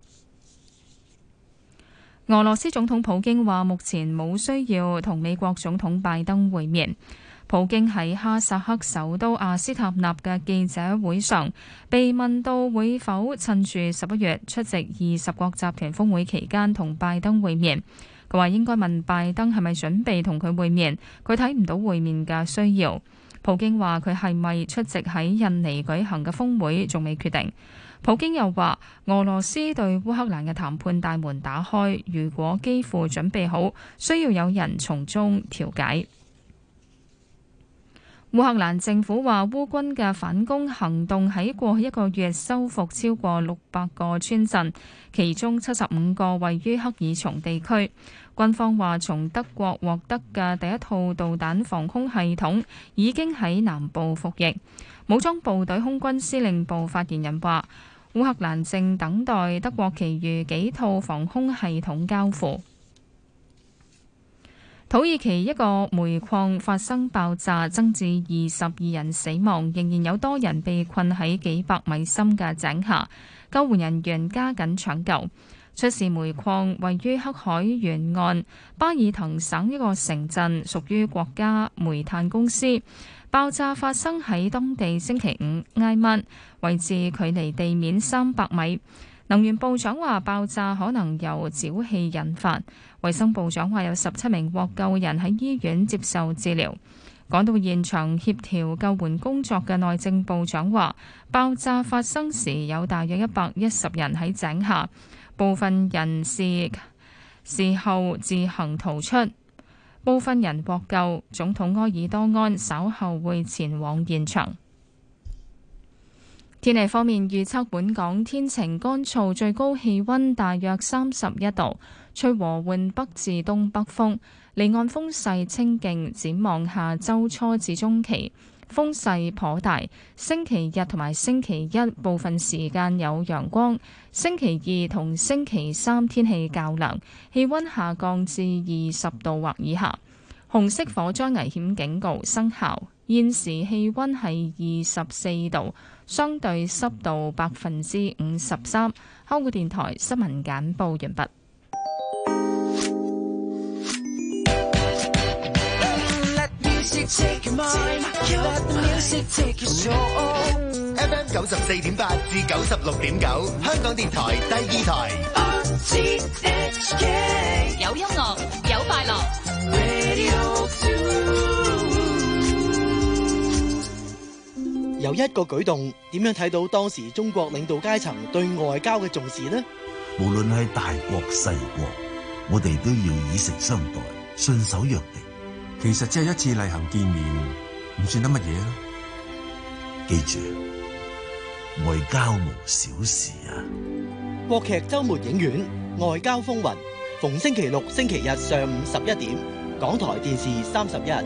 俄羅斯總統普京話目前冇需要同美國總統拜登會面。普京喺哈薩克首都阿斯塔納嘅記者會上被問到會否趁住十一月出席二十國集團峰會期間同拜登會面。佢話應該問拜登係咪準備同佢會面，佢睇唔到會面嘅需要。普京話佢係咪出席喺印尼舉行嘅峰會仲未決定。普京又話俄羅斯對烏克蘭嘅談判大門打開，如果基輔準備好，需要有人從中調解。烏克蘭政府話烏軍嘅反攻行動喺過去一個月收復超過六百個村鎮，其中七十五個位於克爾松地區。軍方話從德國獲得嘅第一套導彈防空系統已經喺南部服役。武裝部隊空軍司令部發言人話，烏克蘭正等待德國其餘幾套防空系統交付。土耳其一個煤礦發生爆炸，增至二十二人死亡，仍然有多人被困喺幾百米深嘅井下，救援人員加緊搶救。出事煤礦位於黑海沿岸巴爾滕省一個城鎮，屬於國家煤炭公司。爆炸發生喺當地星期五挨晚，位置距離地面三百米。能源部長話爆炸可能由沼氣引發。衛生部長話有十七名獲救人喺醫院接受治療。趕到現場協調救援工作嘅內政部長話，爆炸發生時有大約一百一十人喺井下，部分人士事後自行逃出，部分人獲救。總統埃爾多安稍後會前往現場。天氣方面預測，本港天晴乾燥，最高氣溫大約三十一度，吹和緩北至東北風，離岸風勢清勁。展望下周初至中期風勢頗大，星期日同埋星期一部分時間有陽光，星期二同星期三天氣較涼，氣溫下降至二十度或以下。紅色火災危險警告生效。現時氣溫係二十四度，相對濕度百分之五十三。香港電台新聞簡報完畢。 F M 九十四點八至九十六點九，香港電台第二台。 有音樂，有快樂。 由一個舉動，點樣睇到當時中國領導階層對外交嘅重視呢？ 無論係大國細國，我哋都要以誠相待，信守約定。 其實只係一次例行見面，唔算得乜嘢啦。 記住，外交無小事啊！ 國劇周末影院《外交風雲》，逢星期六、星期日上午十一點，港台電視三十一。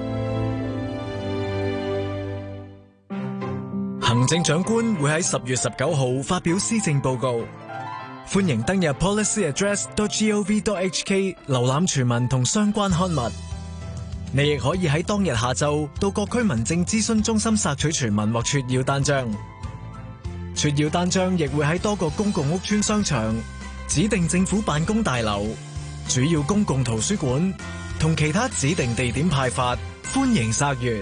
行政長官會喺十月十九號發表施政報告，歡迎登入 policy address dot gov dot hk 瀏覽全文同相關刊物。你亦可以喺當日下晝到各區民政諮詢中心索取全文或撮要單張。撮要單張亦會喺多個公共屋邨、商場、指定政府辦公大樓、主要公共圖書館同其他指定地點派發，歡迎索閱。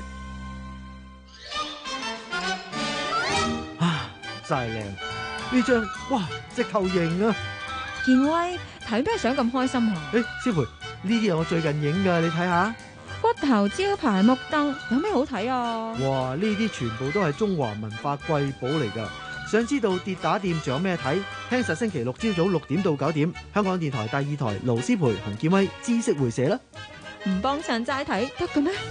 啊，真係靚！呢張哇，直頭型啊！ 健威睇咩相咁開心啊？ 誒，師培，呢啲係我最近影㗎，你睇下。 骨頭招牌木凳有咩好睇啊？ 哇！呢啲全部都係中華文化瑰寶嚟㗎。想知道跌打店仲有咩睇？聽實星期六朝早六點到九點，香港電台第二台盧思培、洪建威知識會社啦。 唔幫襯齋睇得嘅咩？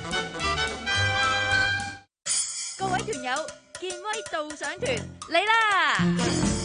各位團友，健威導賞團嚟啦！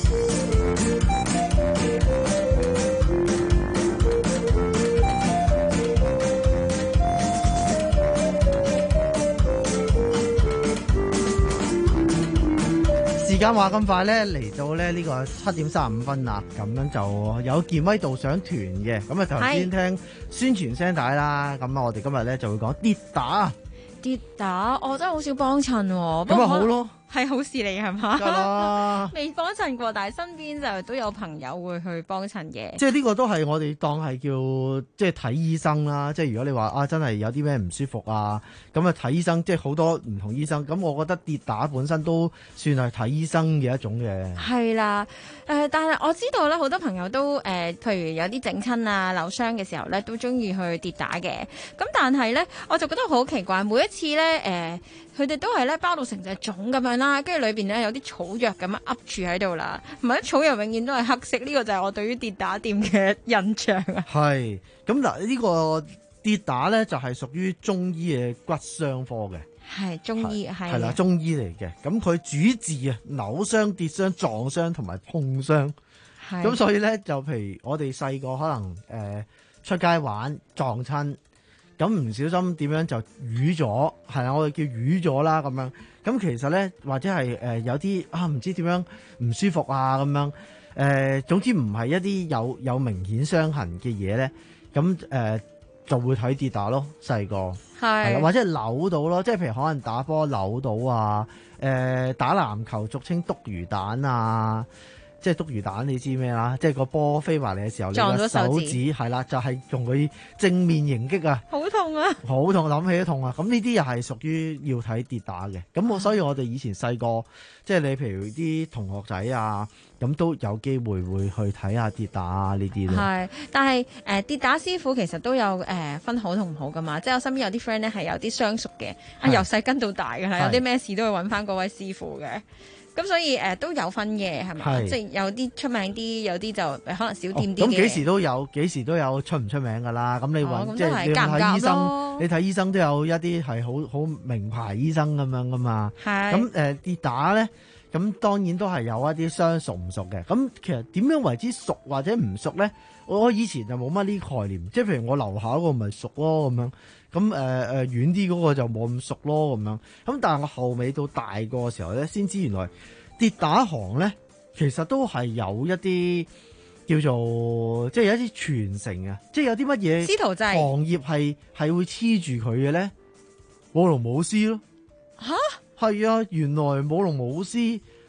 時間話咁快咧，嚟到咧呢個七點三十五分啦，咁樣就有健威導賞團嘅，咁啊頭先聽宣傳聲帶啦，咁啊我哋今日咧就會講跌打， 跌打，我真係好少幫襯， 咁咪好咯。 係好事嚟係嘛？ 梗係啦， 未幫襯過，但係身邊就都有朋友會去幫襯嘅。 即係呢個都係我哋當係叫即係睇醫生啦。即係如果你話啊真係有啲咩唔舒服啊，咁啊睇醫生，即係好多唔同醫生。咁我覺得跌打本身都算係睇醫生嘅一種嘅。 係啦，誒、呃，但係我知道咧，好多朋友都誒、呃，譬如有啲整親啊、扭傷嘅時候咧，都中意去跌打嘅。咁但係咧，我就覺得好奇怪，每一次咧，誒、呃。佢哋都係咧包到成隻粽咁樣啦，跟住裏邊咧有啲草藥咁樣噏住喺度啦，唔係啲草藥永遠都係黑色，呢、這個就係我對於跌打店嘅印象啊。係， 咁嗱呢個跌打咧就係屬於中醫嘅骨傷科嘅， 係中醫係係啦中醫嚟嘅，咁佢主治啊扭傷、跌傷、撞傷同埋碰傷，咁所以咧就譬如我哋細個可能誒、呃、出街玩撞親。咁唔小心點樣就瘀咗，係啊，我哋叫瘀咗啦咁樣。咁其實咧，或者係誒、呃、有啲啊唔知點樣唔舒服啊咁樣。誒、呃、總之唔係一啲有有明顯傷痕嘅嘢咧，咁誒、呃、就會睇跌打咯。細個係或者係扭到咯，即係譬如可能打波扭到啊，誒、呃、打籃球俗稱篤魚蛋啊。即係篤魚蛋，你知咩啦？即係個波飛埋嚟嘅時候， 撞咗手指， 你個手指係啦，就係、是、用佢正面迎擊啊！ 好痛啊！好痛，諗起都痛啊！咁呢啲又係屬於要睇跌打嘅。咁我所以我哋以前細個，即係你譬如啲同學仔啊，咁都有機會會去睇下跌打啊呢啲咯。係， 但係誒、呃、跌打師傅其實都有誒、呃、分好同唔好噶嘛。即係我身邊有啲 friend 咧係有啲相熟嘅，啊由細跟到大㗎啦，有啲咩事都會揾翻嗰位師傅嘅。咁所以誒、呃、都有分嘅係咪？即係有啲出名啲，有啲就可能少店啲嘅。 咁幾、哦、時都有，幾時都有出唔出名㗎啦？咁你揾、哦、即係你睇醫生，你睇醫生都有一啲係好好名牌醫生咁樣㗎嘛。係。咁誒、呃、跌打咧，咁當然都係有一啲相熟唔熟嘅。咁其實點樣為之熟或者唔熟咧？我以前就冇乜呢概念，即係譬如我樓下嗰個咪熟咯咁樣。咁誒誒遠啲嗰個就冇咁熟咯咁樣，咁但係我後尾到大個嘅時候咧，先知原來跌打行咧，其實都係有一啲叫做即係有一啲傳承啊，即係有啲乜嘢師徒制行業係係會黐住佢嘅咧，舞龍舞獅咯。吓？係啊，原來舞龍舞獅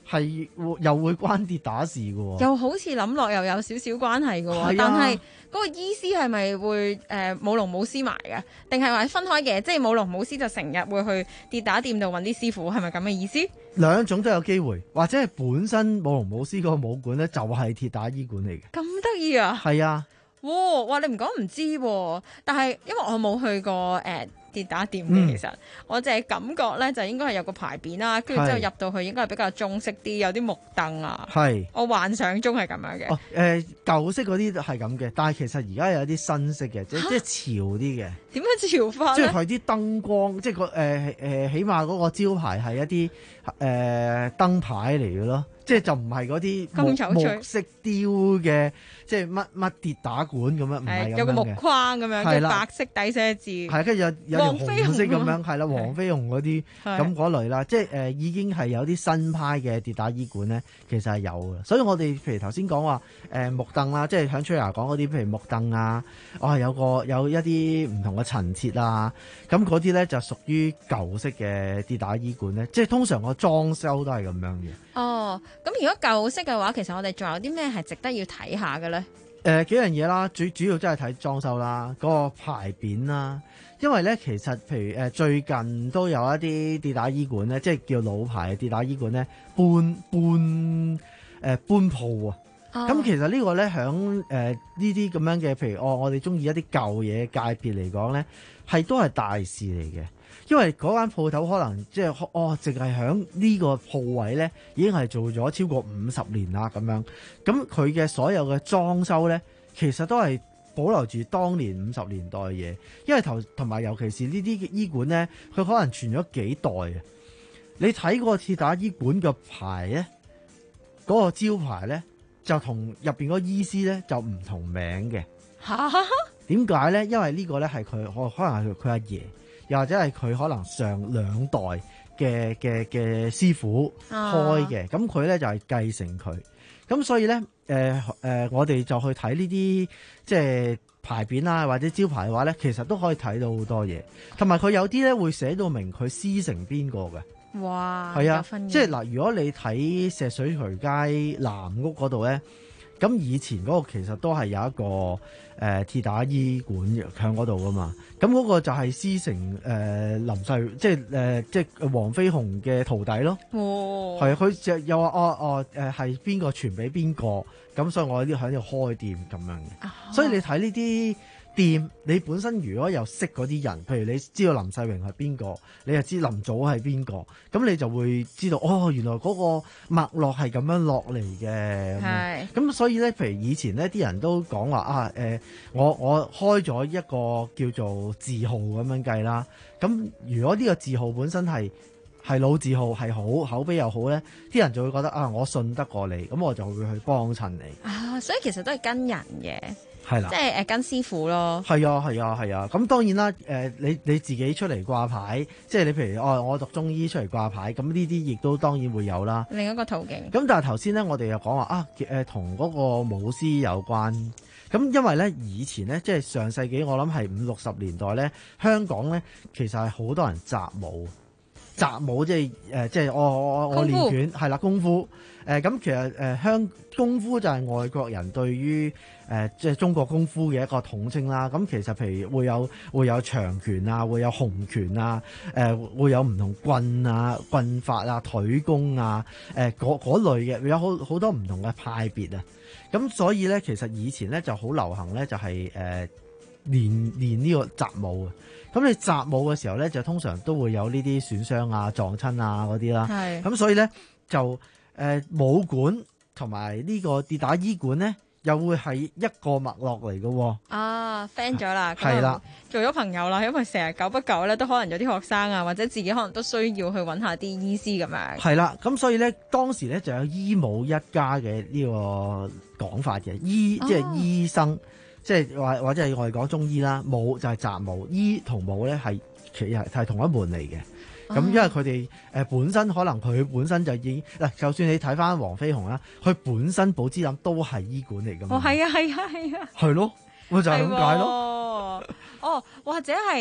係又會關跌打事嘅喎。 又好似諗落又有少少關係嘅喎， 啊、 但係嗰個醫師係咪會誒、呃、舞龍舞獅埋嘅？定係話分開嘅？即係舞龍舞獅就成日會去跌打店度揾啲師傅，係咪咁嘅意思？ 兩種都有機會，或者係本身舞龍舞獅嗰個武館咧就係鐵打醫館嚟嘅。 咁得意啊！ 係啊， 哇！哇！你唔講唔知喎，但係因為我冇去過誒。呃跌打店嘅、嗯、其實我淨係感覺咧就應該係有個牌匾啦，跟住之後入到去應該係比較中式啲，有啲木凳啊。係我幻想中係咁樣嘅。哦，誒、呃、舊式嗰啲係咁嘅，但係其實而家有啲新式嘅，即即係潮啲嘅。點樣潮法？即係佢啲燈光，即係個誒誒，起碼嗰個招牌係一啲誒燈牌嚟嘅咯。即係就唔係嗰啲木木色雕嘅，即係乜乜跌打館咁樣，唔係咁樣嘅。有個木框咁樣，跟住白色底寫字。係跟住有有條紅色咁樣，係啦，黃飛鴻嗰啲咁嗰類啦。即係誒、呃、已經係有啲新派嘅跌打醫館咧，其實係有嘅。所以我哋譬如頭先講話誒木凳啦，即係響吹牙講嗰啲，譬如木凳啊，我、哦、係有個有一啲唔同嘅陳設啊，咁嗰啲咧就屬於舊式嘅跌打醫館咧。即係通常個裝修都係咁樣嘅。哦。咁如果舊式嘅話，其實我哋仲有啲咩係值得要睇下嘅咧？誒、呃、幾樣嘢啦，主主要真係睇裝修啦，嗰、那個牌匾啦。因為咧，其實譬如誒、呃、最近都有一啲跌打醫館咧，即係叫老牌嘅跌打醫館咧，搬搬誒、呃、搬鋪啊。咁、哦、其實呢個咧響誒呢啲咁樣嘅，譬如、哦、我我哋中意一啲舊嘢界別嚟講咧，係都係大事嚟嘅。因為嗰間鋪頭可能即係哦，淨係響呢個鋪位咧，已經係做咗超過五十年啦咁樣。咁佢嘅所有嘅裝修咧，其實都係保留住當年五十年代嘅嘢。因為頭同埋尤其是呢啲醫館咧，佢可能傳咗幾代啊。你睇個鐵打醫館嘅牌咧，嗰、嗰個招牌咧就同入邊嗰個醫師咧就唔同名嘅。嚇？點解咧？因為呢個咧係佢可可能係佢阿爺。又或者係佢可能上兩代嘅嘅嘅師傅開嘅，咁佢咧就係、是、繼承佢，咁所以咧誒誒，我哋就去睇呢啲即係牌匾啊，或者招牌嘅話咧，其實都可以睇到好多嘢，同埋佢有啲咧會寫到明佢師承邊個嘅。哇！係啊，即係嗱，如果你睇石水渠街南屋嗰度咧，咁以前嗰個其實都係有一個。誒、呃、鐵打醫館響嗰度噶嘛，咁嗰個就係師承誒、呃、林世，即係誒、呃、即係黃飛鴻嘅徒弟咯。哦，係啊，佢就又話哦哦誒係邊個傳俾邊個，咁所以我呢喺度開店咁樣嘅。啊、所以你睇呢啲店，你本身如果有識嗰啲人，譬如你知道林世榮係邊個，你又知林祖係邊個，咁你就會知道哦，原來嗰個脈絡係咁樣落嚟嘅。係。咁所以咧，譬如以前呢啲人都講話啊，誒、呃，我我開咗一個叫做字號咁樣計啦。咁如果呢個字號本身係係老字號，係好口碑又好咧，啲人就會覺得啊，我信得過你，咁我就會去幫襯你。啊，所以其實都係跟人嘅。係啦，即係誒跟師傅咯。係啊，係啊，係啊。咁當然啦，誒、呃、你你自己出嚟掛牌，即係你譬如哦，我讀中醫出嚟掛牌，咁呢啲亦都當然會有啦。另一個途徑。咁但係頭先咧，我哋又講話啊，誒同嗰個舞獅有關。咁因為咧，以前咧，即係上世紀，我諗係五六十年代咧，香港咧其實係好多人習武。習武即係誒、呃，即係我我我練拳係啦，功夫誒咁、呃、其實誒香、呃、功夫就係外國人對於誒、呃、即係中國功夫嘅一個統稱啦。咁其實譬如會有會有長拳啊，會有洪拳啊，誒、呃、會有唔同棍啊、棍法啊、腿功啊，誒嗰嗰類嘅，有好好多唔同嘅派別啊。咁所以咧，其實以前咧就好流行咧，就係、是、誒、呃、練練呢個習武啊。咁你習武嘅時候咧，就通常都會有呢啲損傷啊、撞親啊嗰啲啦。係。咁所以咧，就誒、呃、武館同埋呢個跌打醫館咧，又會係一個脈絡嚟嘅喎。啊 friend 咗啦，係啦，做咗朋友啦，因為成日久不久咧，都可能有啲學生啊，或者自己可能都需要去揾下啲醫師咁樣。係啦，咁所以咧，當時咧就有醫武一家嘅呢個講法嘅，醫、哦、即係醫生。即係或或者係我哋講中醫啦，武就係習武，醫同武咧係其實係同一門嚟嘅。咁、哦、因為佢哋誒本身可能佢本身就已經嗱，就算你睇翻黃飛鴻啦，佢本身寶芝林都係醫館嚟㗎嘛。哦，係啊，係啊，係啊。係咯，咪就係咁解咯。哦，或者係。誒、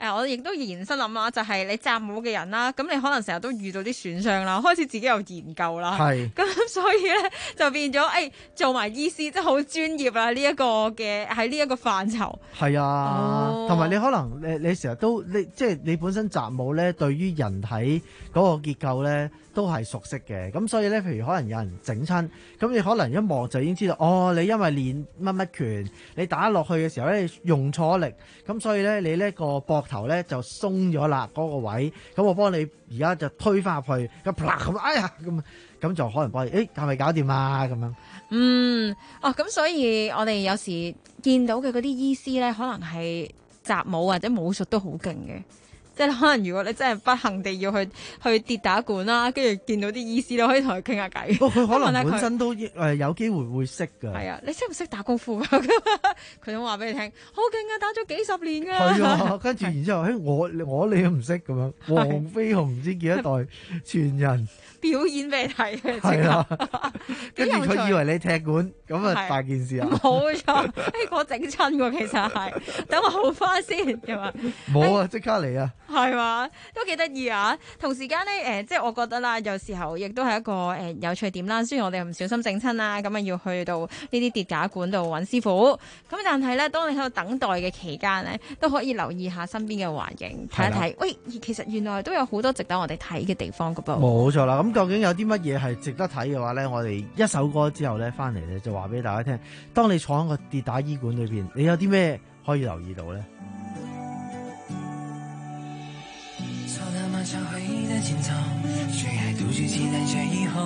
誒，我亦都延伸諗啦，就係、是、你習武嘅人啦，咁你可能成日都遇到啲損傷啦，開始自己有研究啦，係，咁所以咧就變咗誒、哎、做埋醫師，即係好專業啦呢一個嘅喺呢一個範疇。係啊，同埋、哦、你可能你你成日都你即係你本身習武咧，對於人體嗰個結構咧都係熟悉嘅，咁所以咧，譬如可能有人整親，咁你可能一望就已經知道，哦，你因為練乜乜拳，你打落去嘅時候咧用錯力，咁所以咧你呢個膊頭咧就鬆咗啦嗰個位，咁我幫你而家就推翻入去，咁啪咁，哎呀咁，咁就可能幫你，誒係咪搞掂啊咁樣？嗯，哦，咁所以我哋有時見到嘅嗰啲醫師咧，可能係習武或者武術都好勁嘅。即係可能如果你真係不幸地要去去跌打館啦，跟住見到啲醫師，你可以同佢傾下偈。佢可能本身都誒有機會會識㗎。係啊，你識唔識打功夫㗎？佢都話俾你聽，好勁啊！打咗幾十年㗎。係啊，跟住然之後，誒我我你都唔識咁樣，黃飛鴻唔知幾多代傳人。表演俾你睇嘅，係啦，跟住佢以為你踢館，咁啊大件事啊！冇錯，誒我整親喎，其實係，等我好翻先，係嘛？冇啊，即刻嚟啊！係嘛，都幾得意啊！同時間咧，誒、呃，即係我覺得啦，有時候亦都係一個誒、呃、有趣點啦。雖然我哋唔小心整親啦，咁啊要去到呢啲跌打館度揾師傅，咁但係咧，當你喺度等待嘅期間咧，都可以留意下身邊嘅環境，睇一睇，喂，其實原來都有好多值得我哋睇嘅地方㗎噃。冇錯啦，咁。究竟有啲乜嘢係值得睇嘅話咧？我哋一首歌之後咧，翻嚟咧就話俾大家聽。當你坐喺個跌打醫館裏邊，你有啲咩可以留意到咧？走到漫長回憶的盡頭，誰還獨自期待着以後？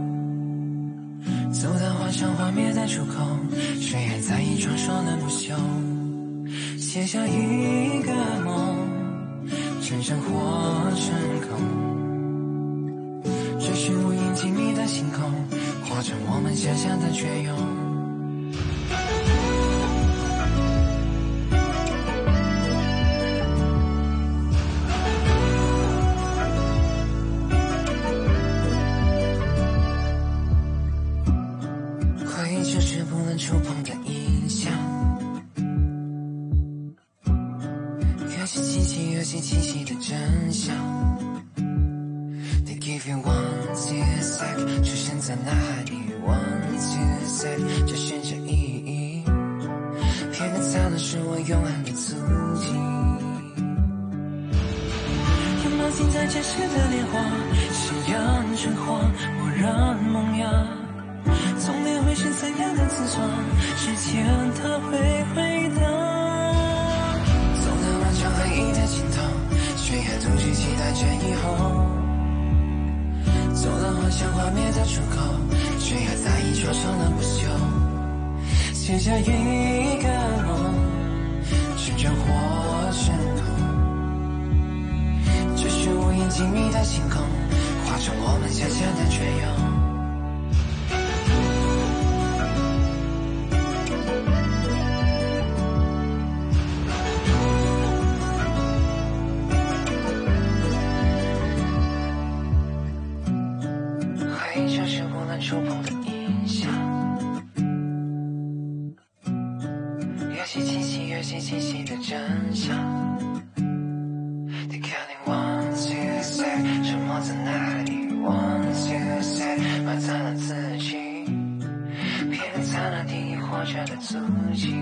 走到幻想幻滅的出口，誰還在意傳說能不朽？寫下一個夢，真正活成空。追尋無垠靜謐的星空，化成我們想象的闕永。回憶就是不能觸碰的印象，越是清晰越是清晰的真相。If you want to say， 出現在哪裡 ？Want to say， 這選擇意義，偏偏藏的是我永恆的足跡。擁抱近在咫尺的蓮花，夕陽成花，蓦然萌芽。從年會是怎樣的自創？時間它會回答。走到漫長回憶的盡頭，誰還獨自期待着以後？走到幻想幻滅的出口，誰還在意說唱能不朽？寫下一個夢，真正活成空。追尋無垠靜謐的星空，化成我們想象的闕永。觸碰的印象，越是清晰越是清晰的真相。They counting one two three， 沉默在哪裡 ？One two three， 埋葬了自己，偏藏了定義活着的足跡。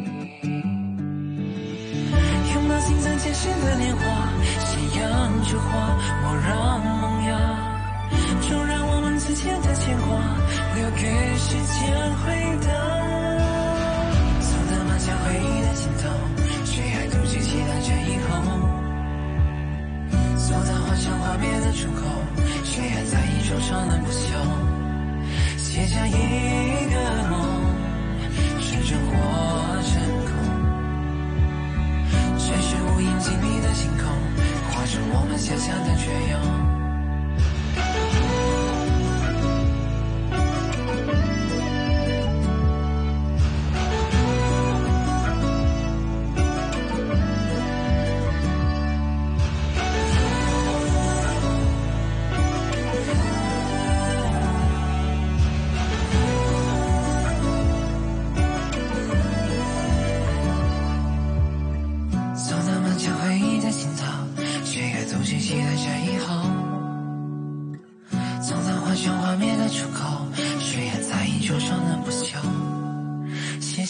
擁抱近在咫尺的蓮花，夕陽之花，蓦然萌芽。縱然我們之間的牽掛，留給時間回答。走到漫長回憶的盡頭，誰還獨自期待着以後？走到幻想畫面的出口，誰還在意說唱能不朽？寫下一個夢，真正活成空。追尋無垠靜謐的星空，化成我們想象的闕永。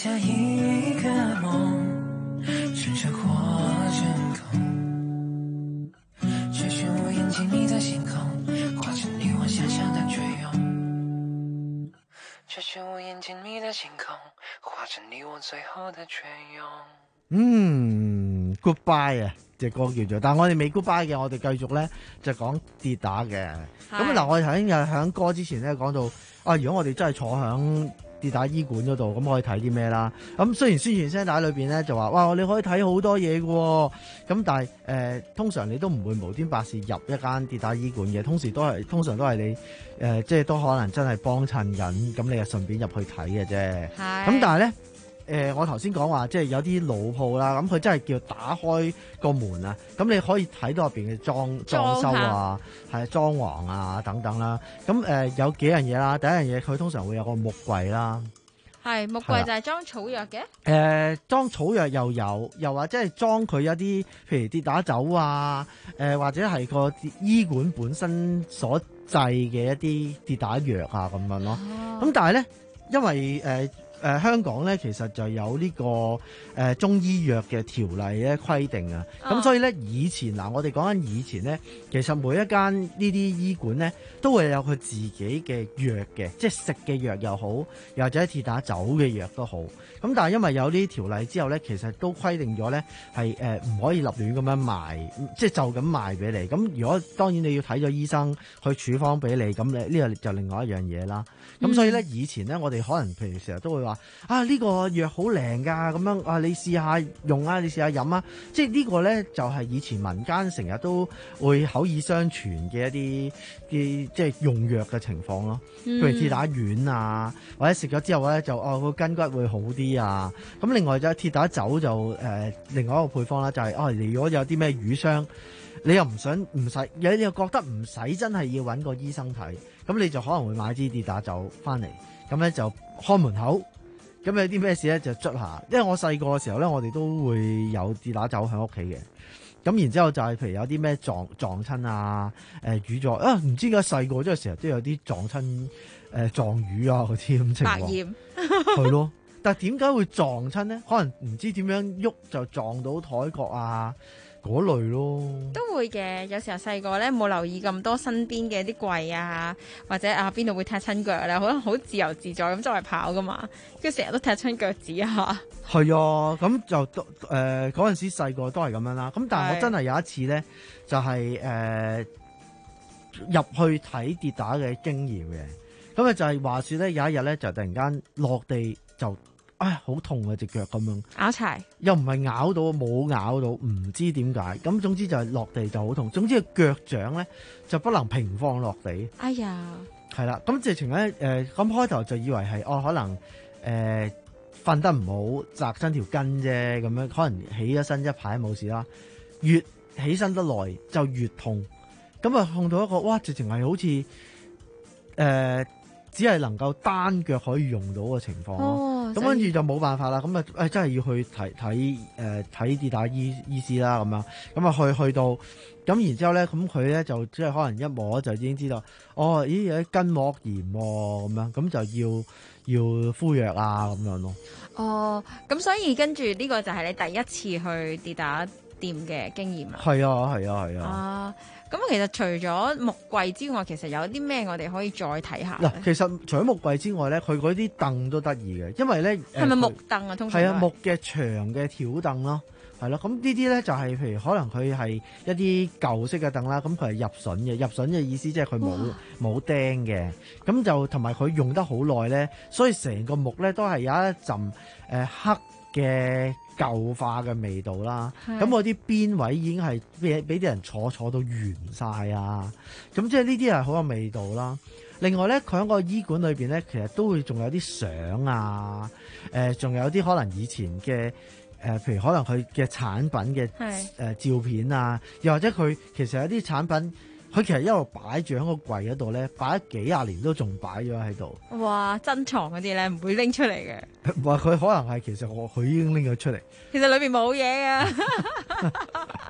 下一個夢，趁着火正空，追尋我眼睛裡的星空，畫着你我想象的追夢，追尋我眼睛裡的星空，畫着你我最後的追夢。 嗯 ，Goodbye 啊，隻歌叫做，但係我哋未 Goodbye 嘅，我哋繼續咧就講跌打嘅。咁嗱，我哋頭先又喺歌之前咧講到，啊，如果我哋真係坐響跌打醫館嗰度，咁可以睇啲咩啦？咁雖然宣傳聲帶裏邊咧就話，哇，你可以睇好多嘢嘅，咁但係誒、呃，通常你都唔會無端白事入一間跌打醫館嘅，通時都係通常都係你誒、呃，即係都可能真係幫襯緊，咁你就順便入去睇嘅啫。係。咁但係咧。誒、呃，我頭先講話，即係有啲老鋪啦，咁佢真係叫打開個門啊，咁你可以睇到入邊嘅裝裝修啊，係裝潢啊等等啦。咁誒、呃、有幾樣嘢啦，第一樣嘢佢通常會有個木櫃啦，係木櫃就係裝草藥嘅。誒、呃，裝草藥又有，又或者係裝佢一啲，譬如跌打酒啊，誒、呃、或者係個醫館本身所製嘅一啲跌打藥啊咁樣咯。咁、哦、但係咧，因為誒。呃誒、呃、香港咧，其實就有呢、這個誒、呃、中醫藥嘅條例咧規定啊，咁、哦、所以咧以前嗱、呃，我哋講緊以前咧，其實每一間呢啲醫館咧都會有佢自己嘅藥嘅，即係食嘅藥又好，又或者係跌打酒嘅藥都好。咁但係因為有呢啲條例之後咧，其實都規定咗咧係誒唔可以立亂咁樣賣，即係就咁賣俾你。咁如果當然你要睇咗醫生去處方俾你，咁你呢個就另外一樣嘢啦。咁、嗯、所以咧，以前咧，我哋可能譬如成日都會話啊，呢、呢個藥好靈㗎，咁樣啊，你試下用啊，你試下飲啊，即係呢個咧就係、係、以前民間成日都會口耳相傳嘅一啲啲即係用藥嘅情況咯。譬如跌打丸啊，或者食咗之後咧就哦個筋骨會好啲啊。咁另外就跌打酒就誒、呃、另外一個配方啦，就係、係、哦，你如果有啲咩瘀傷，你又唔想唔使，有你又覺得唔使真係要揾個醫生睇。咁你就可能會買支跌打酒翻嚟，咁咧就開門口，咁有啲咩事咧就捽下。因為我細個嘅時候咧，我哋都會有跌打酒喺屋企嘅。咁然之後就係譬如有啲咩撞撞親啊，誒瘀咗啊，唔知點解細個即係成日都有啲撞親誒、呃、撞瘀啊嗰啲咁情況。百厭係咯，但係點解會撞親咧？可能唔知點樣喐就撞到台角啊。嗰類咯，都會嘅。有時候細個咧冇留意咁多身邊嘅啲櫃啊，或者啊邊度會踢親腳咧，可能好自由自在咁周圍跑噶嘛，跟住成日都踢親腳趾啊。係啊，咁就誒嗰陣時細個都係咁樣啦。咁但係我真係有一次咧，就係誒入去睇跌打嘅經驗嘅。咁啊就係話説咧，有一日咧就突然間落地就。唉，好痛啊隻腳咁樣，拗柴又唔係咬到，冇咬到，唔知點解。咁總之就係落地就好痛。總之個腳掌咧就不能平放落地。哎呀，係啦。咁直情咧誒，咁開頭就以為係哦，可能誒瞓、呃、得唔好，紮親條筋啫，咁樣可能起咗身一排冇事啦。越起身得耐就越痛，咁啊痛到一個哇，直情係好似誒。呃只係能夠單腳可以用到嘅情況咯，咁跟住就冇辦法啦。咁啊，誒真係要去睇睇誒睇跌打醫醫師啦，咁樣咁啊去去到咁，然之後咧，咁佢咧就即係可能一摸就已經知道，哦，咦有啲筋膜炎喎，咁樣咁就要要敷藥啊，咁樣咯。哦，咁所以跟住呢個就係你第一次去跌打店嘅經驗啊？係啊，係啊，係啊。啊咁其實除咗木櫃之外，其實有啲咩我哋可以再睇下？嗱，其實除咗木櫃之外咧，佢嗰啲凳都得意嘅，因為咧係咪木凳啊？通常係啊，木嘅長嘅條凳咯，係咯。咁呢啲咧就係譬如可能佢係一啲舊式嘅凳啦，咁佢係入榫嘅，入榫嘅意思即係佢冇冇釘嘅，咁就同埋佢用得好耐咧，所以成個木咧都係有一陣誒、呃、黑嘅舊化嘅味道啦，咁我啲邊位已經係俾俾啲人坐坐到圓晒啊，咁即係呢啲係好有味道啦。另外咧，佢喺個醫館裏邊咧，其實都會仲有啲相啊，誒、呃，仲有啲可能以前嘅誒、呃，譬如可能佢嘅產品嘅誒、呃、照片啊，又或者佢其實有啲產品。佢其實一路擺住喺個櫃嗰度咧，擺咗幾廿年都仲擺咗喺度。哇！珍藏嗰啲咧唔會拎出嚟嘅。話佢可能係其實我佢已經拎咗出嚟。其實裏邊冇嘢啊。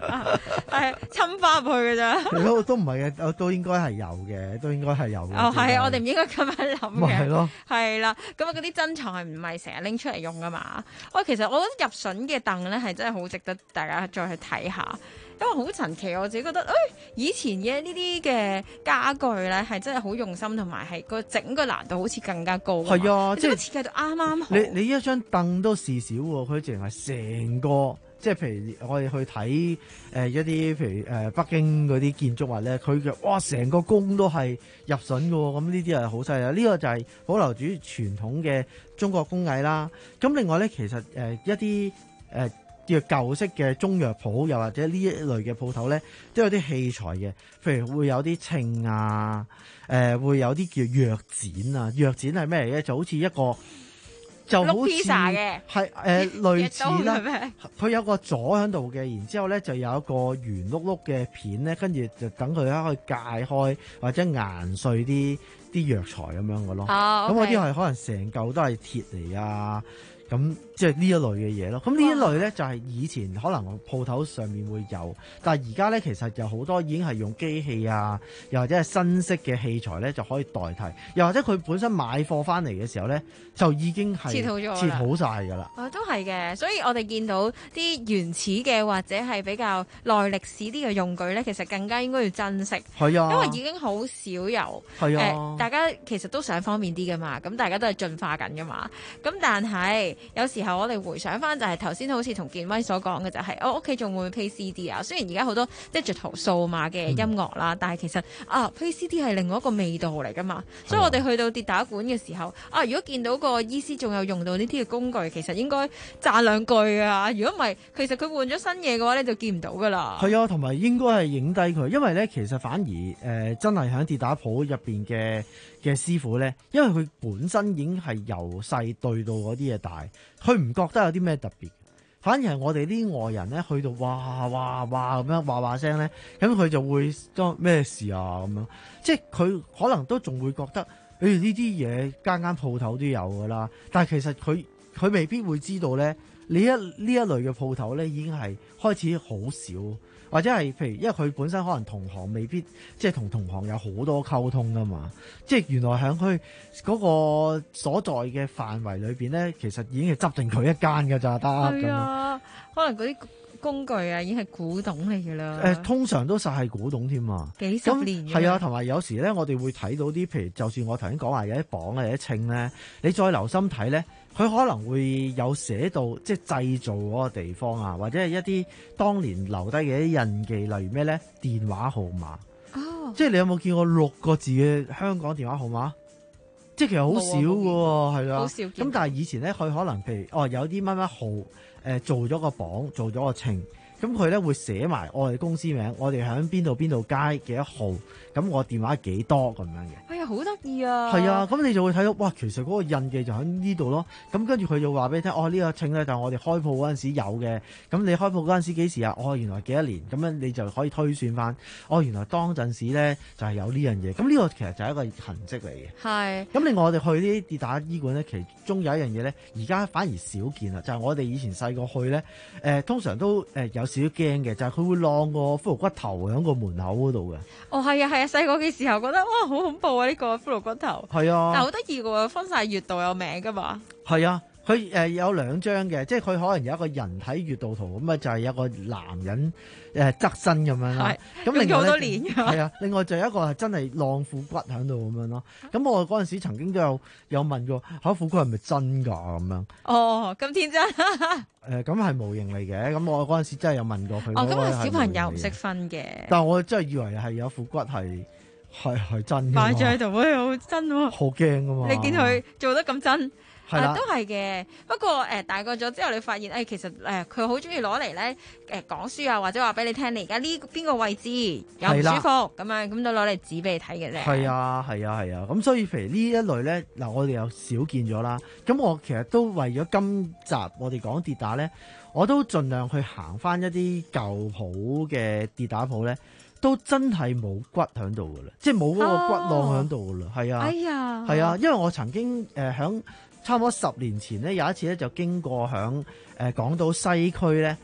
係侵翻入去嘅咋？ 都都唔係嘅，都應該係有嘅，都應該係有嘅。 哦，係啊，我哋唔應該咁樣諗嘅。 係咯， 係啦，咁啊嗰啲珍藏係唔係成日拎出嚟用噶嘛？喂，其實我覺得入榫嘅凳咧係真係好值得大家再去睇下。因為好神奇，我自己覺得，誒、哎、以前嘅呢啲嘅家具咧係真係好用心，同埋係個整個難度好似更加高。係啊，即係設計到啱啱好。 你你一張凳都事少喎，佢淨係成個，即係譬如我哋去睇誒、呃、一啲譬如誒、呃、北京嗰啲建築物咧，佢嘅哇成個宮都係入榫嘅喎，咁呢啲係好犀利。呢、這個就係保留住傳統嘅中國工藝啦。咁另外咧，其實誒、呃、一啲誒。呃叫舊式嘅中藥鋪，又或者呢一類嘅鋪頭咧，都有啲器材嘅，譬如會有啲秤啊，誒、呃、會有啲叫藥剪啊。藥剪係咩嚟嘅？就好似一個就好似係誒類似啦，佢有個座喺度嘅，然之後咧就有一個圓碌碌嘅片咧，跟住就等佢可以解開或者研碎啲啲藥材咁樣嘅咯。咁嗰啲係可能成嚿都係鐵嚟啊。咁即係呢一類嘅嘢咯，咁呢一類咧就係以前可能鋪頭上面會有，但係而家咧其實有好多已經係用機器啊，又或者係新式嘅器材咧就可以代替，又或者佢本身買貨翻嚟嘅時候咧就已經係切好咗， 切好曬㗎啦。 啊，都係嘅，所以我哋見到啲原始嘅或者係比較耐歷史啲嘅用具咧，其實更加應該要珍惜。係啊，因為已經好少有。係啊、呃，大家其實都想方便啲㗎嘛，咁大家都係進化緊㗎嘛，咁但係。有時候我哋回想翻就係頭先好似同建威所講嘅就係、是、我屋企仲會 play C D 啊，雖然而家好多 digital 數碼嘅音樂啦，嗯、但係其實啊 play C D 係另外一個味道嚟噶嘛，所以我哋去到跌打館嘅時候啊，如果見到個醫師仲有用到呢啲嘅工具，其實應該讚兩句啊，如果唔係其實佢換咗新嘢嘅話咧就見唔到噶啦。係啊， 同埋應該係影低佢，因為咧其實反而誒、呃、真係喺跌打鋪入邊嘅嘅師傅咧，因為佢本身已經係由細對到嗰啲嘢大。佢唔覺得有啲咩特別，反而係我哋啲外人咧去到哇哇哇咁樣話話聲咧，咁佢就會當咩事啊咁樣，即係佢可能都仲會覺得誒呢啲嘢間間鋪頭都有噶啦，但係其實佢佢未必會知道咧，呢一呢一類嘅鋪頭咧已經係開始好少。或者係譬如，因為佢本身可能同行未必即係同同行有好多溝通噶嘛，即係原來喺佢嗰個所在嘅範圍裏邊咧，其實已經係執定佢一間㗎咋得。係啊， 可能嗰啲工具啊已經係古董嚟㗎啦。誒、 呃，通常都實係古董添啊， 幾十年。 係啊，同埋有時咧，我哋會睇到啲譬如，就算我頭先講話有啲磅啊，有啲秤咧，你再留心睇咧。佢可能會有寫到即係製造嗰個地方啊，或者係一啲當年留低嘅一啲印記，例如咩咧？電話號碼。哦，即係你有冇見過六個字嘅香港電話號碼？即係其實好少㗎喎，係啊。好少。咁但係以前咧，佢可能譬如哦有啲乜乜號誒、呃、做咗個磅，做咗個稱。咁佢咧會寫埋我哋公司名，我哋喺邊度邊度街幾多號，咁我電話幾多咁樣嘅。 哎呀，好得意啊！ 係啊，咁你就會睇到，哇，其實嗰個印記就喺呢度咯。咁跟住佢就話俾你聽，哦，呢、呢個稱咧就係我哋開鋪嗰陣時有嘅。咁你開鋪嗰陣時幾時啊？哦，原來幾多年？咁樣你就可以推算翻，哦，原來當陣時咧就係有呢樣嘢。咁呢個其實就係一個痕跡嚟嘅。係。咁另外我哋去呢啲跌打醫館咧，其中有一樣嘢咧，而家反而少見啦，就係、是、我哋以前細個去咧，誒、呃、通常都誒、呃、有少少驚嘅，就係、是、佢會晾個骷髏骨頭喺個門口嗰度嘅。 哦，係啊，係啊，細個嘅時候覺得哇，好恐怖啊！呢、這個骷髏骨頭。係啊。但係好得意嘅喎，分晒穴道有名噶嘛。係啊。 佢誒、呃、有兩張嘅，即係佢可能有一個人體穴道圖，咁啊就係有個男人誒側、呃、身咁樣啦。咁另外好多年係啊，另外就有一個係真係晾副骨喺度咁樣咯。咁我嗰陣時曾經都有有問過，嚇副骨係咪真㗎咁樣？哦，咁天真。誒咁係模型嚟嘅，咁我嗰陣時真係有問過佢。 哦，咁係小朋友唔識分嘅。 但係我真係以為係有副骨係係係真嘅。 擺咗喺度，喂，好真喎！ 好驚㗎嘛！ 你見佢做得咁真？係、啊、都係嘅，不過誒、呃、大個咗之後，你發現誒、哎、其實誒佢好中意攞嚟咧誒講書啊，或者話俾你聽，你而家呢邊個位置有唔舒服咁樣，咁就攞嚟指俾你睇嘅啫。係啊，係啊，係啊，咁所以譬如呢一類咧，嗱我哋又少見咗啦。咁我其實都為咗今集我哋講跌打咧，我都盡量去行翻一啲舊鋪嘅跌打鋪咧，都真係冇骨喺度噶啦，即係冇嗰個骨浪喺度噶啦。係、哦、啊，哎呀，係啊，因為我曾經誒響。呃差唔多十年前咧，有一次咧就經過響誒港島西區咧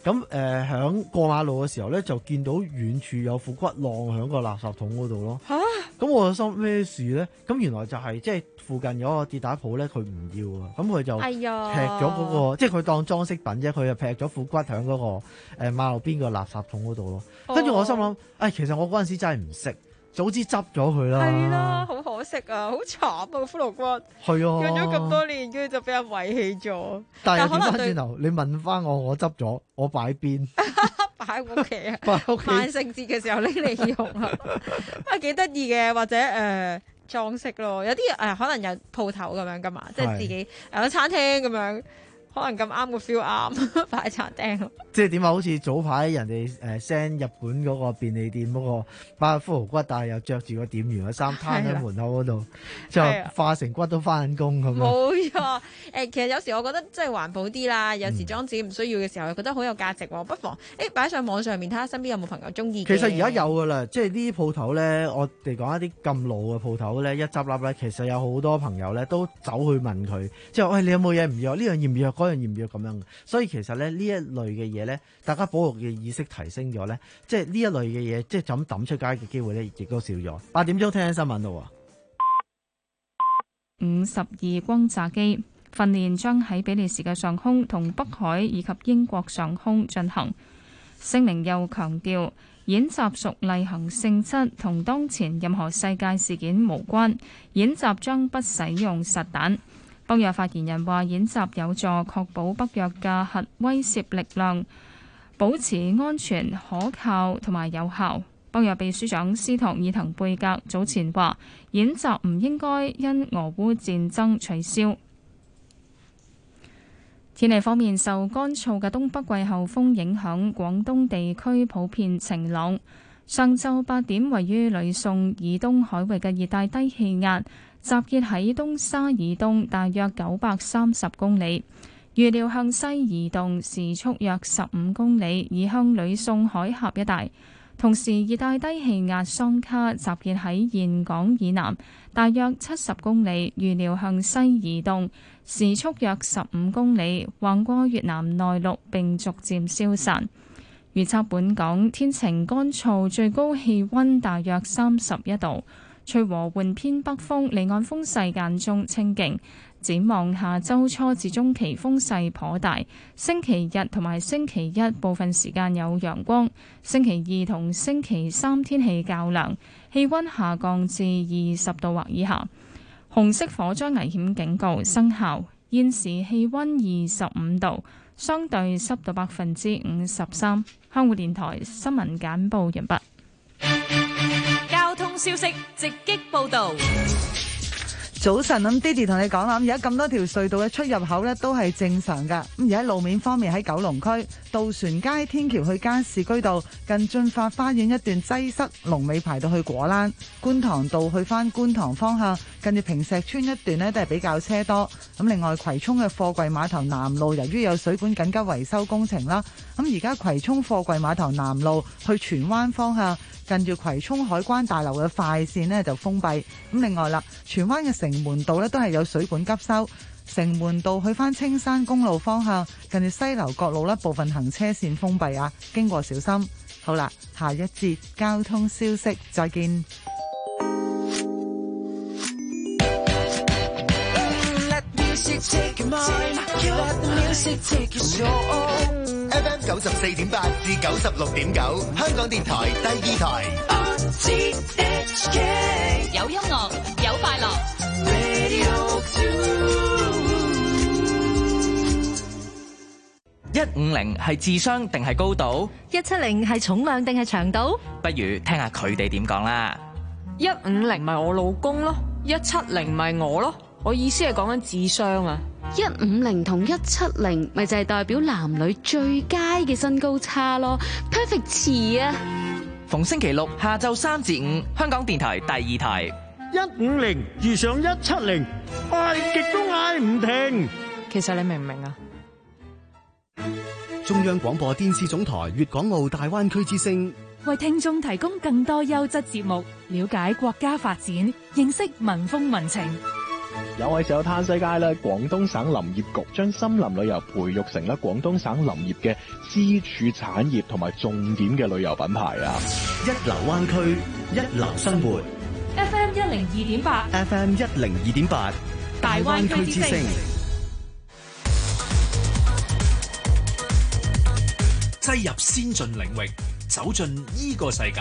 咁誒響過馬路嘅時候咧，就見到遠處有副骨晾喺個垃圾桶嗰度咯。嚇！咁我就心咩事咧？咁原來就係、是、即係附近有個跌打鋪咧，佢唔要啊。咁佢就劈咗嗰個，即係佢當裝飾品啫。佢就劈咗副骨喺嗰、那個誒、呃、馬路邊個垃圾桶嗰度咯。跟住我心諗，誒、哎、其實我嗰陣時真係唔識。早知執咗佢啦， 係啦，好可惜啊，好慘啊個骷髏骨， 係啊， 養咗咁多年，跟住就俾人遺棄咗。 但係調翻轉頭，你問翻我，我執咗，我擺邊？ 擺喺屋企啊， 擺喺屋企。 萬聖節嘅時候拎嚟用啊，啊幾得意嘅，或者誒裝飾咯，有啲誒、呃、可能有鋪頭咁樣噶嘛，即係自己有餐廳咁樣。可能咁啱個 feel 啱擺餐廳咯， 即係點啊？好似早排人哋誒 send 日本嗰個便利店嗰個擺骷髏骨，但係又着住個店員嘅衫攤喺門口嗰度，就化成骨都翻緊工咁樣。冇錯，誒其實有時我覺得即係環保啲啦，有時裝自己唔需要嘅時候，又覺得好有價值喎，不妨誒擺上網上面睇下身邊有冇朋友中意。 其實而家有㗎啦，即係呢啲鋪頭咧，我哋講一啲咁老嘅鋪頭咧，一執笠咧，其實有好多朋友咧都走去問佢，即係喂，你有冇嘢唔要？呢樣要唔要？嗰樣要唔要咁樣？所以其實咧呢一類嘅嘢咧，大家保育嘅意識提升咗咧，即係呢一類嘅嘢，即係就咁抌出街嘅機會咧，亦都少咗。八點鐘聽緊新聞咯。 五十二轟炸機訓練將喺比利時嘅上空同北海以及英國上空進行。聲明又強調，演習屬例行性質，同當前任何世界事件無關。演習將不使用實彈。北約發言人話，演習有助確保北約嘅核威懾力量保持安全、可靠同埋有效。北約秘書長斯托爾滕貝格早前話，演習唔應該因俄烏戰爭取消。天氣方面，受乾燥嘅東北季候風影響，廣東地區普遍晴朗。上晝八點，位於呂宋以東海域嘅熱帶低氣壓集結喺東沙以東大約九百三十公里，預料向西移動，時速約十五公里，移向呂宋海峽一帶。同時，熱帶低氣壓桑卡集結喺峴港以南大約七十公里，預料向西移動，時速約十五公里，橫過越南內陸並逐漸消散。預測本港天晴乾燥，最高氣溫大約三十一度。吹和緩偏北風，離岸風勢間中清勁。展望下周初至中期風勢頗大，星期日同埋星期一部分時間有陽光，星期二同星期三天氣較涼，氣溫下降至二十度或以下。紅色火災危險警告生效。現時氣溫二十五度，相對濕度百分之五十三。香港電台新聞簡報完畢。 交通消息直擊報道。 早晨，咁 Didi 同你講啦，咁而家咁多條隧道嘅出入口咧都係正常噶。咁而喺路面方面，喺九龍區渡船街天橋去加士居道近駿發花園一段擠塞，龍尾排到去果欄。觀塘道去翻觀塘方向，近住坪石村一段呢都係比較車多。咁另外葵涌嘅貨櫃碼頭南路，由於有水管緊急維修工程啦，咁而家葵涌貨櫃碼頭南路去荃灣方向，近住葵涌海關大樓嘅快線呢就封閉。咁另外啦，荃灣嘅城門道呢都係有水管急修，城門道去翻青山公路方向，近住西樓角路呢部分行車線封閉啊，經過小心。好啦，下一節交通消息，再見。 F M 九十四點八至九十六點九，香港電台第二台。 有音樂，有快樂。 一五零係智商定係高度？ 一七零係重量定係長度？ 不如聽下佢哋點講啦。 一五零咪我老公咯，一七零咪我咯。我意思係講緊智商啊。 一五零同一七零咪就係代表男女最佳嘅身高差咯 ，perfect 詞啊！ 逢星期六下晝三至五，香港電台第二台。 一五零遇上一七零，嗌極都嗌唔停。 其實你明唔明啊？ 中央廣播電視總台粵港澳大灣區之聲， 為聽眾提供更多優質節目，了解國家發展，認識民風民情。 有位時候嘆世界啦，廣東省林業局將森林旅遊培育成咧廣東省林業嘅支柱產業同埋重點嘅旅遊品牌啊！ 一流灣區，一流生活。 F M 一零二點八 F M 一零二點八， 大灣區之聲。 擠入先進領域，走進呢個世界。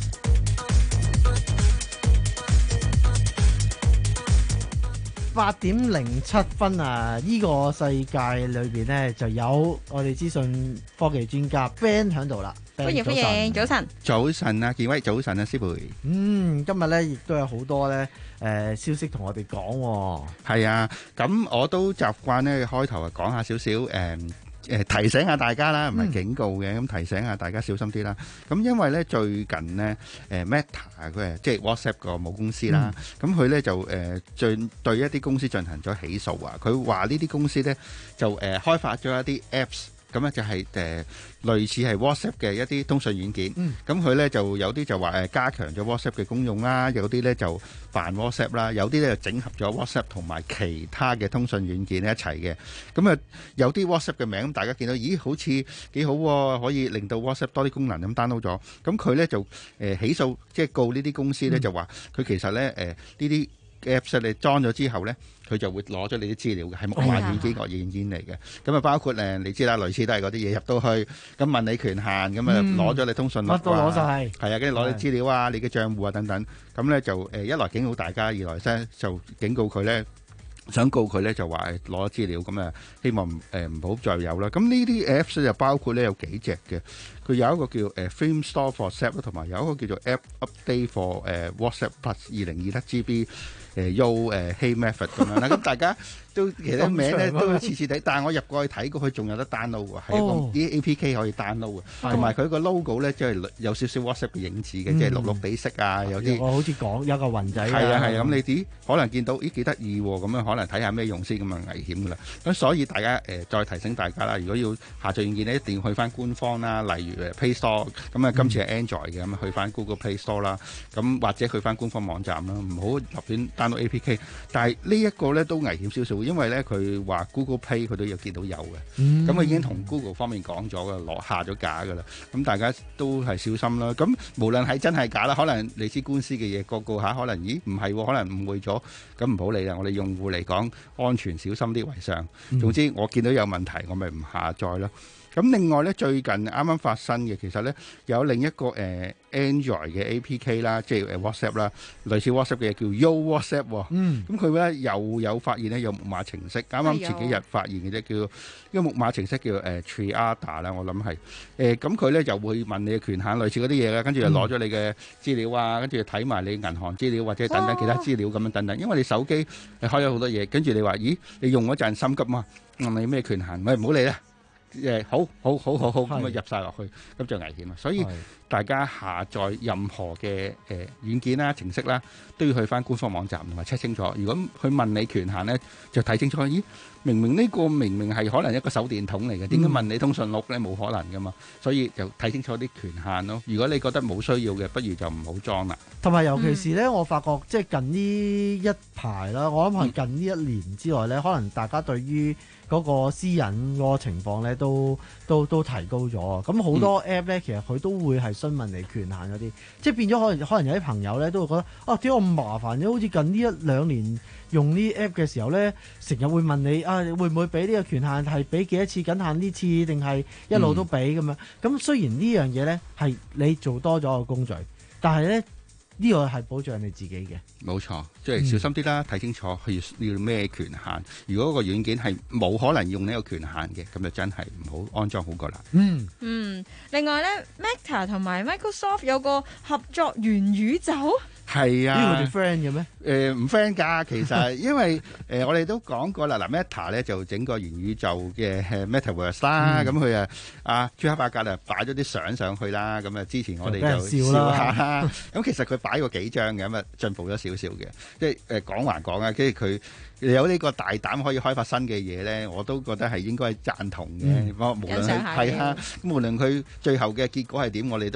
八點零七分啊！呢、這個世界裏邊呢，就有我哋資訊科技專家 Ben 喺度啦。 歡迎歡迎，早晨。 早晨啊，建威，早晨啊，思培。 嗯，今日呢亦都有好多呢誒、呃、消息同我哋講。 係啊，咁我都習慣呢開頭啊講下少少誒。嗯誒提醒下大家啦，唔係警告嘅，咁、嗯、提醒下大家小心啲啦。咁因為咧最近呢，誒 Meta 佢即係 WhatsApp 個母公司啦，咁佢咧就誒進對一啲公司進行咗起訴啊。佢話呢啲公司咧就誒開發咗一啲 Apps。咁咧就係誒類似係 WhatsApp 嘅一啲通訊軟件，咁佢咧就有啲就話誒加強咗 WhatsApp 嘅功用啦，有啲咧就扮 WhatsApp 啦，有啲咧就整合咗 WhatsApp 同埋其他嘅通訊軟件一齊嘅。咁啊有啲 WhatsApp 嘅名，大家見到，咦好似幾好喎，可以令到 WhatsApp 多啲功能咁 download 咗。咁佢咧就誒起訴，即係告呢啲公司咧，就話佢其實咧誒呢啲 Apps 你裝咗之後咧，佢就會攞咗你啲資料嘅，係木馬軟件、惡軟件嚟嘅。咁啊，包括誒，你知啦，類似都係嗰啲嘢入到去，咁問你權限，咁啊攞咗你通訊錄， 乜都攞晒， 係啊，跟住攞你資料啊，你嘅賬戶啊等等。咁咧就誒一來警告大家，二來咧就警告佢咧，想告佢咧就話攞資料，咁啊希望誒唔好再有啦。咁呢啲 Apps 就包括咧有幾隻嘅，佢有一個叫誒 Theme Store for WhatsApp 同埋有一個叫做 App Update for 誒 WhatsApp Plus 二零二一 G B。誒 Yo 誒 Hey Method 咁樣啦，咁大家都其實名咧都似似哋，但係我入過去睇過，佢仲有得 download 喎，係個啲 A P K 可以 download 嘅，同埋佢個 logo 咧即係有少少 WhatsApp 嘅影子嘅，即係綠綠地色啊，有啲我好似講有個雲仔， 係啊係啊，咁你啲可能見到咦幾得意喎，咁樣可能睇下咩用先，咁啊危險㗎啦。咁所以大家誒再提醒大家啦，如果要下載軟件咧，一定要去翻官方啦，例如誒 Play Store，咁啊今次係 Android 嘅，咁啊去翻 Google Play Store 啦，咁或者去翻官方網站啦，唔好立亂 download A P K。但係呢一個咧都危險少少，因為咧佢話 Google Play 佢都有見到有嘅，咁佢、嗯、已經同 Google 方面講咗嘅，落下咗架㗎啦。咁大家都係小心啦。咁無論係真係假啦，可能你知官司嘅嘢個個下可能咦唔係，可能誤會咗，咁唔好理啦。我哋用戶嚟講，安全小心啲為上。嗯、總之我見到有問題，我咪唔下載咯。咁另外咧，最近啱啱發生嘅，其實咧有另一個誒、呃、Android 嘅 A P K 啦，即係誒 WhatsApp 啦，類似 WhatsApp 嘅嘢叫 Yo WhatsApp 喎。嗯。咁佢咧又有發現咧有木馬程式，啱啱前幾日發現嘅啫，叫呢個木馬程式叫誒 Triada 啦，我諗係誒咁佢咧就會問你嘅權限，類似嗰啲嘢啦，跟住就攞咗你嘅資料啊，跟住就睇埋你銀行資料或者等等其他資料咁樣等等。因為你手機係開咗好多嘢，跟住你話咦你用嗰陣心急嘛，問你咩權限，咪唔好理啦。誒好好好好好咁啊入晒落去，咁就危險啊！所以大家下載任何嘅誒軟件啦、程式啦，都要去翻官方網站同埋 check 清楚。如果佢問你權限咧，就睇清楚。咦，明明呢個明明係可能一個手電筒嚟嘅，點解問你通訊錄咧？冇可能噶嘛。所以就睇清楚啲權限咯。如果你覺得冇需要嘅，不如就唔好裝啦。 同埋尤其是咧，我發覺即係近呢一排啦，我諗係近呢一年之內咧，可能大家對於嗰個私隱嗰個情況咧，都都都提高咗。咁好多 app 咧，其實佢都會係詢問你權限嗰啲，即係變咗可能可能有啲朋友咧都會覺得啊，點解咁麻煩嘅？好似近呢一兩年用呢 app 嘅時候咧，成日會問你啊，會唔會俾呢個權限係俾幾多次？僅限呢次定係一路都俾咁樣？咁、嗯、雖然呢樣嘢咧係你做多咗個工序，但係咧。呢個係保障你自己嘅， 冇錯，即係小心啲啦，睇、嗯、清楚佢要咩權限。如果個軟件係冇可能用呢個權限嘅，咁就真係唔好安裝好過啦。 嗯嗯，另外咧 ，Meta 同埋 Microsoft 有個合作元宇宙。 係啊， 呢個叫 friend 嘅咩？ 誒唔 friend 㗎，其實因為誒、呃、我哋都講過啦，嗱 Meta 咧就整個元宇宙嘅 Metaverse 啦，咁佢啊阿朱克伯格啊擺咗啲相上去啦，咁啊之前我哋就笑啦，咁其實佢擺過幾張嘅，咁啊進步咗少少嘅，即係誒講還講啊，跟住佢有呢個大膽可以開發新嘅嘢咧，我都覺得係應該係贊同嘅。我、嗯、無論係係啊，咁無論佢最後嘅結果係點，我哋都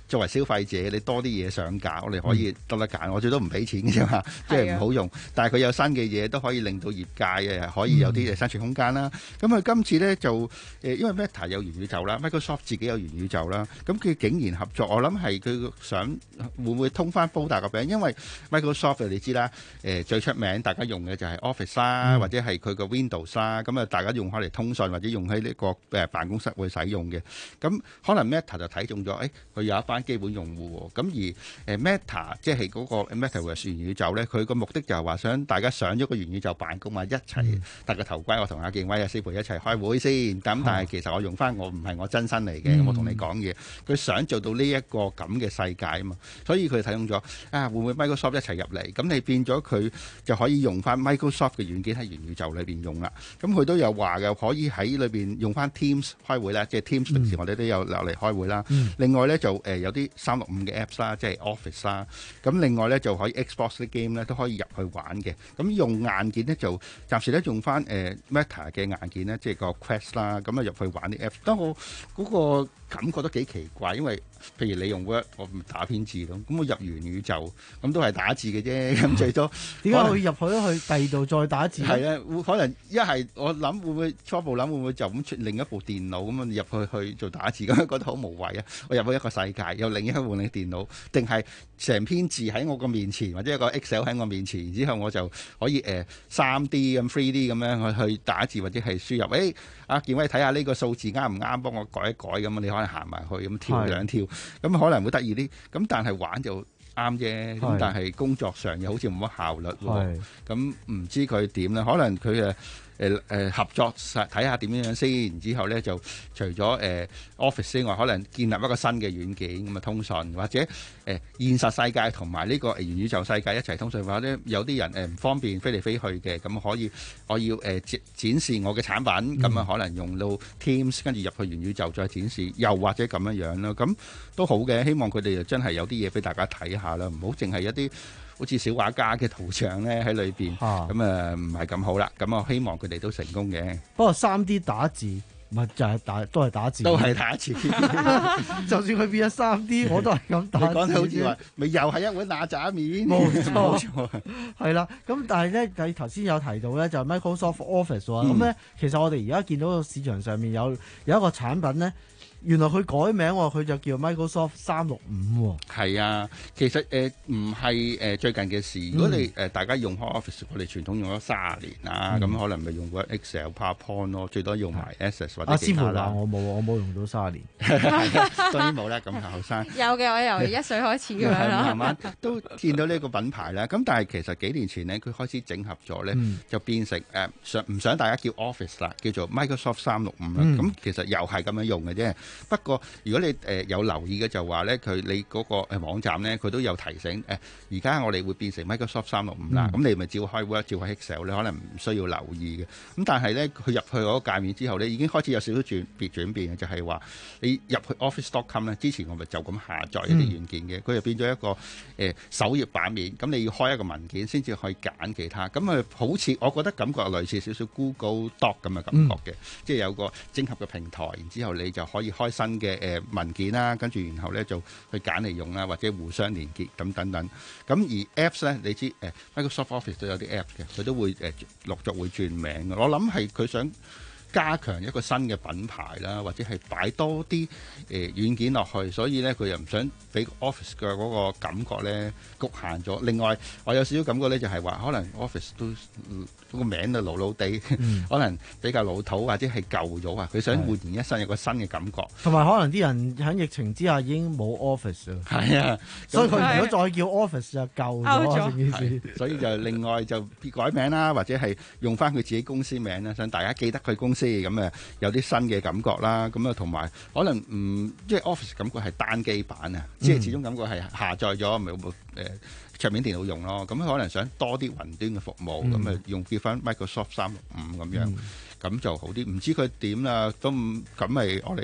作為消費者，你多啲嘢上架，我哋可以得得揀。我最多唔俾錢嘅啫嘛，即係唔好用。但係佢有新嘅嘢都可以令到業界嘅可以有啲生存空間啦。咁佢今次咧就誒，因為 Meta 有元宇宙啦 ，Microsoft 自己有元宇宙啦，咁佢竟然合作，我諗係佢想會唔會通翻煲大個餅？因為 Microsoft 你知啦，誒最出名大家用嘅就係 Office 啦，嗯、或者係佢個 Windows 啦，咁啊大家用開嚟通訊或者用喺呢個誒辦公室會使用嘅。咁可能 Meta 就睇中咗，誒、哎、佢有一班基本用戶喎。咁而誒 Meta 即係嗰個 Metaverse 元宇宙咧，佢個目的就係話想大家上咗個元宇宙辦公啊，一齊戴個頭盔，我同阿敬威啊、師傅一齊開會先。咁但係其實我用翻我唔係我真身嚟嘅，嗯、我同你講嘢。佢想做到呢一個咁嘅世界啊嘛，所以佢睇中咗啊，會唔會 Microsoft 一齊入嚟？咁你變咗佢就可以用翻 Microsoft 嘅軟件喺元宇宙裏邊用啦。咁佢都有話嘅，可以喺裏邊用翻 Teams 開會啦，即係 Teams 平時我哋都有落嚟開會啦。嗯、另外咧就誒、呃、有啲三六五嘅 Apps 啦，即係 Office 啦。咁另外咧就可以 Xbox 啲 game 咧都可以入去玩嘅。咁用硬件咧就暫時咧用翻誒、呃、Meta 嘅硬件咧，即係個 Quest 啦。咁啊入去玩啲 Apps，當我嗰、嗰個感覺都幾奇怪，因為譬如你用 Word， 我唔打篇字咯，咁我入元宇宙咁都係打字嘅啫，咁最多點解會入去咧？去第二度再打字？ 係啊，會可能一係我諗會唔會初步諗會唔會就咁出另一部電腦咁啊入去去做打字，咁樣覺得好無謂啊！我入去一個世界，有另一部換你電腦，定係成篇字喺我個面前，或者一個 Excel 喺我面前，然之後我就可以誒三 D 咁 three D 咁樣去去打字或者係輸入。誒阿健威睇下呢個數字啱唔啱，幫我改一改咁，你可能行埋去咁跳兩跳，咁可能會得意啲。咁但係玩就啱啫。咁但係工作上又好似冇乜效率喎。咁唔知佢點咧？可能佢誒。誒誒合作睇下點樣先，然之後咧就除咗誒、呃、Office 之外，可能建立一個新嘅軟件咁啊通訊，或者誒、呃、現實世界同埋呢個元宇宙世界一齊通訊，或者有啲人誒唔方便飛嚟飛去嘅，咁可以我要誒、呃、展示我嘅產品，咁啊、嗯、可能用到 Teams 跟住入去元宇宙再展示，又或者咁樣樣咯，咁都好嘅。希望佢哋就真係有啲嘢俾大家睇下啦，唔好淨係一啲好似小畫家嘅圖像咧喺裏邊，咁啊唔係咁好啦。咁我希望佢哋都成功嘅。 不過三 D 打字咪就係打，都係打字， 都係打字。 就算佢變咗三 D，我都係咁打字。 你講得好似話，咪又係一碗乸渣麵。 冇錯，錯，係啦。咁但係咧，你頭先有提到咧，就 Microsoft Office 喎。咁咧，其實我哋而家見到個市場上面有有一個產品咧。原來佢改名喎，佢就叫 Microsoft 三六五喎。 係啊，其實誒唔係誒最近嘅事。如果你誒、呃、大家用開 Office，我哋傳統用咗卅年啦，咁、嗯、可能咪用過 Excel、PowerPoint 咯，最多用埋 Access 或者其他啦。 阿師傅話我冇，我冇用到卅年。 當然冇啦，咁後生。 有嘅，我由一歲開始咁樣啦。 慢慢都見到呢個品牌啦。咁但係其實幾年前呢，佢開始整合咗咧，嗯、就變成誒想唔想大家叫 Office 啦，叫做 Microsoft 三六五啦。咁、嗯、其實又係咁樣用嘅啫。不過，如果你誒、呃、有留意嘅就話咧，佢你嗰個誒網站咧，佢都有提醒誒，而家我哋會變成 Microsoft 三六五啦。咁、嗯、你咪照開 Word，照開 Excel 咧，可能唔需要留意嘅。咁但係咧，佢入去嗰個界面之後咧，已經開始有少少轉別轉變嘅，就係、是、話你入去 Office dot com 咧，之前我咪就咁下載一啲軟件嘅，佢就、嗯、變咗一個誒、呃、首頁版面。咁你要開一個文件先至可以揀其他。咁啊，好似我覺得感覺類似少少 Google Doc 咁嘅感覺嘅，嗯、即係有個整合嘅平台，然之後你就可以開新嘅誒、呃、文件啦，跟住然後咧就去揀嚟用啦，或者互相連結咁等等。咁而 Apps 咧，你知誒、呃、Microsoft Office 都有啲 Apps 嘅，佢都會誒、呃、陸續會轉名嘅。我諗係佢想加強一個新嘅品牌啦，或者係擺多啲誒、呃、軟件落去，所以咧佢又唔想俾 Office 嘅嗰個感覺咧局限咗。另外，我有少少感覺咧，就係話可能 Office 都個名就老老地，嗯、可能比較老土或者係舊咗啊。佢想煥然一新，有個新嘅感覺。 同埋可能啲人喺疫情之下已經冇 Office 啦。 係啊， 所以佢如果再叫 Office 就舊咗成件事。 所以就另外就改名啦，或者係用翻佢自己公司名啦，想大家記得佢公司咁啊，有啲新嘅感覺啦。咁啊，同埋可能唔即係 Office 感覺係單機版啊，即係、嗯、始終感覺係下載咗咪冇誒桌面電腦用咯。咁可能想多啲雲端嘅服務，咁啊、嗯、用叫翻 Microsoft 三六五咁樣，咁、嗯、就好啲。唔知佢點啦，都咁咪我哋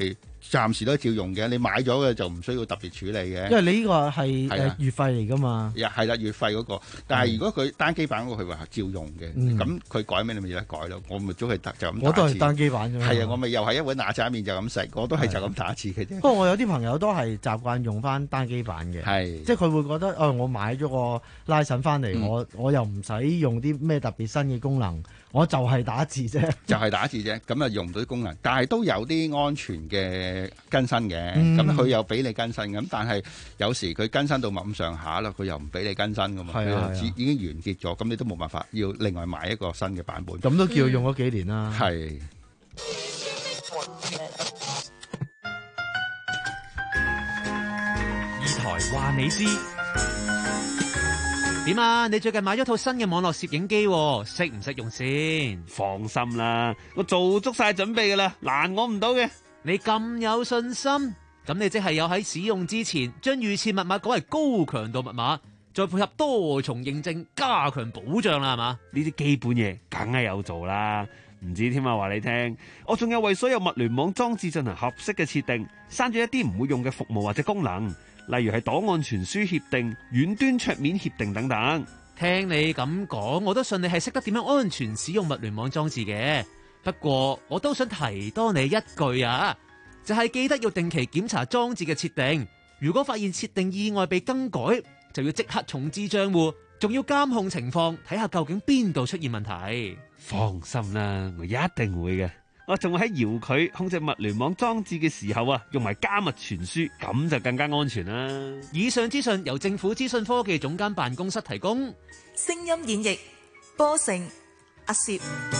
暫時都照用嘅。你買咗嘅就唔需要特別處理嘅。 因為你呢個係誒月費嚟㗎嘛。 係啦，月費嗰個。但係如果佢單機版嗰個佢話照用嘅，咁佢改咩你咪有得改咯。我咪都係就咁打字。 我都係單機版啫嘛。 係啊，我咪又係一碗拿仔麵就咁食，我都係就咁打字嘅啫。 不過我有啲朋友都係習慣用翻單機版嘅， 係即係佢會覺得哦、呃，我買咗個拉神翻嚟，嗯、我我又唔使用啲咩特別新嘅功能，我就係打字啫， 就係打字啫，咁啊用唔到啲功能，但係都有啲安全嘅更新嘅，咁佢、嗯、又俾你更新咁，但係有時佢更新到咁上下啦，佢又唔俾你更新噶嘛，佢、啊、已經完結咗，咁你都冇辦法要另外買一個新嘅版本， 咁都叫用咗幾年啦， 係、嗯。 台話你知點啊？你最近買咗套新嘅網絡攝影機，識唔識用先？ 放心啦，我做足晒準備噶啦，難我唔到嘅。 你咁有信心，咁你即係有喺使用之前將預設密碼改為高強度密碼，再配合多重認證，加強保障啦，係嘛？ 呢啲基本嘢梗係有做啦。唔止添啊，話你聽，我仲有為所有物聯網裝置進行合適嘅設定，刪咗一啲唔會用嘅服務或者功能，例如係檔案傳輸協定、遠端桌面協定等等。 聽你咁講，我都信你係識得點樣安全使用物聯網裝置嘅。不過我都想提多你一句啊，就係記得要定期檢查裝置嘅設定，如果發現設定意外被更改，就要即刻重置賬戶，仲要監控情況，睇下究竟邊度出現問題。 放心啦，我一定會嘅。我仲會喺遙距控制物聯網裝置嘅時候啊，用埋加密傳輸，咁就更加安全啦。 以上資訊由政府資訊科技總監辦公室提供。 聲音演繹波成阿攝。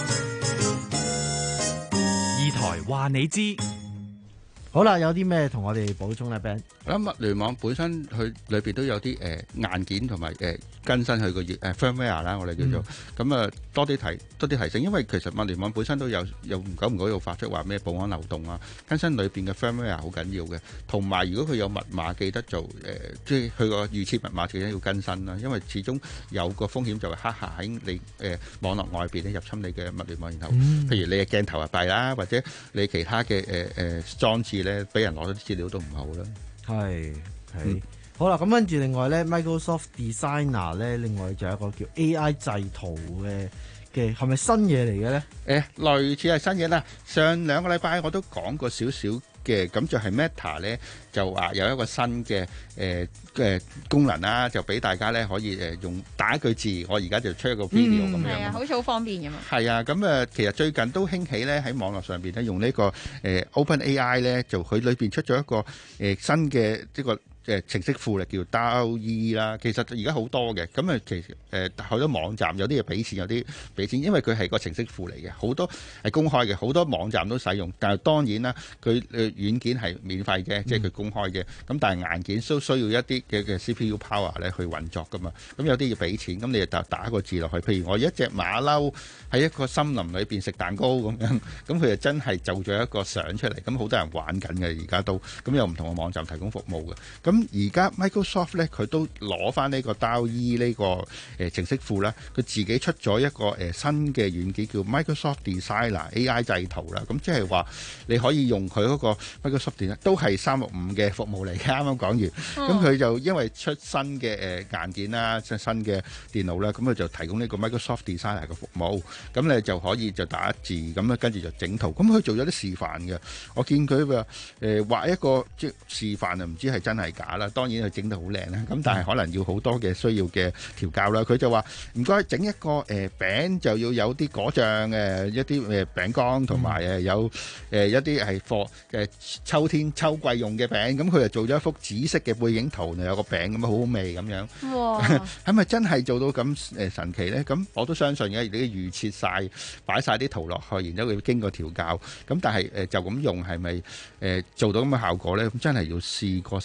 二台話你知。 好啦，有啲咩同我哋補充咧 Ben？ 我諗物聯網本身佢裏邊都有啲誒、呃、硬件同埋誒更新佢個誒 firmware 啦，我哋叫做咁啊、嗯、多啲提多啲提醒，因為其實物聯網本身都有有唔久唔久又發出話咩保安漏洞啊，更新裏邊嘅 firmware 好緊要嘅，同埋如果佢有密碼記得做誒，即係佢個預設密碼記得要更新啦，因為始終有個風險就係黑客喺你誒、呃、網絡外邊咧入侵你嘅物聯網，然後、嗯、譬如你嘅鏡頭係弊啦，或者你其他嘅誒誒裝置咧俾人攞咗啲資料都唔好啦。 係係、嗯、好啦，咁跟住另外咧 Microsoft Designer 咧，另外就有一個叫 A I 製圖嘅嘅，係咪新嘢嚟嘅咧？誒、 欸，類似係新嘢啦。上兩個禮拜我都講過少少嘅，咁就係 Meta 咧就話有一個新嘅誒嘅功能啦，就俾大家咧可以誒用打一句字，我而家就出一個 video 咁、嗯、樣。係啊， 好似好方便㗎嘛。係啊，咁誒其實最近都興起咧喺網絡上邊咧用呢、這個誒、呃、OpenAI 咧，就佢裏邊出咗一個誒、呃、新嘅呢個。誒程式庫嚟叫 D A L L-E 啦，其實而家好多嘅，咁啊其實誒好多網站有啲嘢俾錢，有啲俾錢，因為佢係個程式庫嚟嘅，好多係公開嘅，好多網站都使用。但係當然啦，佢誒軟件係免費嘅，即係佢公開嘅。咁但係硬件都需要一啲嘅嘅 C P U power 咧去運作噶嘛。咁有啲要俾錢，咁你就打打個字落去。譬如我一隻馬騮喺一個森林裏邊食蛋糕咁樣，咁佢就真係做咗一個相出嚟。咁好多人玩緊嘅而家都，咁有唔同嘅網站提供服務嘅。咁而家 Microsoft 咧，佢都攞翻呢個 D A L L-E 呢個誒程式庫啦，佢自己出咗一個誒新嘅軟件叫 Microsoft Designer A I 製圖啦。咁即係話你可以用佢嗰個 Microsoft Designer 都係三六五嘅服務嚟嘅。啱啱講完，咁佢、嗯、就因為出新嘅誒硬件啦，即係新嘅電腦啦，咁佢就提供呢個 Microsoft Designer 嘅服務。咁你就可以就打字，咁咧跟住就整圖。咁佢做咗啲示範嘅，我見佢話誒畫一個即係示範啊，唔知係真係假啦。當然佢整得好靚啦，咁但係可能要好多嘅需要嘅調教啦。佢就話唔該整一個誒、呃、餅就要有啲果醬誒一啲誒餅乾同埋誒有誒、呃、一啲係貨誒秋天秋季用嘅餅。咁佢就做咗一幅紫色嘅背景圖，有個餅咁好好味咁樣。哇！係咪真係做到咁誒神奇咧？咁我都相信嘅，你預設晒擺晒啲圖落去，然之後佢經過調教。咁但係誒就咁用係咪誒做到咁嘅效果咧？咁真係要試過先知啦。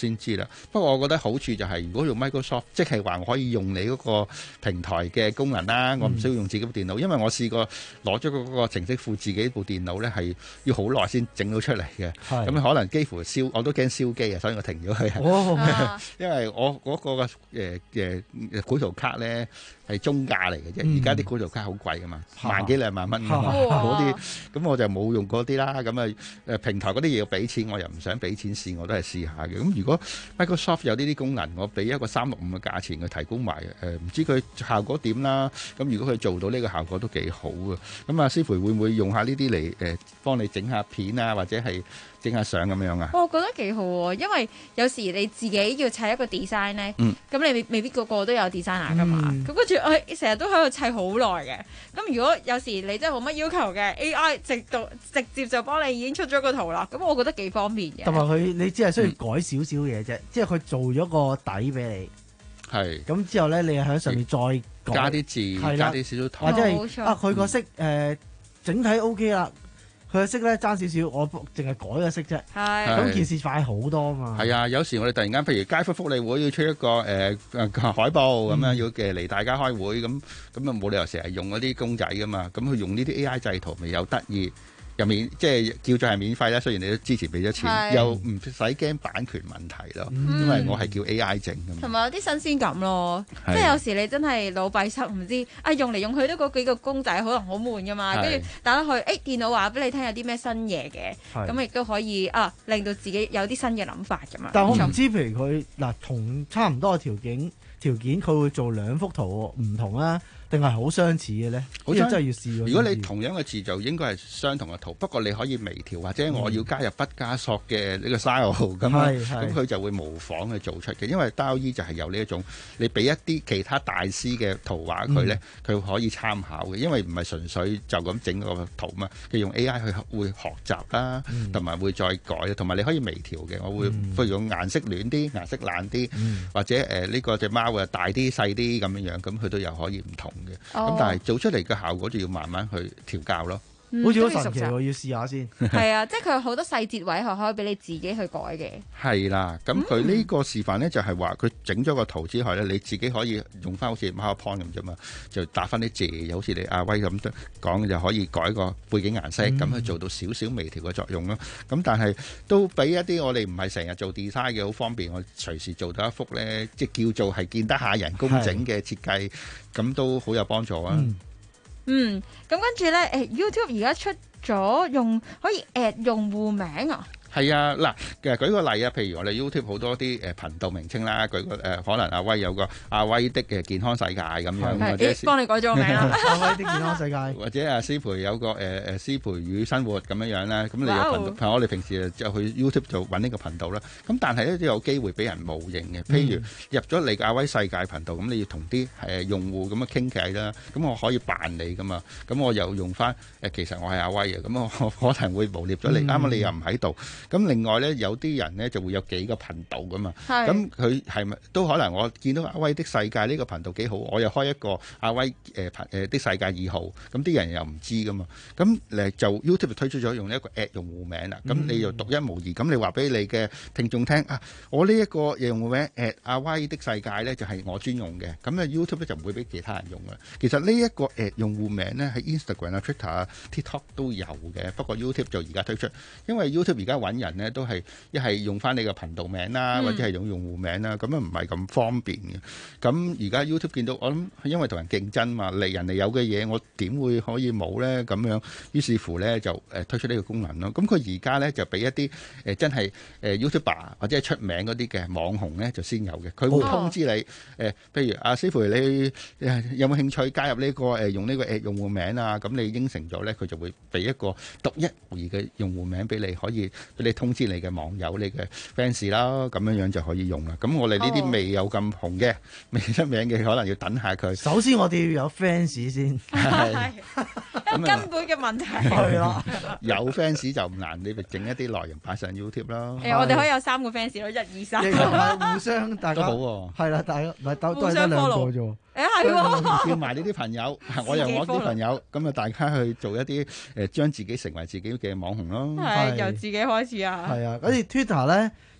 啊。不過我覺得好處就係、是，如果用 Microsoft，即係話我可以用你嗰個平台嘅功能啦，我唔需要用自己部電腦，因為我試過攞咗嗰個程式庫自己部電腦咧，係要好耐先整到出嚟嘅。咁可能幾乎燒，我都驚燒機啊，所以我停咗佢。哦、因為我嗰、那個嘅誒誒繪圖卡咧係中價嚟嘅啫，而家啲繪圖卡好貴噶嘛，萬幾兩萬蚊嗰啲，咁我就冇用嗰啲啦。咁啊誒平台嗰啲嘢要俾錢，我又唔想俾錢試，我都係試下嘅。咁如果 Microsoft 有呢啲功能，我俾一個三六五嘅價錢，佢提供埋誒，唔知佢效果點啦。咁如果佢做到呢個效果都幾好嘅。咁啊，師傅會唔會用下呢啲嚟誒幫你整下片啊，或者係整下相咁樣啊？ 我覺得幾好喎，因為有時你自己要砌一個 design 咧，咁、嗯、你未未必個個都有 designer 噶嘛。咁跟住我成日都喺度砌好耐嘅。咁如果有時你真係冇乜要求嘅 A I 直到直接就幫你已經出咗個圖啦，咁我覺得幾方便嘅。 同埋佢你只係需要改少少嘢啫，即係佢做咗個底俾你。係。咁之後咧，你喺上面再改加啲字，加啲少少圖， 或者係啊佢個色誒、呃、整體 OK 啦。佢嘅色咧爭少少，我淨係改個色啫。係，咁件事快好多啊嘛。係啊，有時我哋突然間，譬如街坊福利會要出一個誒誒、呃、海報咁樣，要嘅嚟大家開會，咁咁啊冇理由成日用嗰啲公仔噶嘛。咁佢用呢啲 A I 製圖咪有得意。入面即係叫做係免費啦，雖然你都之前俾咗錢，又唔使驚版權問題咯、嗯，因為我係叫 A I 整㗎嘛。同埋有啲新鮮感咯，即係有時你真係腦閉塞唔知啊，用嚟用去都嗰幾個公仔可能好悶噶嘛，跟住打落去，誒、欸、電腦話俾你聽有啲咩新嘢嘅，咁亦都可以啊令到自己有啲新嘅諗法㗎嘛。 但係我唔知，譬如佢嗱同差唔多嘅條件條件，佢會做兩幅圖唔同啊？定係好相似嘅咧？好似真係要試。如果你同樣嘅字就應該係相同嘅圖，不過你可以微調，或者我要加入畢加索嘅呢個 style 咁樣，咁佢就會模仿去做出嘅。因為 D A L L-E 就係有呢一種，你俾一啲其他大師嘅圖畫佢咧，佢、嗯、可以參考嘅。因為唔係純粹就咁整個圖嘛，佢用 A I 去會學習啦，同、嗯、埋會再改，同埋你可以微調嘅。我會譬如用顏色暖啲、顏色冷啲、嗯，或者誒呢、呃這個隻貓啊大啲、細啲咁樣樣，咁佢都有可以唔同。咁、哦、但係做出嚟嘅效果就要慢慢去調教咯，嗯、好似好神奇喎，要試下先。 係啊，即係佢有好多細節位係可以俾你自己去改嘅。係啦， 咁佢呢個示範咧就係話佢整咗個圖之後咧，你自己可以用翻好似 PowerPoint 咁啫嘛，就打翻啲字，好似你阿威咁講就可以改個背景顏色，咁、嗯、去做到少少微調嘅作用咯。咁但係都俾一啲我哋唔係成日做 design 嘅好方便，我隨時做到一幅咧，即係叫做係見得下人工整嘅設計。咁都好有幫助啊！ 嗯，咁跟住咧，誒 YouTube 而家出咗用可以 at 用戶名啊！ 係啊，嗱，其實舉個例啊，譬如我哋 YouTube 好多啲誒頻道名稱啦，舉個誒、呃、可能阿威有個阿威的嘅健康世界咁樣，或者幫你改咗個名啦， 阿威的健康世界， 或者阿師培有個誒誒師培與生活咁樣樣啦，咁你有頻道，我哋平時就去 YouTube 就揾呢個頻道啦。咁但係咧都有機會俾人冒認嘅，譬如入咗你阿威世界頻道，咁你要同啲誒用戶咁樣傾偈啦，咁我可以扮你噶嘛，咁我又用翻誒其實我係阿威啊，咁我可能會誣衊咗你，啱、嗯、啱你又唔喺度。咁另外咧，有啲人咧就會有幾個頻道噶嘛，咁佢係咪都可能我見到阿威的世界呢個頻道幾好，我又開一個阿威誒頻誒的世界二號，咁啲人又唔知噶嘛，咁誒就 YouTube 推出咗用一個 at 用戶名啦，咁、嗯、你又獨一無二，咁你話俾你嘅聽眾聽啊，我呢一個用戶名 at 阿威的世界咧就係我專用嘅，咁咧 YouTube 咧就唔會俾其他人用嘅。其實呢一個 at 用戶名咧喺 Instagram 啊、Twitter 啊、TikTok 都有嘅，不過 YouTube 就而家推出，因為 YouTube 而家揾人咧。都係一係用翻你個頻道名啦，或者係用用戶名啦，咁樣唔係咁方便嘅。咁而家 YouTube 見到，我諗因為同人競爭嘛，嚟人哋有嘅嘢，我點會可以冇咧？咁樣於是乎咧就誒推出呢個功能咯。咁佢而家咧就俾一啲誒真係誒 YouTuber 或者係出名嗰啲嘅網紅咧就先有嘅，佢會通知你誒、呃，譬如阿師傅你有冇興趣加入呢、這個誒用呢個誒用戶名啊？咁你應承咗咧，佢就會俾一個獨一無二嘅用戶名俾你，可以俾你通知你嘅網友、你嘅 fans 啦，咁樣樣就可以用啦。咁我哋呢啲未有咁紅嘅、未出名嘅，可能要等下佢。 首先我哋要有 fans 先， 係根本嘅問題。 係啦， 有 fans 就唔難，你咪整一啲內容擺上 YouTube 咯。 誒，我哋可以有三個 fans 咯，一二三。 互相大家都好喎。 係啦，大家唔係都都係得兩個啫喎。 誒係喎， 叫埋呢啲朋友，我又我啲朋友，咁啊大家去做一啲誒，將自己成為自己嘅網紅咯。 係由自己開始啊。 係啊，嗰啲 Twitter 咧，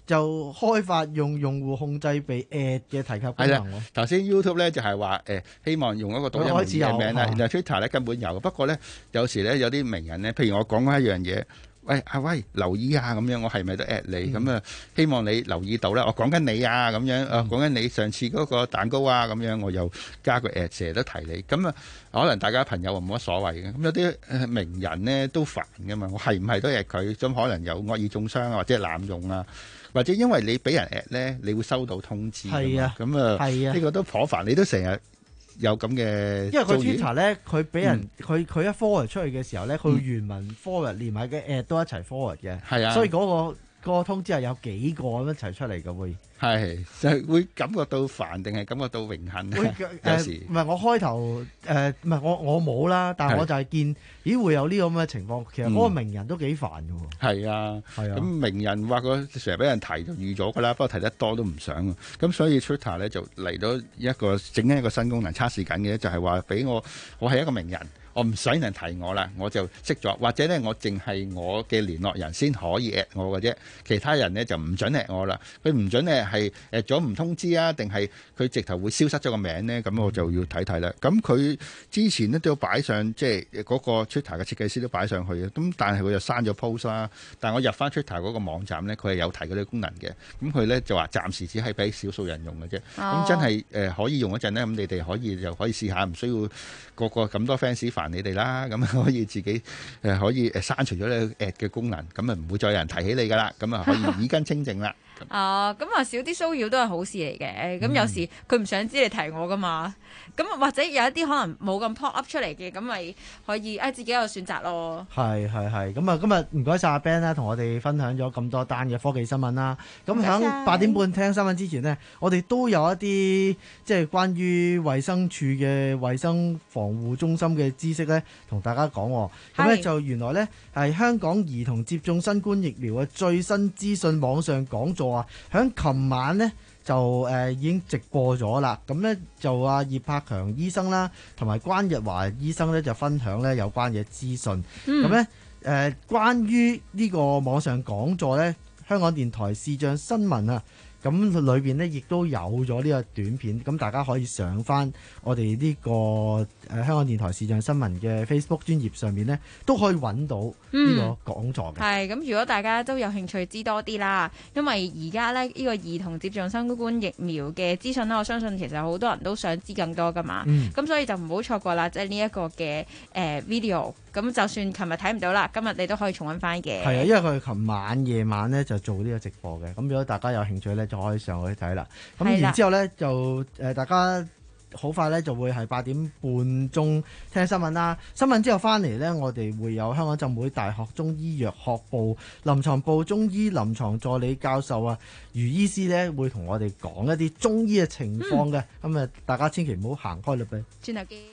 就開發用用戶控制被 at 嘅提及功係啦能喎。 頭先 YouTube 咧就係話誒希望用一個獨一無二嘅名啦，然後 Twitter 咧根本有，不過咧有時咧有啲名人咧，譬如我講嗰一樣嘢。喂，阿威留意啊，咁樣我係咪都 at 你？咁啊、嗯，希望你留意到啦。我講緊你啊，咁樣啊，講緊你上次嗰個蛋糕啊，咁樣我又加個 at，成日都提你。咁啊，可能大家朋友冇乜所謂嘅。咁有啲名人呢都煩噶嘛，我係唔係都 at 佢？咁可能有惡意中傷啊，或者濫用啊，或者因為你俾人 at 咧，你會收到通知。係啊，咁啊，呢個都頗煩。你都成日有咁嘅， 因為佢 Twitter 咧，佢俾人佢佢、嗯、一 forward 出去嘅時候咧，佢會原文 forward 連埋嘅 at 都一齊 forward 嘅，係啊，所以嗰、嗰個嗰個通知係有幾個咁一齊出嚟嘅會。係就係會感覺到煩定係感覺到榮幸咧？有時唔係我開頭誒唔係我我冇啦，但係我就係見咦會有呢個咁嘅情況。其實嗰個名人都幾煩嘅喎。係啊，係啊。咁名人話佢成日俾人提就預咗㗎啦，不過提得多都唔想。咁所以 Twitter 咧就嚟到一個整緊一個新功能測試緊嘅，就係話俾我我係一個名人。我唔使人提我啦，我就識咗，或者咧我淨係我嘅聯絡人先可以 at 我嘅啫，其他人咧就唔準 at 我啦。佢唔準咧係 at 咗唔通知啊，定係佢直頭會消失咗個名咧？咁我就要睇睇啦。咁佢之前咧都有擺上，即係嗰個 Twitter 嘅設計師都擺上去嘅。咁但係佢就刪咗 post 啦。但係我入翻 Twitter 嗰個網站咧，佢係有提嗰啲功能嘅。咁佢咧就話暫時只係俾少數人用嘅啫。咁、哦、真係誒、呃、可以用一陣咧，咁你哋可以就可以試下，唔需要個個咁多 fans 煩你哋啦，咁可以自己誒可以誒刪除咗你 at 嘅功能，咁啊唔會再有人提起你噶啦，咁啊可以耳根清淨啦。 啊，咁啊少啲騷擾都係好事嚟嘅。咁有時佢唔想知你提我噶嘛，咁或者有一啲可能冇咁 pop up 出嚟嘅，咁咪可以誒自己有選擇咯。係係係，咁啊今日唔該晒阿 Ben 啦，同我哋分享咗咁多單嘅科技新聞啦。咁響八點半聽新聞之前呢，我哋都有一啲即係關於衛生署嘅衛生防護中心嘅知識咧，同大家講。咁咧就原來咧係香港兒童接種新冠疫苗嘅最新資訊網上講座啊，響琴晚呢就誒、呃、已經直播咗啦。咁咧就阿葉柏強醫生啦，同埋關日華醫生咧就分享咧有關嘅資訊。咁咧誒關於呢個網上講座咧，香港電台視像新聞啊，咁裏邊呢亦都有咗呢個短片，咁大家可以上翻我哋呢、這個誒、呃、香港電台視像新聞嘅 Facebook 專頁上面呢，都可以揾到呢個講座嘅。係咁、嗯，如果大家都有興趣知多啲啦，因為而家呢，呢、這個兒童接種新冠疫苗嘅資訊呢，我相信其實好多人都想知更多噶嘛。咁、嗯、所以就唔好錯過啦，即係呢一個嘅誒、呃、video。咁就算琴日睇唔到啦，今日你都可以重溫翻嘅。係啊，因為佢琴晚夜晚咧就做呢個直播嘅，咁如果大家有興趣咧，就可以上去睇啦。咁然之後咧就誒、呃、大家好快咧就會係八點半鐘聽新聞啦。新聞之後翻嚟咧，我哋會有香港浸會大學中醫藥學部臨床部中醫臨床助理教授啊余醫師咧，會同我哋講一啲中醫嘅情況嘅。咁、嗯、啊，大家千祈唔好行開嘞噃。轉頭見。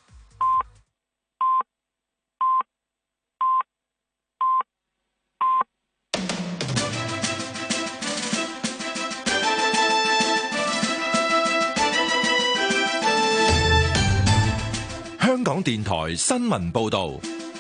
香港電台新聞報道，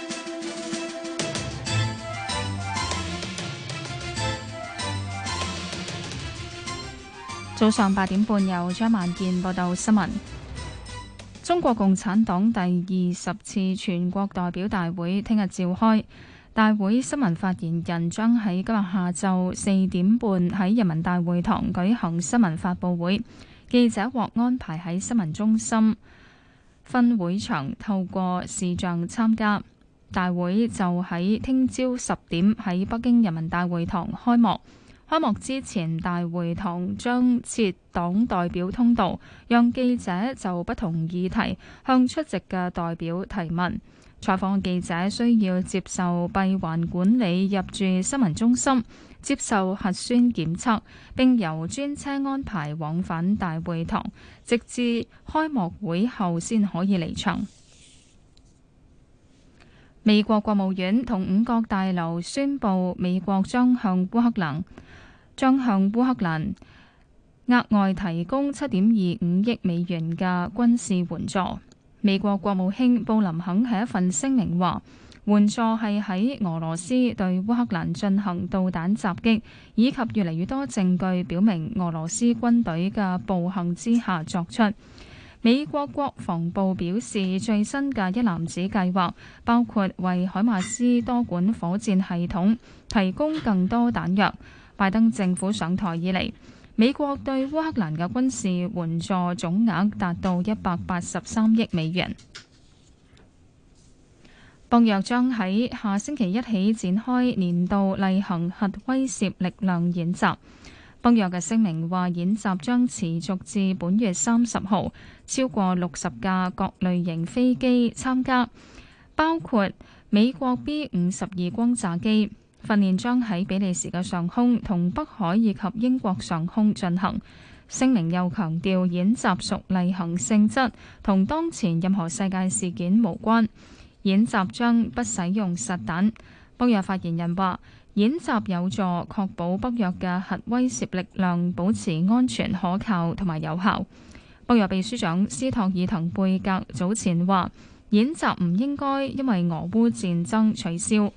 早上八點半由張萬健報道新聞。中國共產黨第二十次全國代表大會聽日召開，大會新聞發言人將喺今日下晝四點半喺人民大會堂舉行新聞發佈會，記者獲安排喺新聞中心分會場透過視像參加。大會就喺聽朝十點喺北京人民大會堂開幕。開幕之前，大會堂將設黨代表通道，讓記者就不同議題向出席嘅代表提問。採訪記者需要接受閉環管理入住新聞中心，接受核酸檢測，並由專車安排往返大會堂，直至開幕會後先可以離場。美國國務院同五角大樓宣布，美國將向烏克蘭將向烏克蘭額外提供七點二五億美元嘅軍事援助。美國國務卿布林肯喺一份聲明話， 援助係喺俄羅斯對烏克蘭進行導彈襲擊，以及越嚟越多證據表明俄羅斯軍隊嘅暴行之下作出。美國國防部表示，最新嘅一籃子計劃包括為海馬斯多管火箭系統提供更多彈藥。拜登政府上台以嚟，美國對烏克蘭嘅軍事援助總額達到一百八十三億美元。北約將喺下星期一起展開年度例行核威懾力量演習。北約嘅聲明話，演習將持續至本月三十號，超過六十架各類型飛機參加，包括美國 B 五十二轟炸機。訓練將喺比利時嘅上空同北海以及英國上空進行。聲明又強調，演習屬例行性質，同當前任何世界事件無關。演習將不使用實彈。北約發言人話，演習有助確保北約嘅核威懾力量保持安全、可靠同埋有效。北約秘書長斯托爾滕貝格早前話，演習唔應該因為俄烏戰爭取消。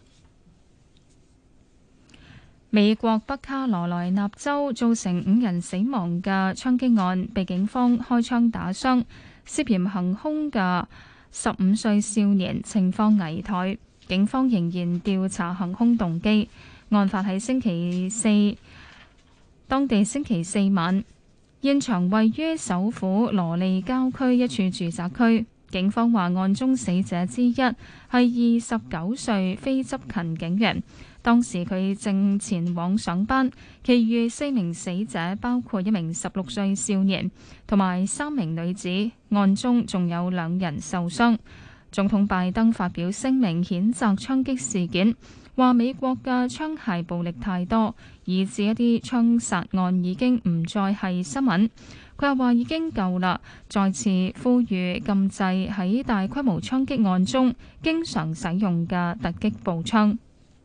美國北卡羅來納州造成五人死亡嘅槍擊案，被警方開槍打傷，涉嫌行兇嘅十五歲少年情況危殆，警方仍然調查行兇動機。案發喺星期四，當地星期四晚，現場位於首府羅利郊區一處住宅區。警方話，案中死者之一係二十九歲非執勤警員。當時佢正前往上班，其餘四名死者包括一名十六歲少年同埋三名女子，案中仲有兩人受傷。總統拜登發表聲明譴責槍擊事件，話美國嘅槍械暴力太多，以致一啲槍殺案已經唔再係新聞。佢又話已經夠啦，再次呼籲禁制喺大規模槍擊案中經常使用嘅突擊步槍。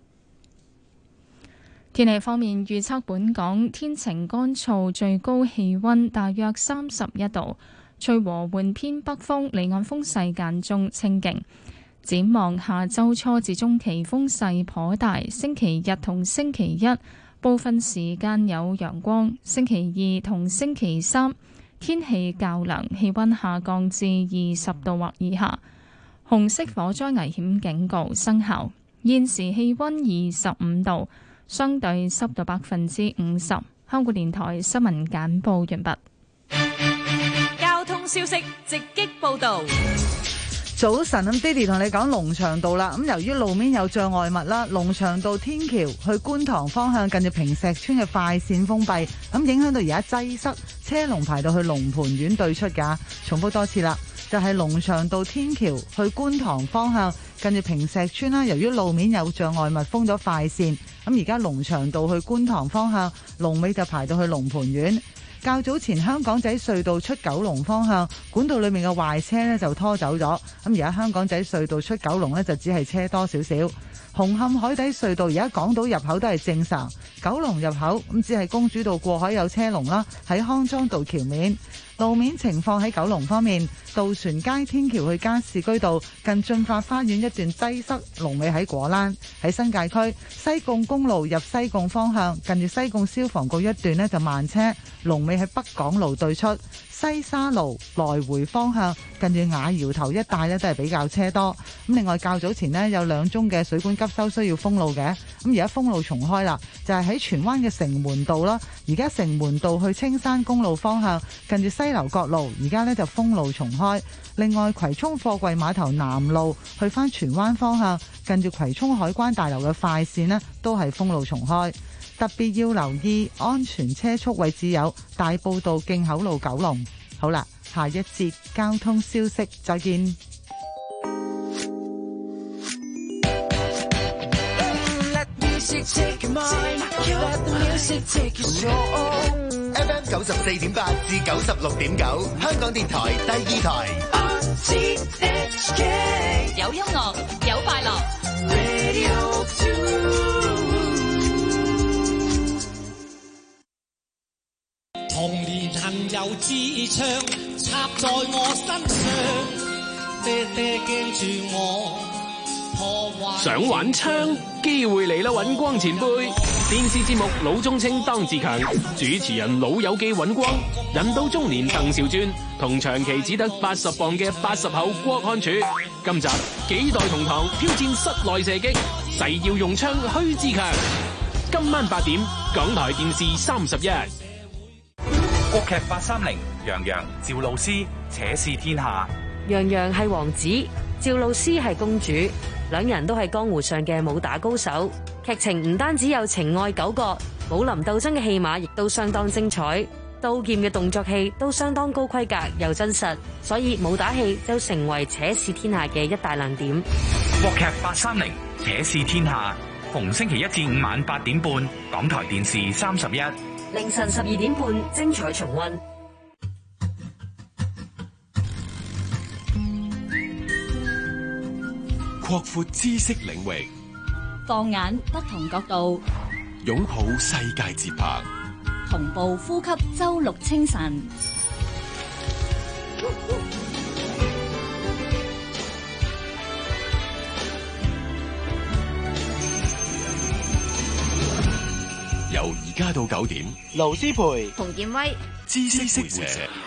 天氣方面，預測本港天晴乾燥，最高氣溫大約三十一度，吹和緩偏北風，離岸風勢間中清勁。展望下周初至中期風勢頗大，星期日同星期一部分時間有陽光，星期二同星期三天氣較涼，氣溫下降至二十度或以下。紅色火災危險警告生效。現時氣溫二十五度。相對濕度百分之五十。香港電台新聞簡報完畢。 交通消息直擊報導。 早晨，咁爹哋同你講龍翔道啦。咁由於路面有障礙物啦，龍翔道天橋去觀塘方向近住坪石邨嘅快線封閉，咁影響到而家擠塞，車龍排到去龍蟠苑對出㗎。重複多次啦，就係龍翔道天橋去觀塘方向近住坪石邨啦。由於路面有障礙物封咗快線，咁而家龍翔道去觀塘方向龍尾就排到去龍蟠苑。較早前香港仔隧道出九龍方向管道裏面嘅壞車呢就拖走咗，咁而家香港仔隧道出九龍呢就只係車多少少。紅磡海底隧道而家港島入口都係正常，九龍入口咁只係公主道過海有車龍啦。喺康莊道橋面路面情況，喺九龍方面，渡船街天橋去加士居道近駿發花園一段擠塞，龍尾喺果欄。喺新界區西貢公路入西貢方向近住西貢消防局一段呢就慢車，龍尾喺北港路對出。西沙路來回方向近住瓦窯頭一帶呢都係比較車多。咁另外較早前呢有兩宗嘅水管急修需要封路嘅，咁而家封路重開啦，就係喺荃灣嘅城門道啦。而家城門道去青山公路方向近住西流角路，而家呢就封路重開。另外葵涌貨櫃碼頭南路去返荃灣方向近住葵涌海關大樓嘅快線呢都係封路重開。特別要留意安全車速位置有大埔道徑口路九龍。好啦，下一節交通消息再見。 F M 九十四點八至九十六點九，香港電台第二台。 有音樂，有快樂。 童年恨有支槍插在我身上，爹爹驚住我破壞想玩槍，機會嚟啦！尹光前輩，電視節目老中青當自強，主持人老友記尹光，人到中年鄧兆尊，同長期只得八十磅嘅八十後郭漢柱。今集幾代同堂挑戰室內射擊，誓要用槍虛自強。今晚八點，港台電視三十一。 國劇八三零，楊洋、趙露思，且試天下。 楊洋係王子，趙露思係公主，兩人都係江湖上嘅武打高手。劇情唔單止有情愛糾葛，武林鬥爭嘅戲碼亦都相當精彩，刀劍嘅動作戲都相當高規格又真實，所以武打戲就成為且試天下嘅一大亮點。 國劇八三零，且試天下，逢星期一至五晚八點半，港台電視三十一。 凌晨十二點半，精彩重溫。 擴闊知識領域， 放眼不同角度， 擁抱世界節拍， 同步呼吸周六清晨。 由而家到九點， 盧思培、 馮建威， 知識識社。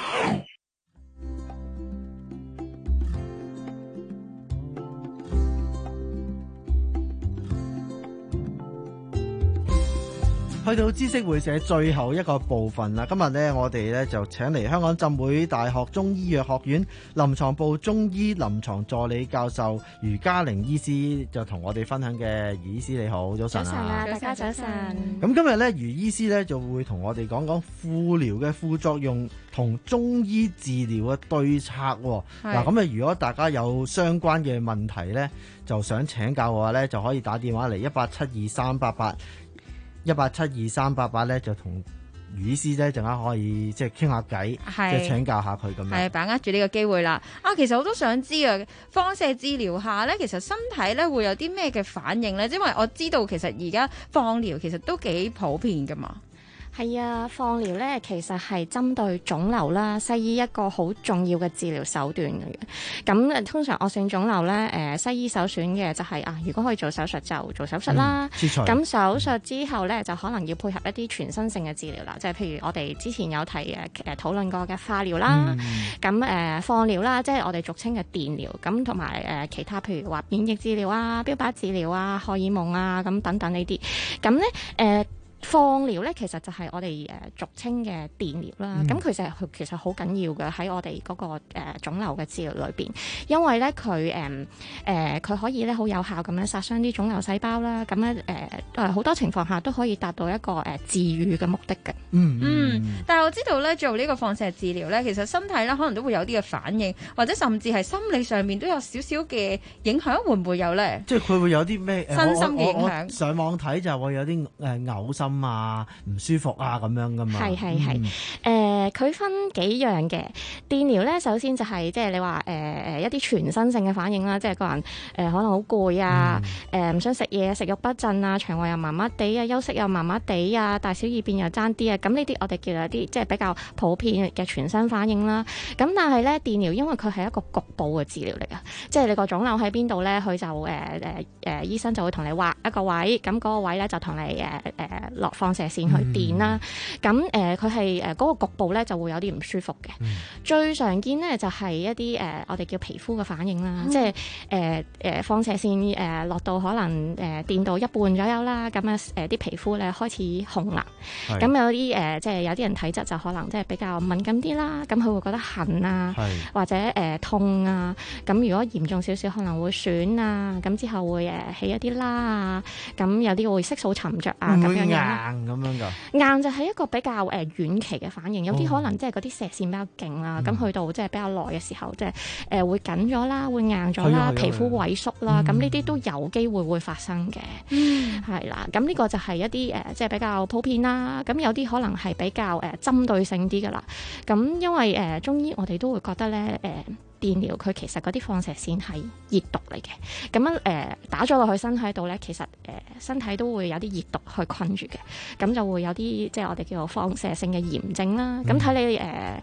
去到知識會社最後一個部分啦，今日呢，我哋呢就請嚟香港浸會大學中醫藥學院臨床部中醫臨床助理教授余嘉玲醫師，就同我哋分享嘅。余醫師你好，早晨啊！ 早晨啊，大家早晨。 咁今日呢，余醫師呢就會同我哋講講輔療嘅副作用同中醫治療嘅對策。嗱，咁啊，如果大家有相關嘅問題呢，就想請教嘅話呢，就可以打電話嚟一八七二三八八。一八七二三八八咧，就同余醫師咧，陣間可以即係傾下偈，即係請教下佢咁樣。 係把握住呢個機會啦！啊，其實我都想知啊，放射治療下咧，其實身體咧會有啲咩嘅反應咧？因為我知道其實而家放療其實都幾普遍噶嘛。 係啊，放療咧其實係針對腫瘤啦，西醫一個好重要嘅治療手段嚟嘅。咁通常惡性腫瘤咧，誒西醫首選嘅就係、是、啊，如果可以做手術就做手術啦。咁、嗯、手術之後咧，就可能要配合一啲全身性嘅治療啦，即係譬如我哋之前有提誒誒討論過嘅化療啦，咁誒、嗯呃、放療啦，即係我哋俗稱嘅電療，咁同埋誒其他譬如話免疫治療啊、標靶治療啊、荷爾蒙啊咁等等呢啲，咁咧誒。呃放療咧，其實就係我哋誒俗稱嘅電療啦。咁、嗯、其實其實好緊要嘅喺我哋嗰、那個誒、呃、腫瘤嘅治療裏邊，因為咧佢誒誒佢可以咧好有效咁樣殺傷啲腫瘤細胞啦。咁咧誒誒好多情況下都可以達到一個誒、呃、治癒嘅目的嘅。 嗯嗯。但係我知道咧做呢個放射治療咧，其實身體咧可能都會有啲嘅反應，或者甚至係心理上面都有少少嘅影響，會唔會有咧？ 即係佢會有啲咩身心嘅影響？ 上網睇就會有啲誒嘔心啊，唔舒服啊咁樣噶嘛。 係係係，誒佢、呃、分幾樣嘅電療咧，首先就係即係你話誒誒一啲全身性嘅反應啦，即係個人誒、呃、可能好攰啊，誒、嗯、唔、呃、想食嘢，食慾不振啊，腸胃又麻麻地啊，休息又麻麻地啊，大小二便又爭啲啊，咁呢啲我哋叫做一啲即係比較普遍嘅全身反應啦。咁但係咧電療因為佢係一個局部嘅治療嚟啊，即係你個腫瘤喺邊度咧，佢就誒誒誒醫生就會同你畫一個位，咁嗰個位咧就同你誒誒落放射線去電啦，咁誒佢係誒嗰個局部咧就會有啲唔舒服嘅、嗯。最常見咧就係一啲誒、呃、我哋叫皮膚嘅反應啦，嗯、即係誒誒放射線誒落到可能誒、呃、電到一半左右啦，咁啊誒啲皮膚咧開始紅啦，咁有啲誒、呃、即係有啲人體質就可能即係比較敏感啲啦，咁佢會覺得痕啊，或者誒、呃、痛啊，咁如果嚴重少少可能會損啊，咁之後會誒起一啲疤啊，咁有啲會色素沉着啊咁樣樣。 咁樣噶硬就係一個比較誒遠期嘅反應，有啲可能即係嗰啲射線比較勁啦，咁、嗯、去到即係比較耐嘅時候，即係誒會緊咗啦，會硬咗啦，皮膚萎縮啦，咁呢啲都有機會會發生嘅，係、嗯、啦。咁呢個就係一啲誒即係比較普遍啦。咁有啲可能係比較誒針對性啲噶啦。咁因為誒中醫我哋都會覺得咧誒。電療佢其實嗰啲放射線係熱毒嚟嘅，咁樣誒、呃、打咗落去身體度咧，其實誒、呃、身體都會有啲熱毒去困住嘅，咁就會有啲即係我哋叫做放射性嘅炎症啦。咁睇你誒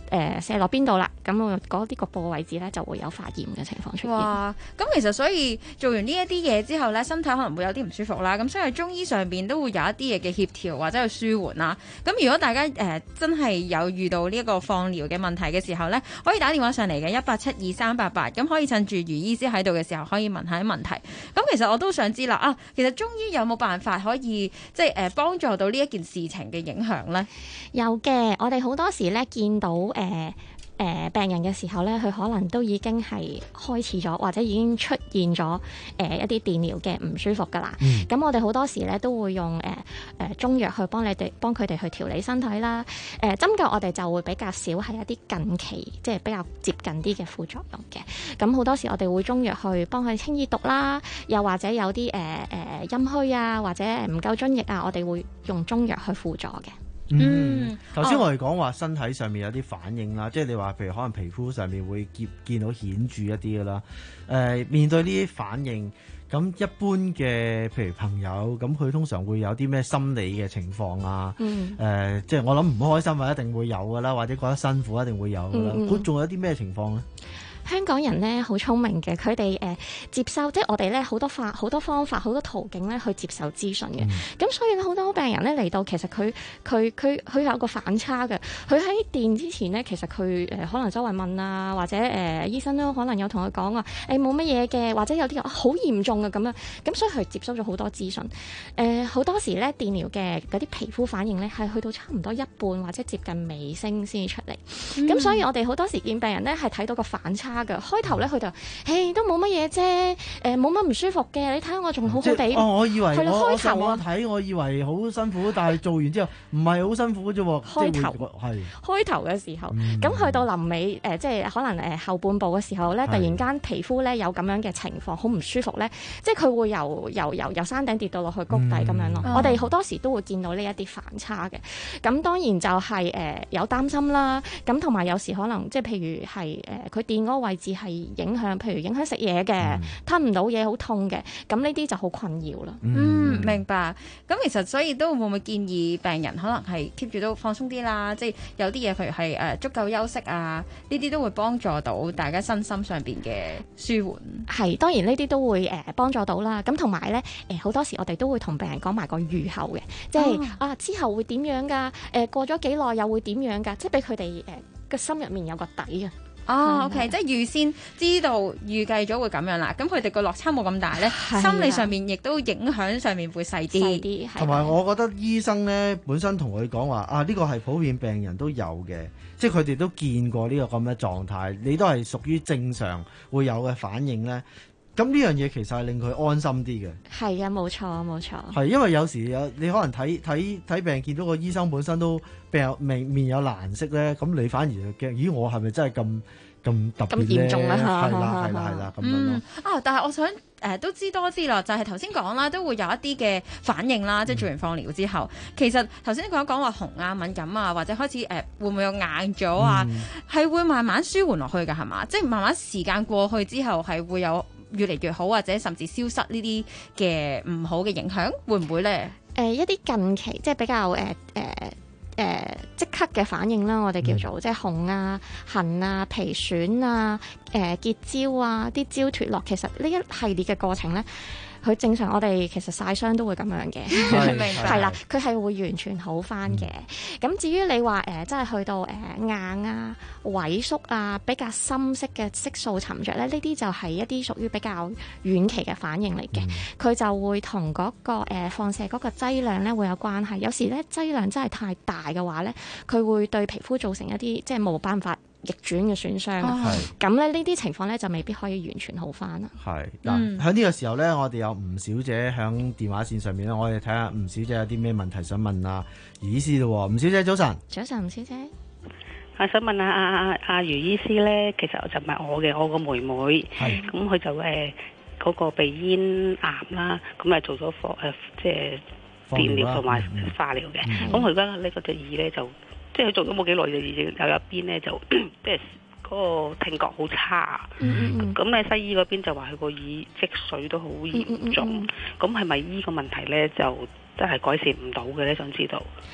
誒射落邊度啦，咁我嗰啲個部位置咧就會有發炎嘅情況出現。 哇！咁其實所以做完呢一啲嘢之後咧，身體可能會有啲唔舒服啦。咁所以喺中醫上邊都會有一啲嘢嘅協調或者去舒緩啦。咁如果大家誒、呃、真係有遇到呢一個放療嘅問題嘅時候咧，可以打電話上嚟嘅一八七二三八八，咁可以趁住余醫師喺度嘅時候可以問下啲問題。咁其實我都想知啦，啊，其實中醫有冇辦法可以即係誒幫助到呢一件事情嘅影響咧？ 有嘅，我哋好多時咧見到誒。呃誒、呃、病人嘅時候咧，佢可能都已經係開始咗，或者已經出現咗誒、呃、一啲電療嘅唔舒服㗎啦。咁、嗯、我哋好多時咧都會用誒誒、呃、中藥去幫你哋幫佢哋去調理身體啦。誒、呃、針灸我哋就會比較少係一啲近期即係比較接近啲嘅副作用嘅。咁好多時我哋會中藥去幫佢清熱毒啦，又或者有啲誒誒陰虛啊，或者唔夠津液啊，我哋會用中藥去輔助嘅。 嗯，頭先我哋講話身體上面有啲反應啦，哦、即係你話譬如可能皮膚上面會見見到顯著一啲嘅啦。誒、呃，面對呢啲反應，咁一般嘅譬如朋友，咁佢通常會有啲咩心理嘅情況啊？嗯。誒、呃，即係我諗唔開心啊，一定會有㗎啦，或者覺得辛苦一定會有㗎啦。佢仲、嗯嗯、有啲咩情況咧？ 香港人咧好聰明嘅，佢哋誒接收，即係我哋咧好多法、好多方法、好多途徑咧去接受資訊嘅。咁、嗯、所以咧好多病人咧嚟到，其實佢佢佢佢有個反差嘅。佢喺電之前咧，其實佢誒、呃、可能周圍問啊，或者誒、呃、醫生都可能有同佢講話誒冇乜嘢嘅，或者有啲人好嚴重嘅咁樣。咁所以佢接收咗好多資訊。誒、呃、好多時咧電療嘅嗰啲皮膚反應咧係去到差唔多一半或者接近尾聲先出嚟。咁、嗯、所以我哋好多時見病人咧係睇到個反差。開頭咧，佢就誒都冇乜嘢啫，誒冇乜唔舒服嘅。你睇下我仲好好地。 哦，我以為係啦， 我開頭我睇，我以為好辛苦，但係做完之後唔係好辛苦啫喎。 開頭係開頭嘅時候，咁、嗯、去到臨尾誒、呃，即係可能誒後半部嘅時候咧，突然間皮膚咧有咁樣嘅情況，好唔舒服咧，即係佢會由由由由山頂跌到落去谷底咁樣咯。嗯、我哋好多時都會見到呢一啲反差嘅。咁當然就係、是、誒、呃、有擔心啦。咁同埋有時可能即係譬如係誒佢電嗰個位置係影響，譬如影響食嘢嘅，吞唔到嘢，好痛嘅，咁呢啲就好困擾啦。 嗯，明白。咁其實所以都會唔會建議病人可能係 keep 住都放鬆啲啦，即係有啲嘢譬如係誒足夠休息啊，呢啲都會幫助到大家身心上邊嘅舒緩。 係，當然呢啲都會誒幫助到啦。咁同埋咧誒好多時我哋都會同病人講埋個預後嘅，即係、哦、啊之後會點樣㗎？誒過咗幾耐又會點樣㗎？即係俾佢哋誒個心入面有個底嘅。 哦、oh，OK，即係預先知道預計咗會咁樣啦，咁佢哋個落差冇咁大咧，心理上面亦都影響上面會細啲。 同埋我覺得醫生咧本身同佢講話啊，呢、呢個係普遍病人都有嘅，即係佢哋都見過呢個咁嘅狀態，你都係屬於正常會有嘅反應咧。咁呢樣嘢其實係令佢安心啲嘅。 係啊，冇錯冇錯。 係因為有時有你可能睇睇睇病見到個醫生本身都病有面面有難色咧，咁你反而就驚，咦我係咪真係咁咁特別咧？ 咁嚴重咧？係啦係啦係啦咁樣咯。 啊！但係我想誒、呃、都知多啲啦，就係頭先講啦，都會有一啲嘅反應啦，即係做完放療之後，嗯、其實頭先講講話紅啊、敏感啊，或者開始誒、呃、會唔會有硬咗啊？係、嗯、會慢慢舒緩落去㗎，係嘛？即係慢慢時間過去之後，係會有越嚟越好，或者甚至消失呢啲嘅唔好嘅影響，會唔會咧？ 誒、呃、一啲近期即係比較誒誒誒即刻嘅反應啦，我哋叫做、嗯、即係紅啊、痕啊、皮損啊、誒、呃、結焦啊、啲焦脫落，其實呢一系列嘅過程咧。佢正常，我哋其實曬傷都會咁樣嘅，係啦，佢係會完全好返嘅。咁、嗯、至於你話誒、呃，真係去到誒、呃、硬啊、萎縮啊、比較深色嘅色素沉着咧，呢啲就係一啲屬於比較遠期嘅反應嚟嘅。佢、嗯、就會同嗰、那個、呃、放射嗰個劑量咧會有關係。有時咧劑量真係太大嘅話咧，佢會對皮膚造成一啲即係冇辦法逆轉嘅損傷，咁咧呢啲情況咧就未必可以完全好翻啦。係嗱，喺呢個時候咧，我哋有吳小姐響電話線上面咧，我哋睇下吳小姐有啲咩問題想問啊余醫師咯。吳小姐早晨，早晨吳小姐， 我想問下阿阿阿余醫師咧，其實就唔係我嘅，我個妹妹，咁佢就誒嗰、呃那個鼻咽癌啦，咁啊做咗放誒即係電療同埋化療嘅，咁佢而家呢個隻耳咧就。即係佢做咗冇幾耐就已經有一邊咧就即係嗰個聽覺好差，咁咧、嗯嗯、西醫嗰邊就話佢個耳積水都好嚴重，咁係咪依個問題咧就真係改善唔到嘅咧？想知道。 誒、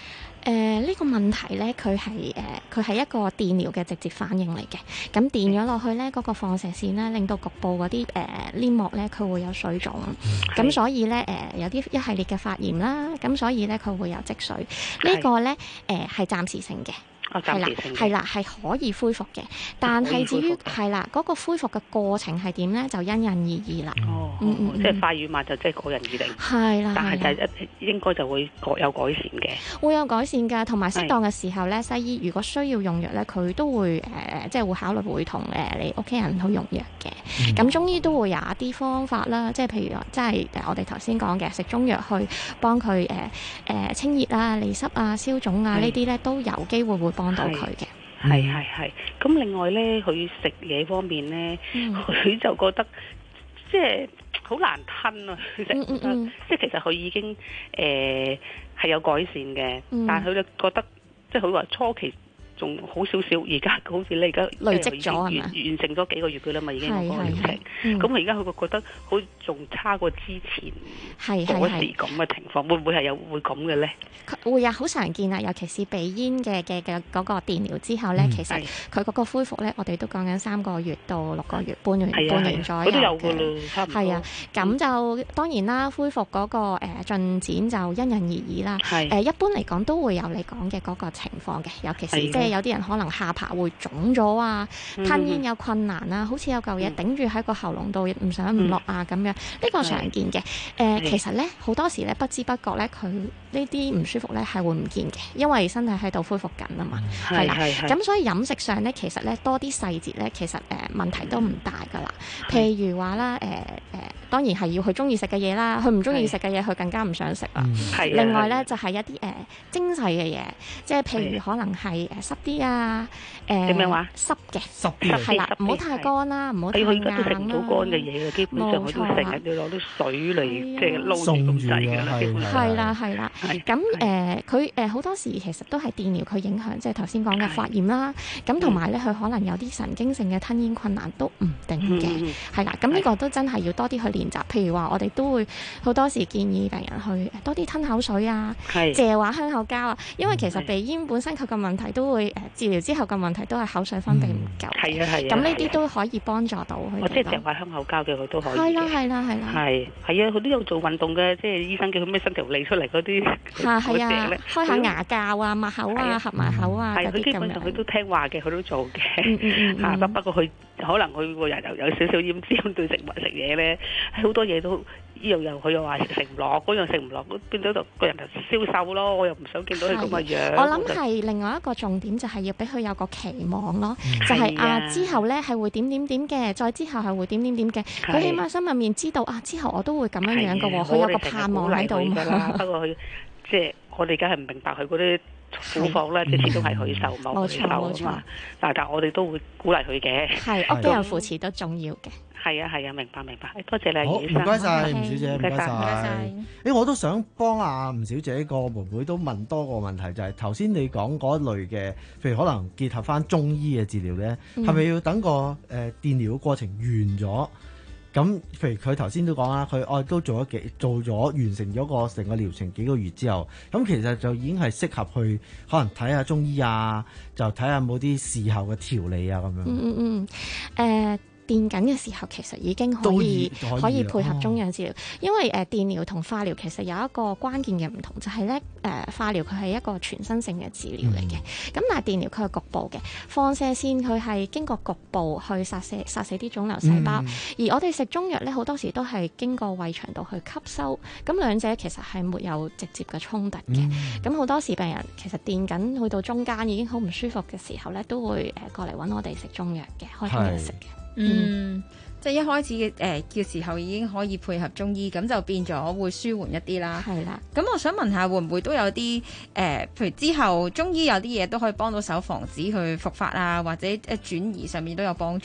誒呢個問題咧，佢係誒佢係一個電療嘅直接反應嚟嘅。咁電咗落去咧，嗰、個放射線咧，令到局部嗰啲誒黏膜咧，佢會有水腫。咁所以咧誒、呃、有啲一系列嘅發炎啦。咁所以咧佢會有積水。呢個、呢個咧誒係暫時性嘅。係啦，係啦，係可以恢復嘅，但係至於係啦，嗰、嗰個恢復嘅過程係點咧，就因人而異啦。 哦， 嗯嗯嗯即係快與慢就即係個人而定。 係啦， 但係就一應該就會各有改善嘅。 會有改善㗎，同埋適當嘅時候咧，西醫如果需要用藥咧，佢都會誒、呃，即係會考慮會同誒你屋企人去用藥嘅。咁、嗯、中醫都會有一啲方法啦，即係譬如即係我哋頭先講嘅食中藥去幫佢誒誒清熱啊、利濕啊、消腫啊呢啲咧都有機會會幫到佢嘅。 係係係。咁另外咧，佢食嘢方面咧，佢、嗯、就覺得即係好難吞啊！佢食、嗯嗯嗯、即係其實佢已經誒係、呃、有改善嘅，嗯、但係佢就覺得即係佢話初期仲好少少，而家好似你而家累積咗係嘛？ 完成咗幾個月嘅啦嘛，已經嗰個療程。咁佢而家佢覺得好仲差過之前嗰時咁嘅情況，會唔會係有會咁嘅咧？ 會啊，好常見啊，尤其是鼻咽嘅嘅嘅嗰個電療之後咧、嗯，其實佢嗰個恢復咧，我哋都講緊三個月到六個月，半年半年左右嘅。都有㗎啦，差唔多。係啊，咁就當然啦，恢復嗰、嗰個誒、呃、進展就因人而異啦。係誒、呃，一般嚟講都會有你講嘅嗰個情況嘅，尤其是即係有啲人可能下巴會腫咗啊，吞煙有困難啊，好似有嚿嘢頂住喺個喉嚨度唔上唔落啊咁樣，呢、呢個常見嘅。誒、呃，其實咧好多時咧不知不覺咧佢呢啲唔舒服咧係會唔見嘅，因為身體喺度恢復緊啊嘛，係啦。咁所以飲食上咧，其實咧多啲細節咧，其實誒、呃、問題都唔大噶啦。譬如話啦，誒、呃、誒、呃，當然係要佢中意食嘅嘢啦，佢唔中意食嘅嘢，佢更加唔想食啦。另外咧就係、是、一啲誒、呃、精細嘅嘢，即係譬如可能係誒濕啲啊，誒點樣話濕嘅濕啲係啦，唔好太乾啦，唔好太硬啦。佢而家都食唔到乾嘅嘢嘅，基本上佢都成日要攞啲水嚟即係撈住咁滯㗎啦，基本上係啦係啦。咁誒佢誒好多時其實都係電療佢影響，即係頭先講嘅發炎啦。咁同埋咧，佢可能有啲神經性嘅吞咽困難都唔定嘅，係啦。咁呢個都真係要多啲去練習。譬如話，我哋都會好多時建議病人去多啲吞口水啊，謝話香口膠啊。因為其實鼻咽本身佢個問題都會誒治療之後嘅問題都係口水分泌唔夠。係啊係啊。咁呢啲都可以幫助到佢。我即係謝話香口膠嘅佢都可以。係啦係啦係啦。係係啊，佢都有做運動嘅，即係醫生叫佢咩伸條脷出嚟嗰啲。係係啊，開下牙膠啊，抹口啊，合埋口啊嗰啲咁樣。係佢基本上佢都聽話嘅，佢都做嘅。嗯嗯嗯。嚇，不過佢可能佢個人又有少少厭尖對食物食嘢咧，好多嘢都。呢樣又佢又話食唔落，嗰樣食唔落，變咗就個人就消瘦咯。我又唔想見到佢咁嘅樣。我諗係另外一個重點就係要俾佢有個期望咯，嗯、就係、是、啊，啊之後咧係會點點點嘅，再之後係會點點點嘅。佢起碼心入面知道啊，之後我都會咁樣樣嘅喎，佢有個盼望喺度嘛。不過佢即係我哋梗係唔明白佢嗰啲苦況啦，即係始終係佢受冇佢受啊嘛。但係我哋都會鼓勵佢嘅。係屋企人扶持都重要嘅。係啊係啊，明白明白，多謝你， 吳醫生。唔該晒，吳小姐，唔該晒。 誒、 欸，我都想幫阿吳小姐個妹妹都問多個問題，就係頭先你講嗰類嘅，譬如可能結合翻中醫嘅治療咧，係、嗯、咪要等個誒、呃、電療嘅過程完咗？咁譬如佢頭先都講啦，佢哦都做咗幾做咗完成咗個成個療程幾個月之後，咁其實就已經係適合去可能睇下中醫啊，就睇下冇啲事後嘅調理啊咁樣。嗯嗯嗯，誒、呃。電緊嘅時候，其實已經可以可以，可以配合中藥治療，哦、因為誒、呃、電療同化療其實有一個關鍵嘅唔同，就係咧誒化療佢係一個全身性嘅治療嚟嘅，咁、嗯、但係電療佢係局部嘅，放射線佢係經過局部去殺死殺死啲腫瘤細胞，嗯、而我哋食中藥咧好多時都係經過胃腸道去吸收，咁兩者其實係沒有直接嘅衝突嘅，咁、嗯、好多時病人其實電緊去到中間已經好唔舒服嘅時候咧，都會誒過嚟揾我哋食中藥嘅，開中藥食嘅。 嗯，即係一開始嘅誒嘅時候已經可以配合中醫，咁就變咗會舒緩一啲啦。係啦，咁我想問下，會唔會都有啲誒、呃，譬如之後中醫有啲嘢都可以幫到手防止去復發啊，或者誒轉移上面都有幫助咧？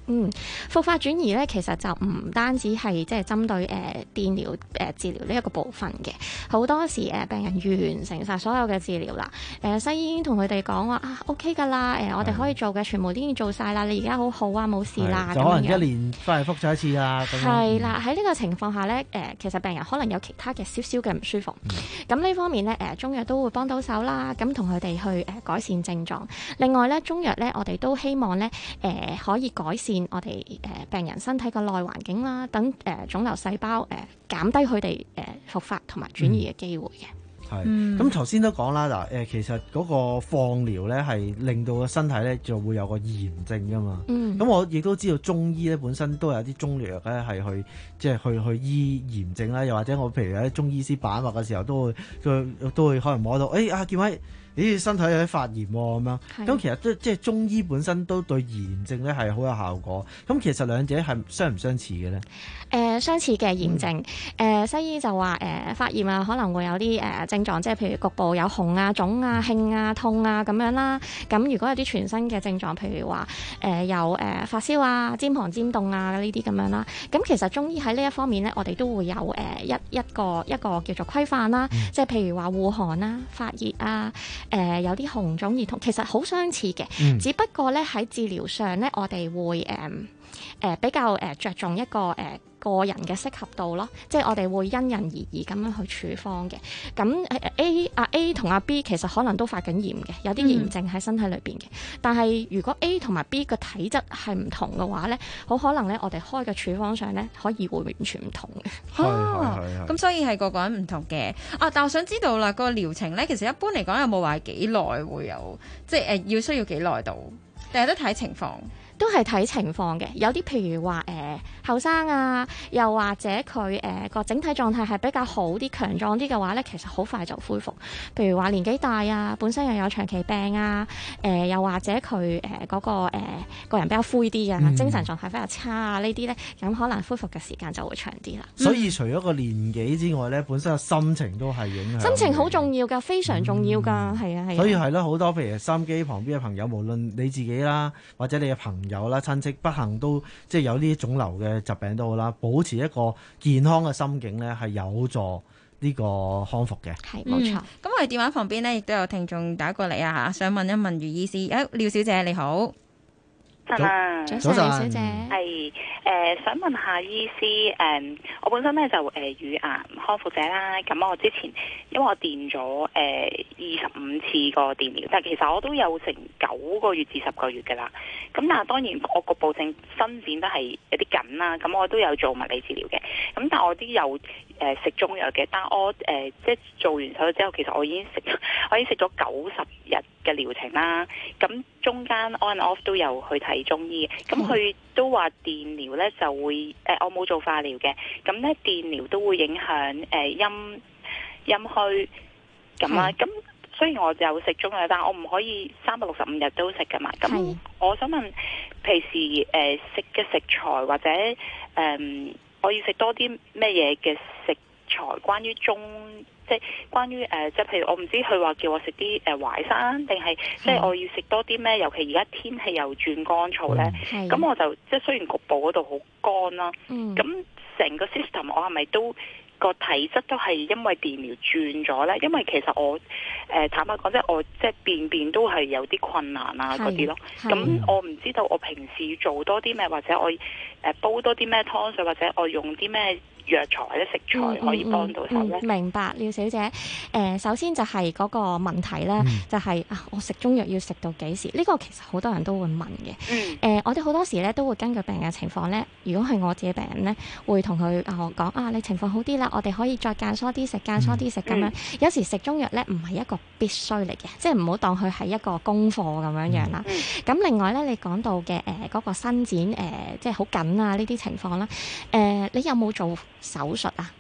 嗯，復發轉移咧，其實就唔單止係即係針對誒、呃、電療誒、呃、治療呢一個部分嘅，好多時誒、呃、病人完成晒所有嘅治療啦，誒、呃、西醫已經同佢哋講話啊 OK 㗎啦，誒、呃、我哋可以做嘅全部都已經做晒啦，你而家好好啊，冇事啦， 就可能一年翻嚟覆咗一次啊，咁樣係啦，喺呢個情況下咧，誒、呃、其實病人可能有其他嘅少少嘅唔舒服，咁呢、嗯、方面咧誒、呃、中藥都會幫到手啦，咁同佢哋去誒、呃、改善症狀。另外咧中藥咧我哋都希望咧誒、呃、可以改善我哋誒、呃、病人身體嘅內環境啦，等誒、呃、腫瘤細胞誒、呃、減低佢哋誒復發同埋轉移嘅機會嘅。 係、嗯，咁頭先都講啦，嗱誒，其實嗰個放療咧係令到個身體咧就會有個炎症噶嘛。嗯，咁我亦都知道中醫咧本身都有啲中藥咧係去即係去去醫炎症啦，又或者我譬如有啲中醫師把脈嘅時候都會都都會可能摸到，誒、哎、啊見位。咦，身體有啲發炎喎咁樣，咁其實都即係中醫本身都對炎症咧係好有效果。咁其實兩者係相唔相似嘅咧？誒、 呃，相似嘅炎症，誒、嗯呃、西醫就話誒、呃、發炎啊，可能會有啲誒、呃、症狀，即係譬如局部有紅啊、腫啊、興啊、痛啊咁樣啦。咁如果有啲全身嘅症狀，譬如話誒、呃、有誒、呃、發燒啊、肩膀尖凍啊呢啲咁樣啦。咁其實中醫喺呢一方面咧，我哋都會有誒、呃、一一個一個叫做規範啦，嗯、即係譬如話護寒啊、發熱啊。誒、呃、有啲紅腫熱痛，其實好相似嘅，嗯、只不過咧喺治療上咧，我哋會誒誒、呃呃、比較誒着重一個誒、呃、個人嘅適合度咯，即係我哋會因人而異咁樣去處方嘅。咁誒 A 啊 A 同阿 B 其實可能都發緊炎嘅，有啲炎症喺身體裏邊嘅。嗯、但係如果 A 同埋 B 嘅體質係唔同嘅話咧，好可能咧我哋開嘅處方上咧可以會完全唔同嘅。 哦，咁所以係個個人唔同嘅。啊，但我想知道啦，個療程咧其實一般嚟講有冇話幾耐會有，即係誒、呃、要需要幾耐到，定係都睇情況？ 都係睇情況嘅，有啲譬如話誒後生啊，又或者佢誒個整體狀態係比較好啲、強壯啲嘅話咧，其實好快就恢復。譬如話年紀大啊，本身又有長期病啊，誒、呃、又或者佢誒嗰個誒、呃、個人比較灰啲啊，嗯、精神狀態比較差啊，呢啲咧咁可能恢復嘅時間就會長啲啦。 所以除咗個年紀之外咧，本身嘅心情都係影響。 心情好重要㗎，非常重要㗎，係啊係啊。所以係咯，好多譬如收音機旁邊嘅朋友，無論你自己啦，或者你嘅朋友有啦，親戚不幸都即係有呢啲腫瘤嘅疾病都好啦，保持一個健康嘅心境咧，係有助呢個康復嘅。 係冇錯。咁、 嗯、我哋電話旁邊咧，亦都有聽眾打過嚟啊嚇，想問一問余醫師。誒，廖小姐你好。 早晨， 早晨，廖小姐。 係誒、呃，想問下醫師誒、呃，我本身咧就誒、呃、乳癌康復者啦。咁我之前因為我電咗誒二十五次個電療，但係其實我都有成九個月至十個月㗎啦。咁但係當然我局部性伸展都係有啲緊啦。咁我都有做物理治療嘅。咁但係我都有誒食中藥嘅。但係我誒、呃、即係做完手術之後，其實我已經食我已經食咗九十日嘅療程啦。咁中間 on and off 都有去睇中醫嘅。咁佢都話電療咧就會誒、呃，我冇做化療嘅。咁咧電療都會影響誒、呃、陰陰虛咁啦。咁雖然我就有食中藥，但係我唔可以三百六十五日都食噶嘛。咁我想問，平時誒食嘅食材或者誒、呃，我要食多啲咩嘢嘅食材？關於中即係關於誒、呃，即係譬如我唔知佢話叫我食啲誒淮山，定係即係我要食多啲咩？尤其而家天氣又轉乾燥咧，咁、嗯、我就即係雖然局部嗰度好乾啦，咁成、嗯、個 system 我係咪都個體質都係因為電療轉咗咧？因為其實我誒、呃、坦白講，即係我即係便便都係有啲困難啊嗰啲咯。咁我唔知道我平時要做多啲咩，或者我誒、呃、煲多啲咩湯水，或者我用啲咩藥材或者食材可以幫到手咧、 嗯嗯嗯？明白，廖小姐。誒、呃，首先就係嗰個問題咧，嗯、就係、是、啊，我食中藥要食到幾時？呢、這個其實好多人都會問嘅。誒、嗯呃，我哋好多時咧都會根據病人嘅情況咧，如果係我自己病人咧，會同佢啊講啊，你情況好啲啦，我哋可以再間疏啲食，間疏啲食咁樣。嗯、有時食中藥咧唔係一個必須嚟嘅，即係唔好當佢係一個功課咁樣樣啦。咁、嗯、另外咧，你講到嘅誒嗰個伸展誒、呃，即係好緊啊呢啲情況啦。誒、呃，你有冇做手術啊？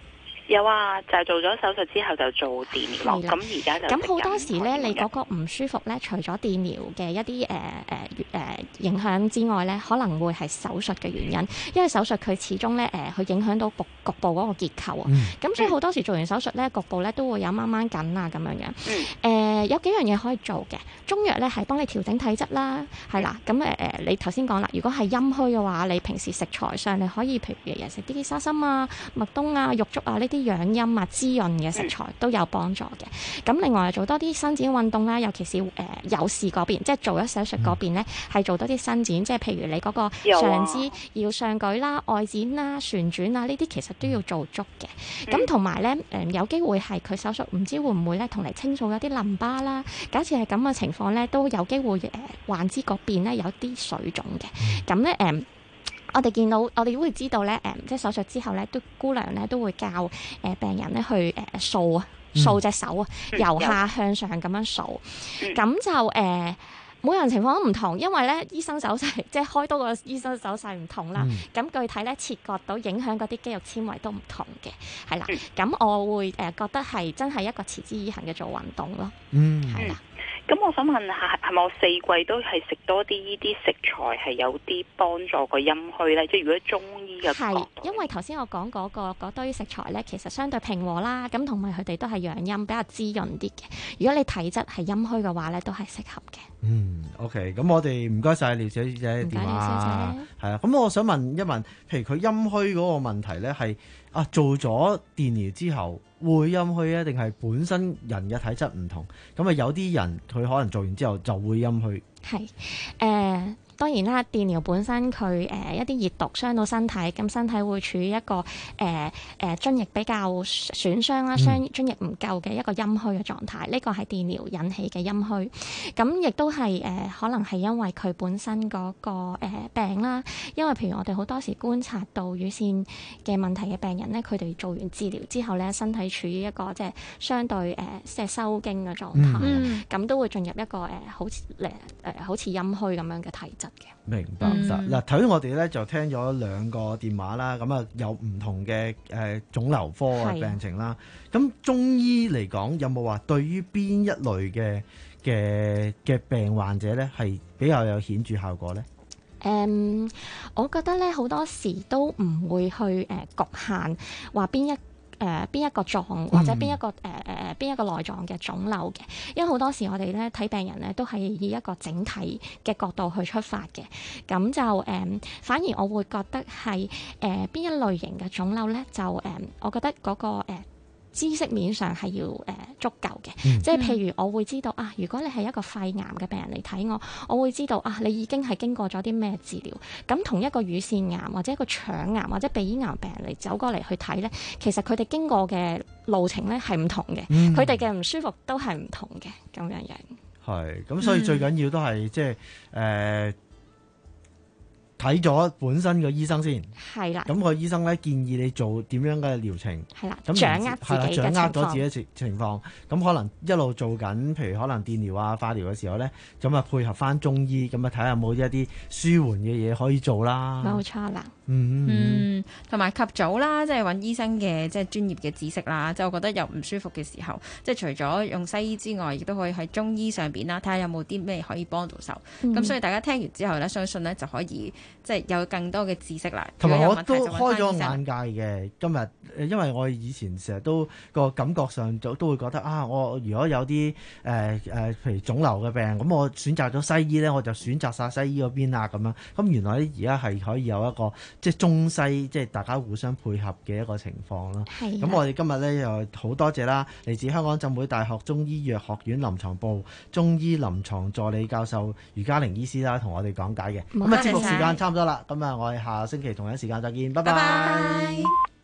有啊，就係做咗手術之後就做電療咯。咁而家就咁好多時咧，你嗰個唔舒服咧，除咗電療嘅一啲誒誒誒影響之外咧，可能會係手術嘅原因，因為手術佢始終咧誒，佢影響到局局部嗰個結構啊。咁、嗯、所以好多時做完手術咧，局部咧都會有掹掹緊啊咁樣樣。誒、嗯呃、有幾樣嘢可以做嘅，中藥咧係幫你調整體質啦，係啦。咁誒誒，你頭先講啦，如果係陰虛嘅話，你平時食材上你可以譬如日日食啲沙參啊、麥冬啊、玉竹啊呢啲養陰啊、滋潤嘅食材都有幫助嘅。咁另外做多啲伸展運動啦，尤其是誒、呃、有事嗰邊，即係做咗手術嗰邊咧，係、嗯、做多啲伸展，即係譬如你嗰個上肢要上舉啦、外展啦、旋轉啊呢啲，其實都要做足嘅。咁同埋咧誒有機會係佢手術唔知會唔會咧同你清掃一啲淋巴啦。假設係咁嘅情況咧，都有機會誒、呃、患肢嗰邊咧有啲水腫嘅。咁咧誒。我哋見到，我哋都會知道咧，誒，即係手術之後咧，都姑娘咧都會教誒病人咧去誒掃啊，掃隻手啊，由下向上咁樣掃，咁就誒每個人情況都唔同，因為咧醫生手勢即係開刀個醫生手勢唔同啦，咁具體咧切割到影響嗰啲肌肉纖維都唔同嘅，係啦，咁我會誒覺得係真係一個持之以恆嘅做運動咯， 嗯， 係啦。 咁我想問下，係咪我四季都係食多啲呢啲食材係有啲幫助個陰虛咧？即係如果中醫嘅角度， 係因為頭先我講嗰、嗰個嗰堆食材咧，其實相對平和啦，咁同埋佢哋都係養陰比較滋潤啲嘅。如果你體質係陰虛嘅話咧，都係適合嘅。 嗯 ，OK， 咁我哋唔該晒廖小姐電話，係啊，咁我想問一問，譬如佢陰虛嗰個問題咧，係啊做咗電療之後會陰虛啊，定係本身人嘅體質唔同？咁啊有啲人佢可能做完之後就會陰虛。 係，誒、呃。當然啦，電療本身佢誒、呃、一啲熱毒傷到身體，咁身體會處於一個誒誒津液比較損傷啦，傷津液唔夠嘅一個陰虛嘅狀態。呢個係電療引起嘅陰虛，咁亦都係誒、呃、可能係因為佢本身嗰、那個、呃、病啦。因為譬如我哋好多時觀察到乳腺嘅問題嘅病人咧，佢哋做完治療之後咧，身體處於一個即係相對誒、呃、即係收經嘅狀態，咁、嗯、都會進入一個誒、呃、好似誒誒好似陰虛咁樣嘅體質。 明白嗱，頭、嗯、先我哋咧就聽咗兩個電話啦，咁啊有唔同嘅誒腫瘤科嘅病情啦。咁中醫嚟講，有冇話對於邊一類嘅嘅嘅病患者咧係比較有顯著效果咧？ 誒、嗯，我覺得咧好多時都唔會去誒、呃、局限話邊一。誒、呃、邊一個臟或者邊一個誒誒誒邊一個內臟嘅腫瘤嘅，因為好多時我哋咧睇病人咧都係以一個整體嘅角度去出發嘅，咁就誒、呃、反而我會覺得係誒邊一類型嘅腫瘤咧，就誒、呃、我覺得嗰、那個、呃知識面上係要誒、呃、足夠嘅，嗯、即係譬如我會知道啊，如果你係一個肺癌嘅病人嚟睇我，我會知道啊，你已經係經過咗啲咩治療。咁同一個乳腺癌或者一個腸癌或者鼻咽癌病人嚟走過嚟去睇咧，其實佢哋經過嘅路程咧係唔同嘅，佢哋嘅唔舒服都係唔同嘅咁樣樣。 係，咁所以最緊要都係即係誒。呃睇咗本身個醫生先，係啦。咁個醫生咧建議你做點樣嘅療程，係啦。咁掌握自己嘅情況，掌握咗自己情情況。咁可能一路做緊，譬如可能電療啊、化療嘅時候咧，咁啊配合翻中醫，咁啊睇下有冇一啲舒緩嘅嘢可以做啦。 冇錯啦。 嗯嗯，同埋及早啦，即係揾醫生嘅即係專業嘅知識啦。即係我覺得有唔舒服嘅時候，即係除咗用西醫之外，亦都可以喺中醫上邊啦，睇下有冇啲咩可以幫到手。咁、嗯、所以大家聽完之後咧，相信咧就可以即係有更多嘅知識啦。同埋我都開咗眼界嘅。今日因為我以前成日都個感覺上就都會覺得啊，我如果有啲誒誒譬如腫瘤嘅病，咁我選擇咗西醫咧，我就選擇晒西醫嗰邊啊咁樣。咁原來而家係可以有一個即係中西即係大家互相配合嘅一個情況咯。咁我哋今日咧又好多謝啦，嚟自香港浸會大學中醫藥學院臨床部中醫臨床助理教授余嘉玲醫師啦，同我哋講解嘅。咁啊，節目時間差唔多啦，咁啊，我哋下星期同一時間再見，拜拜。拜拜。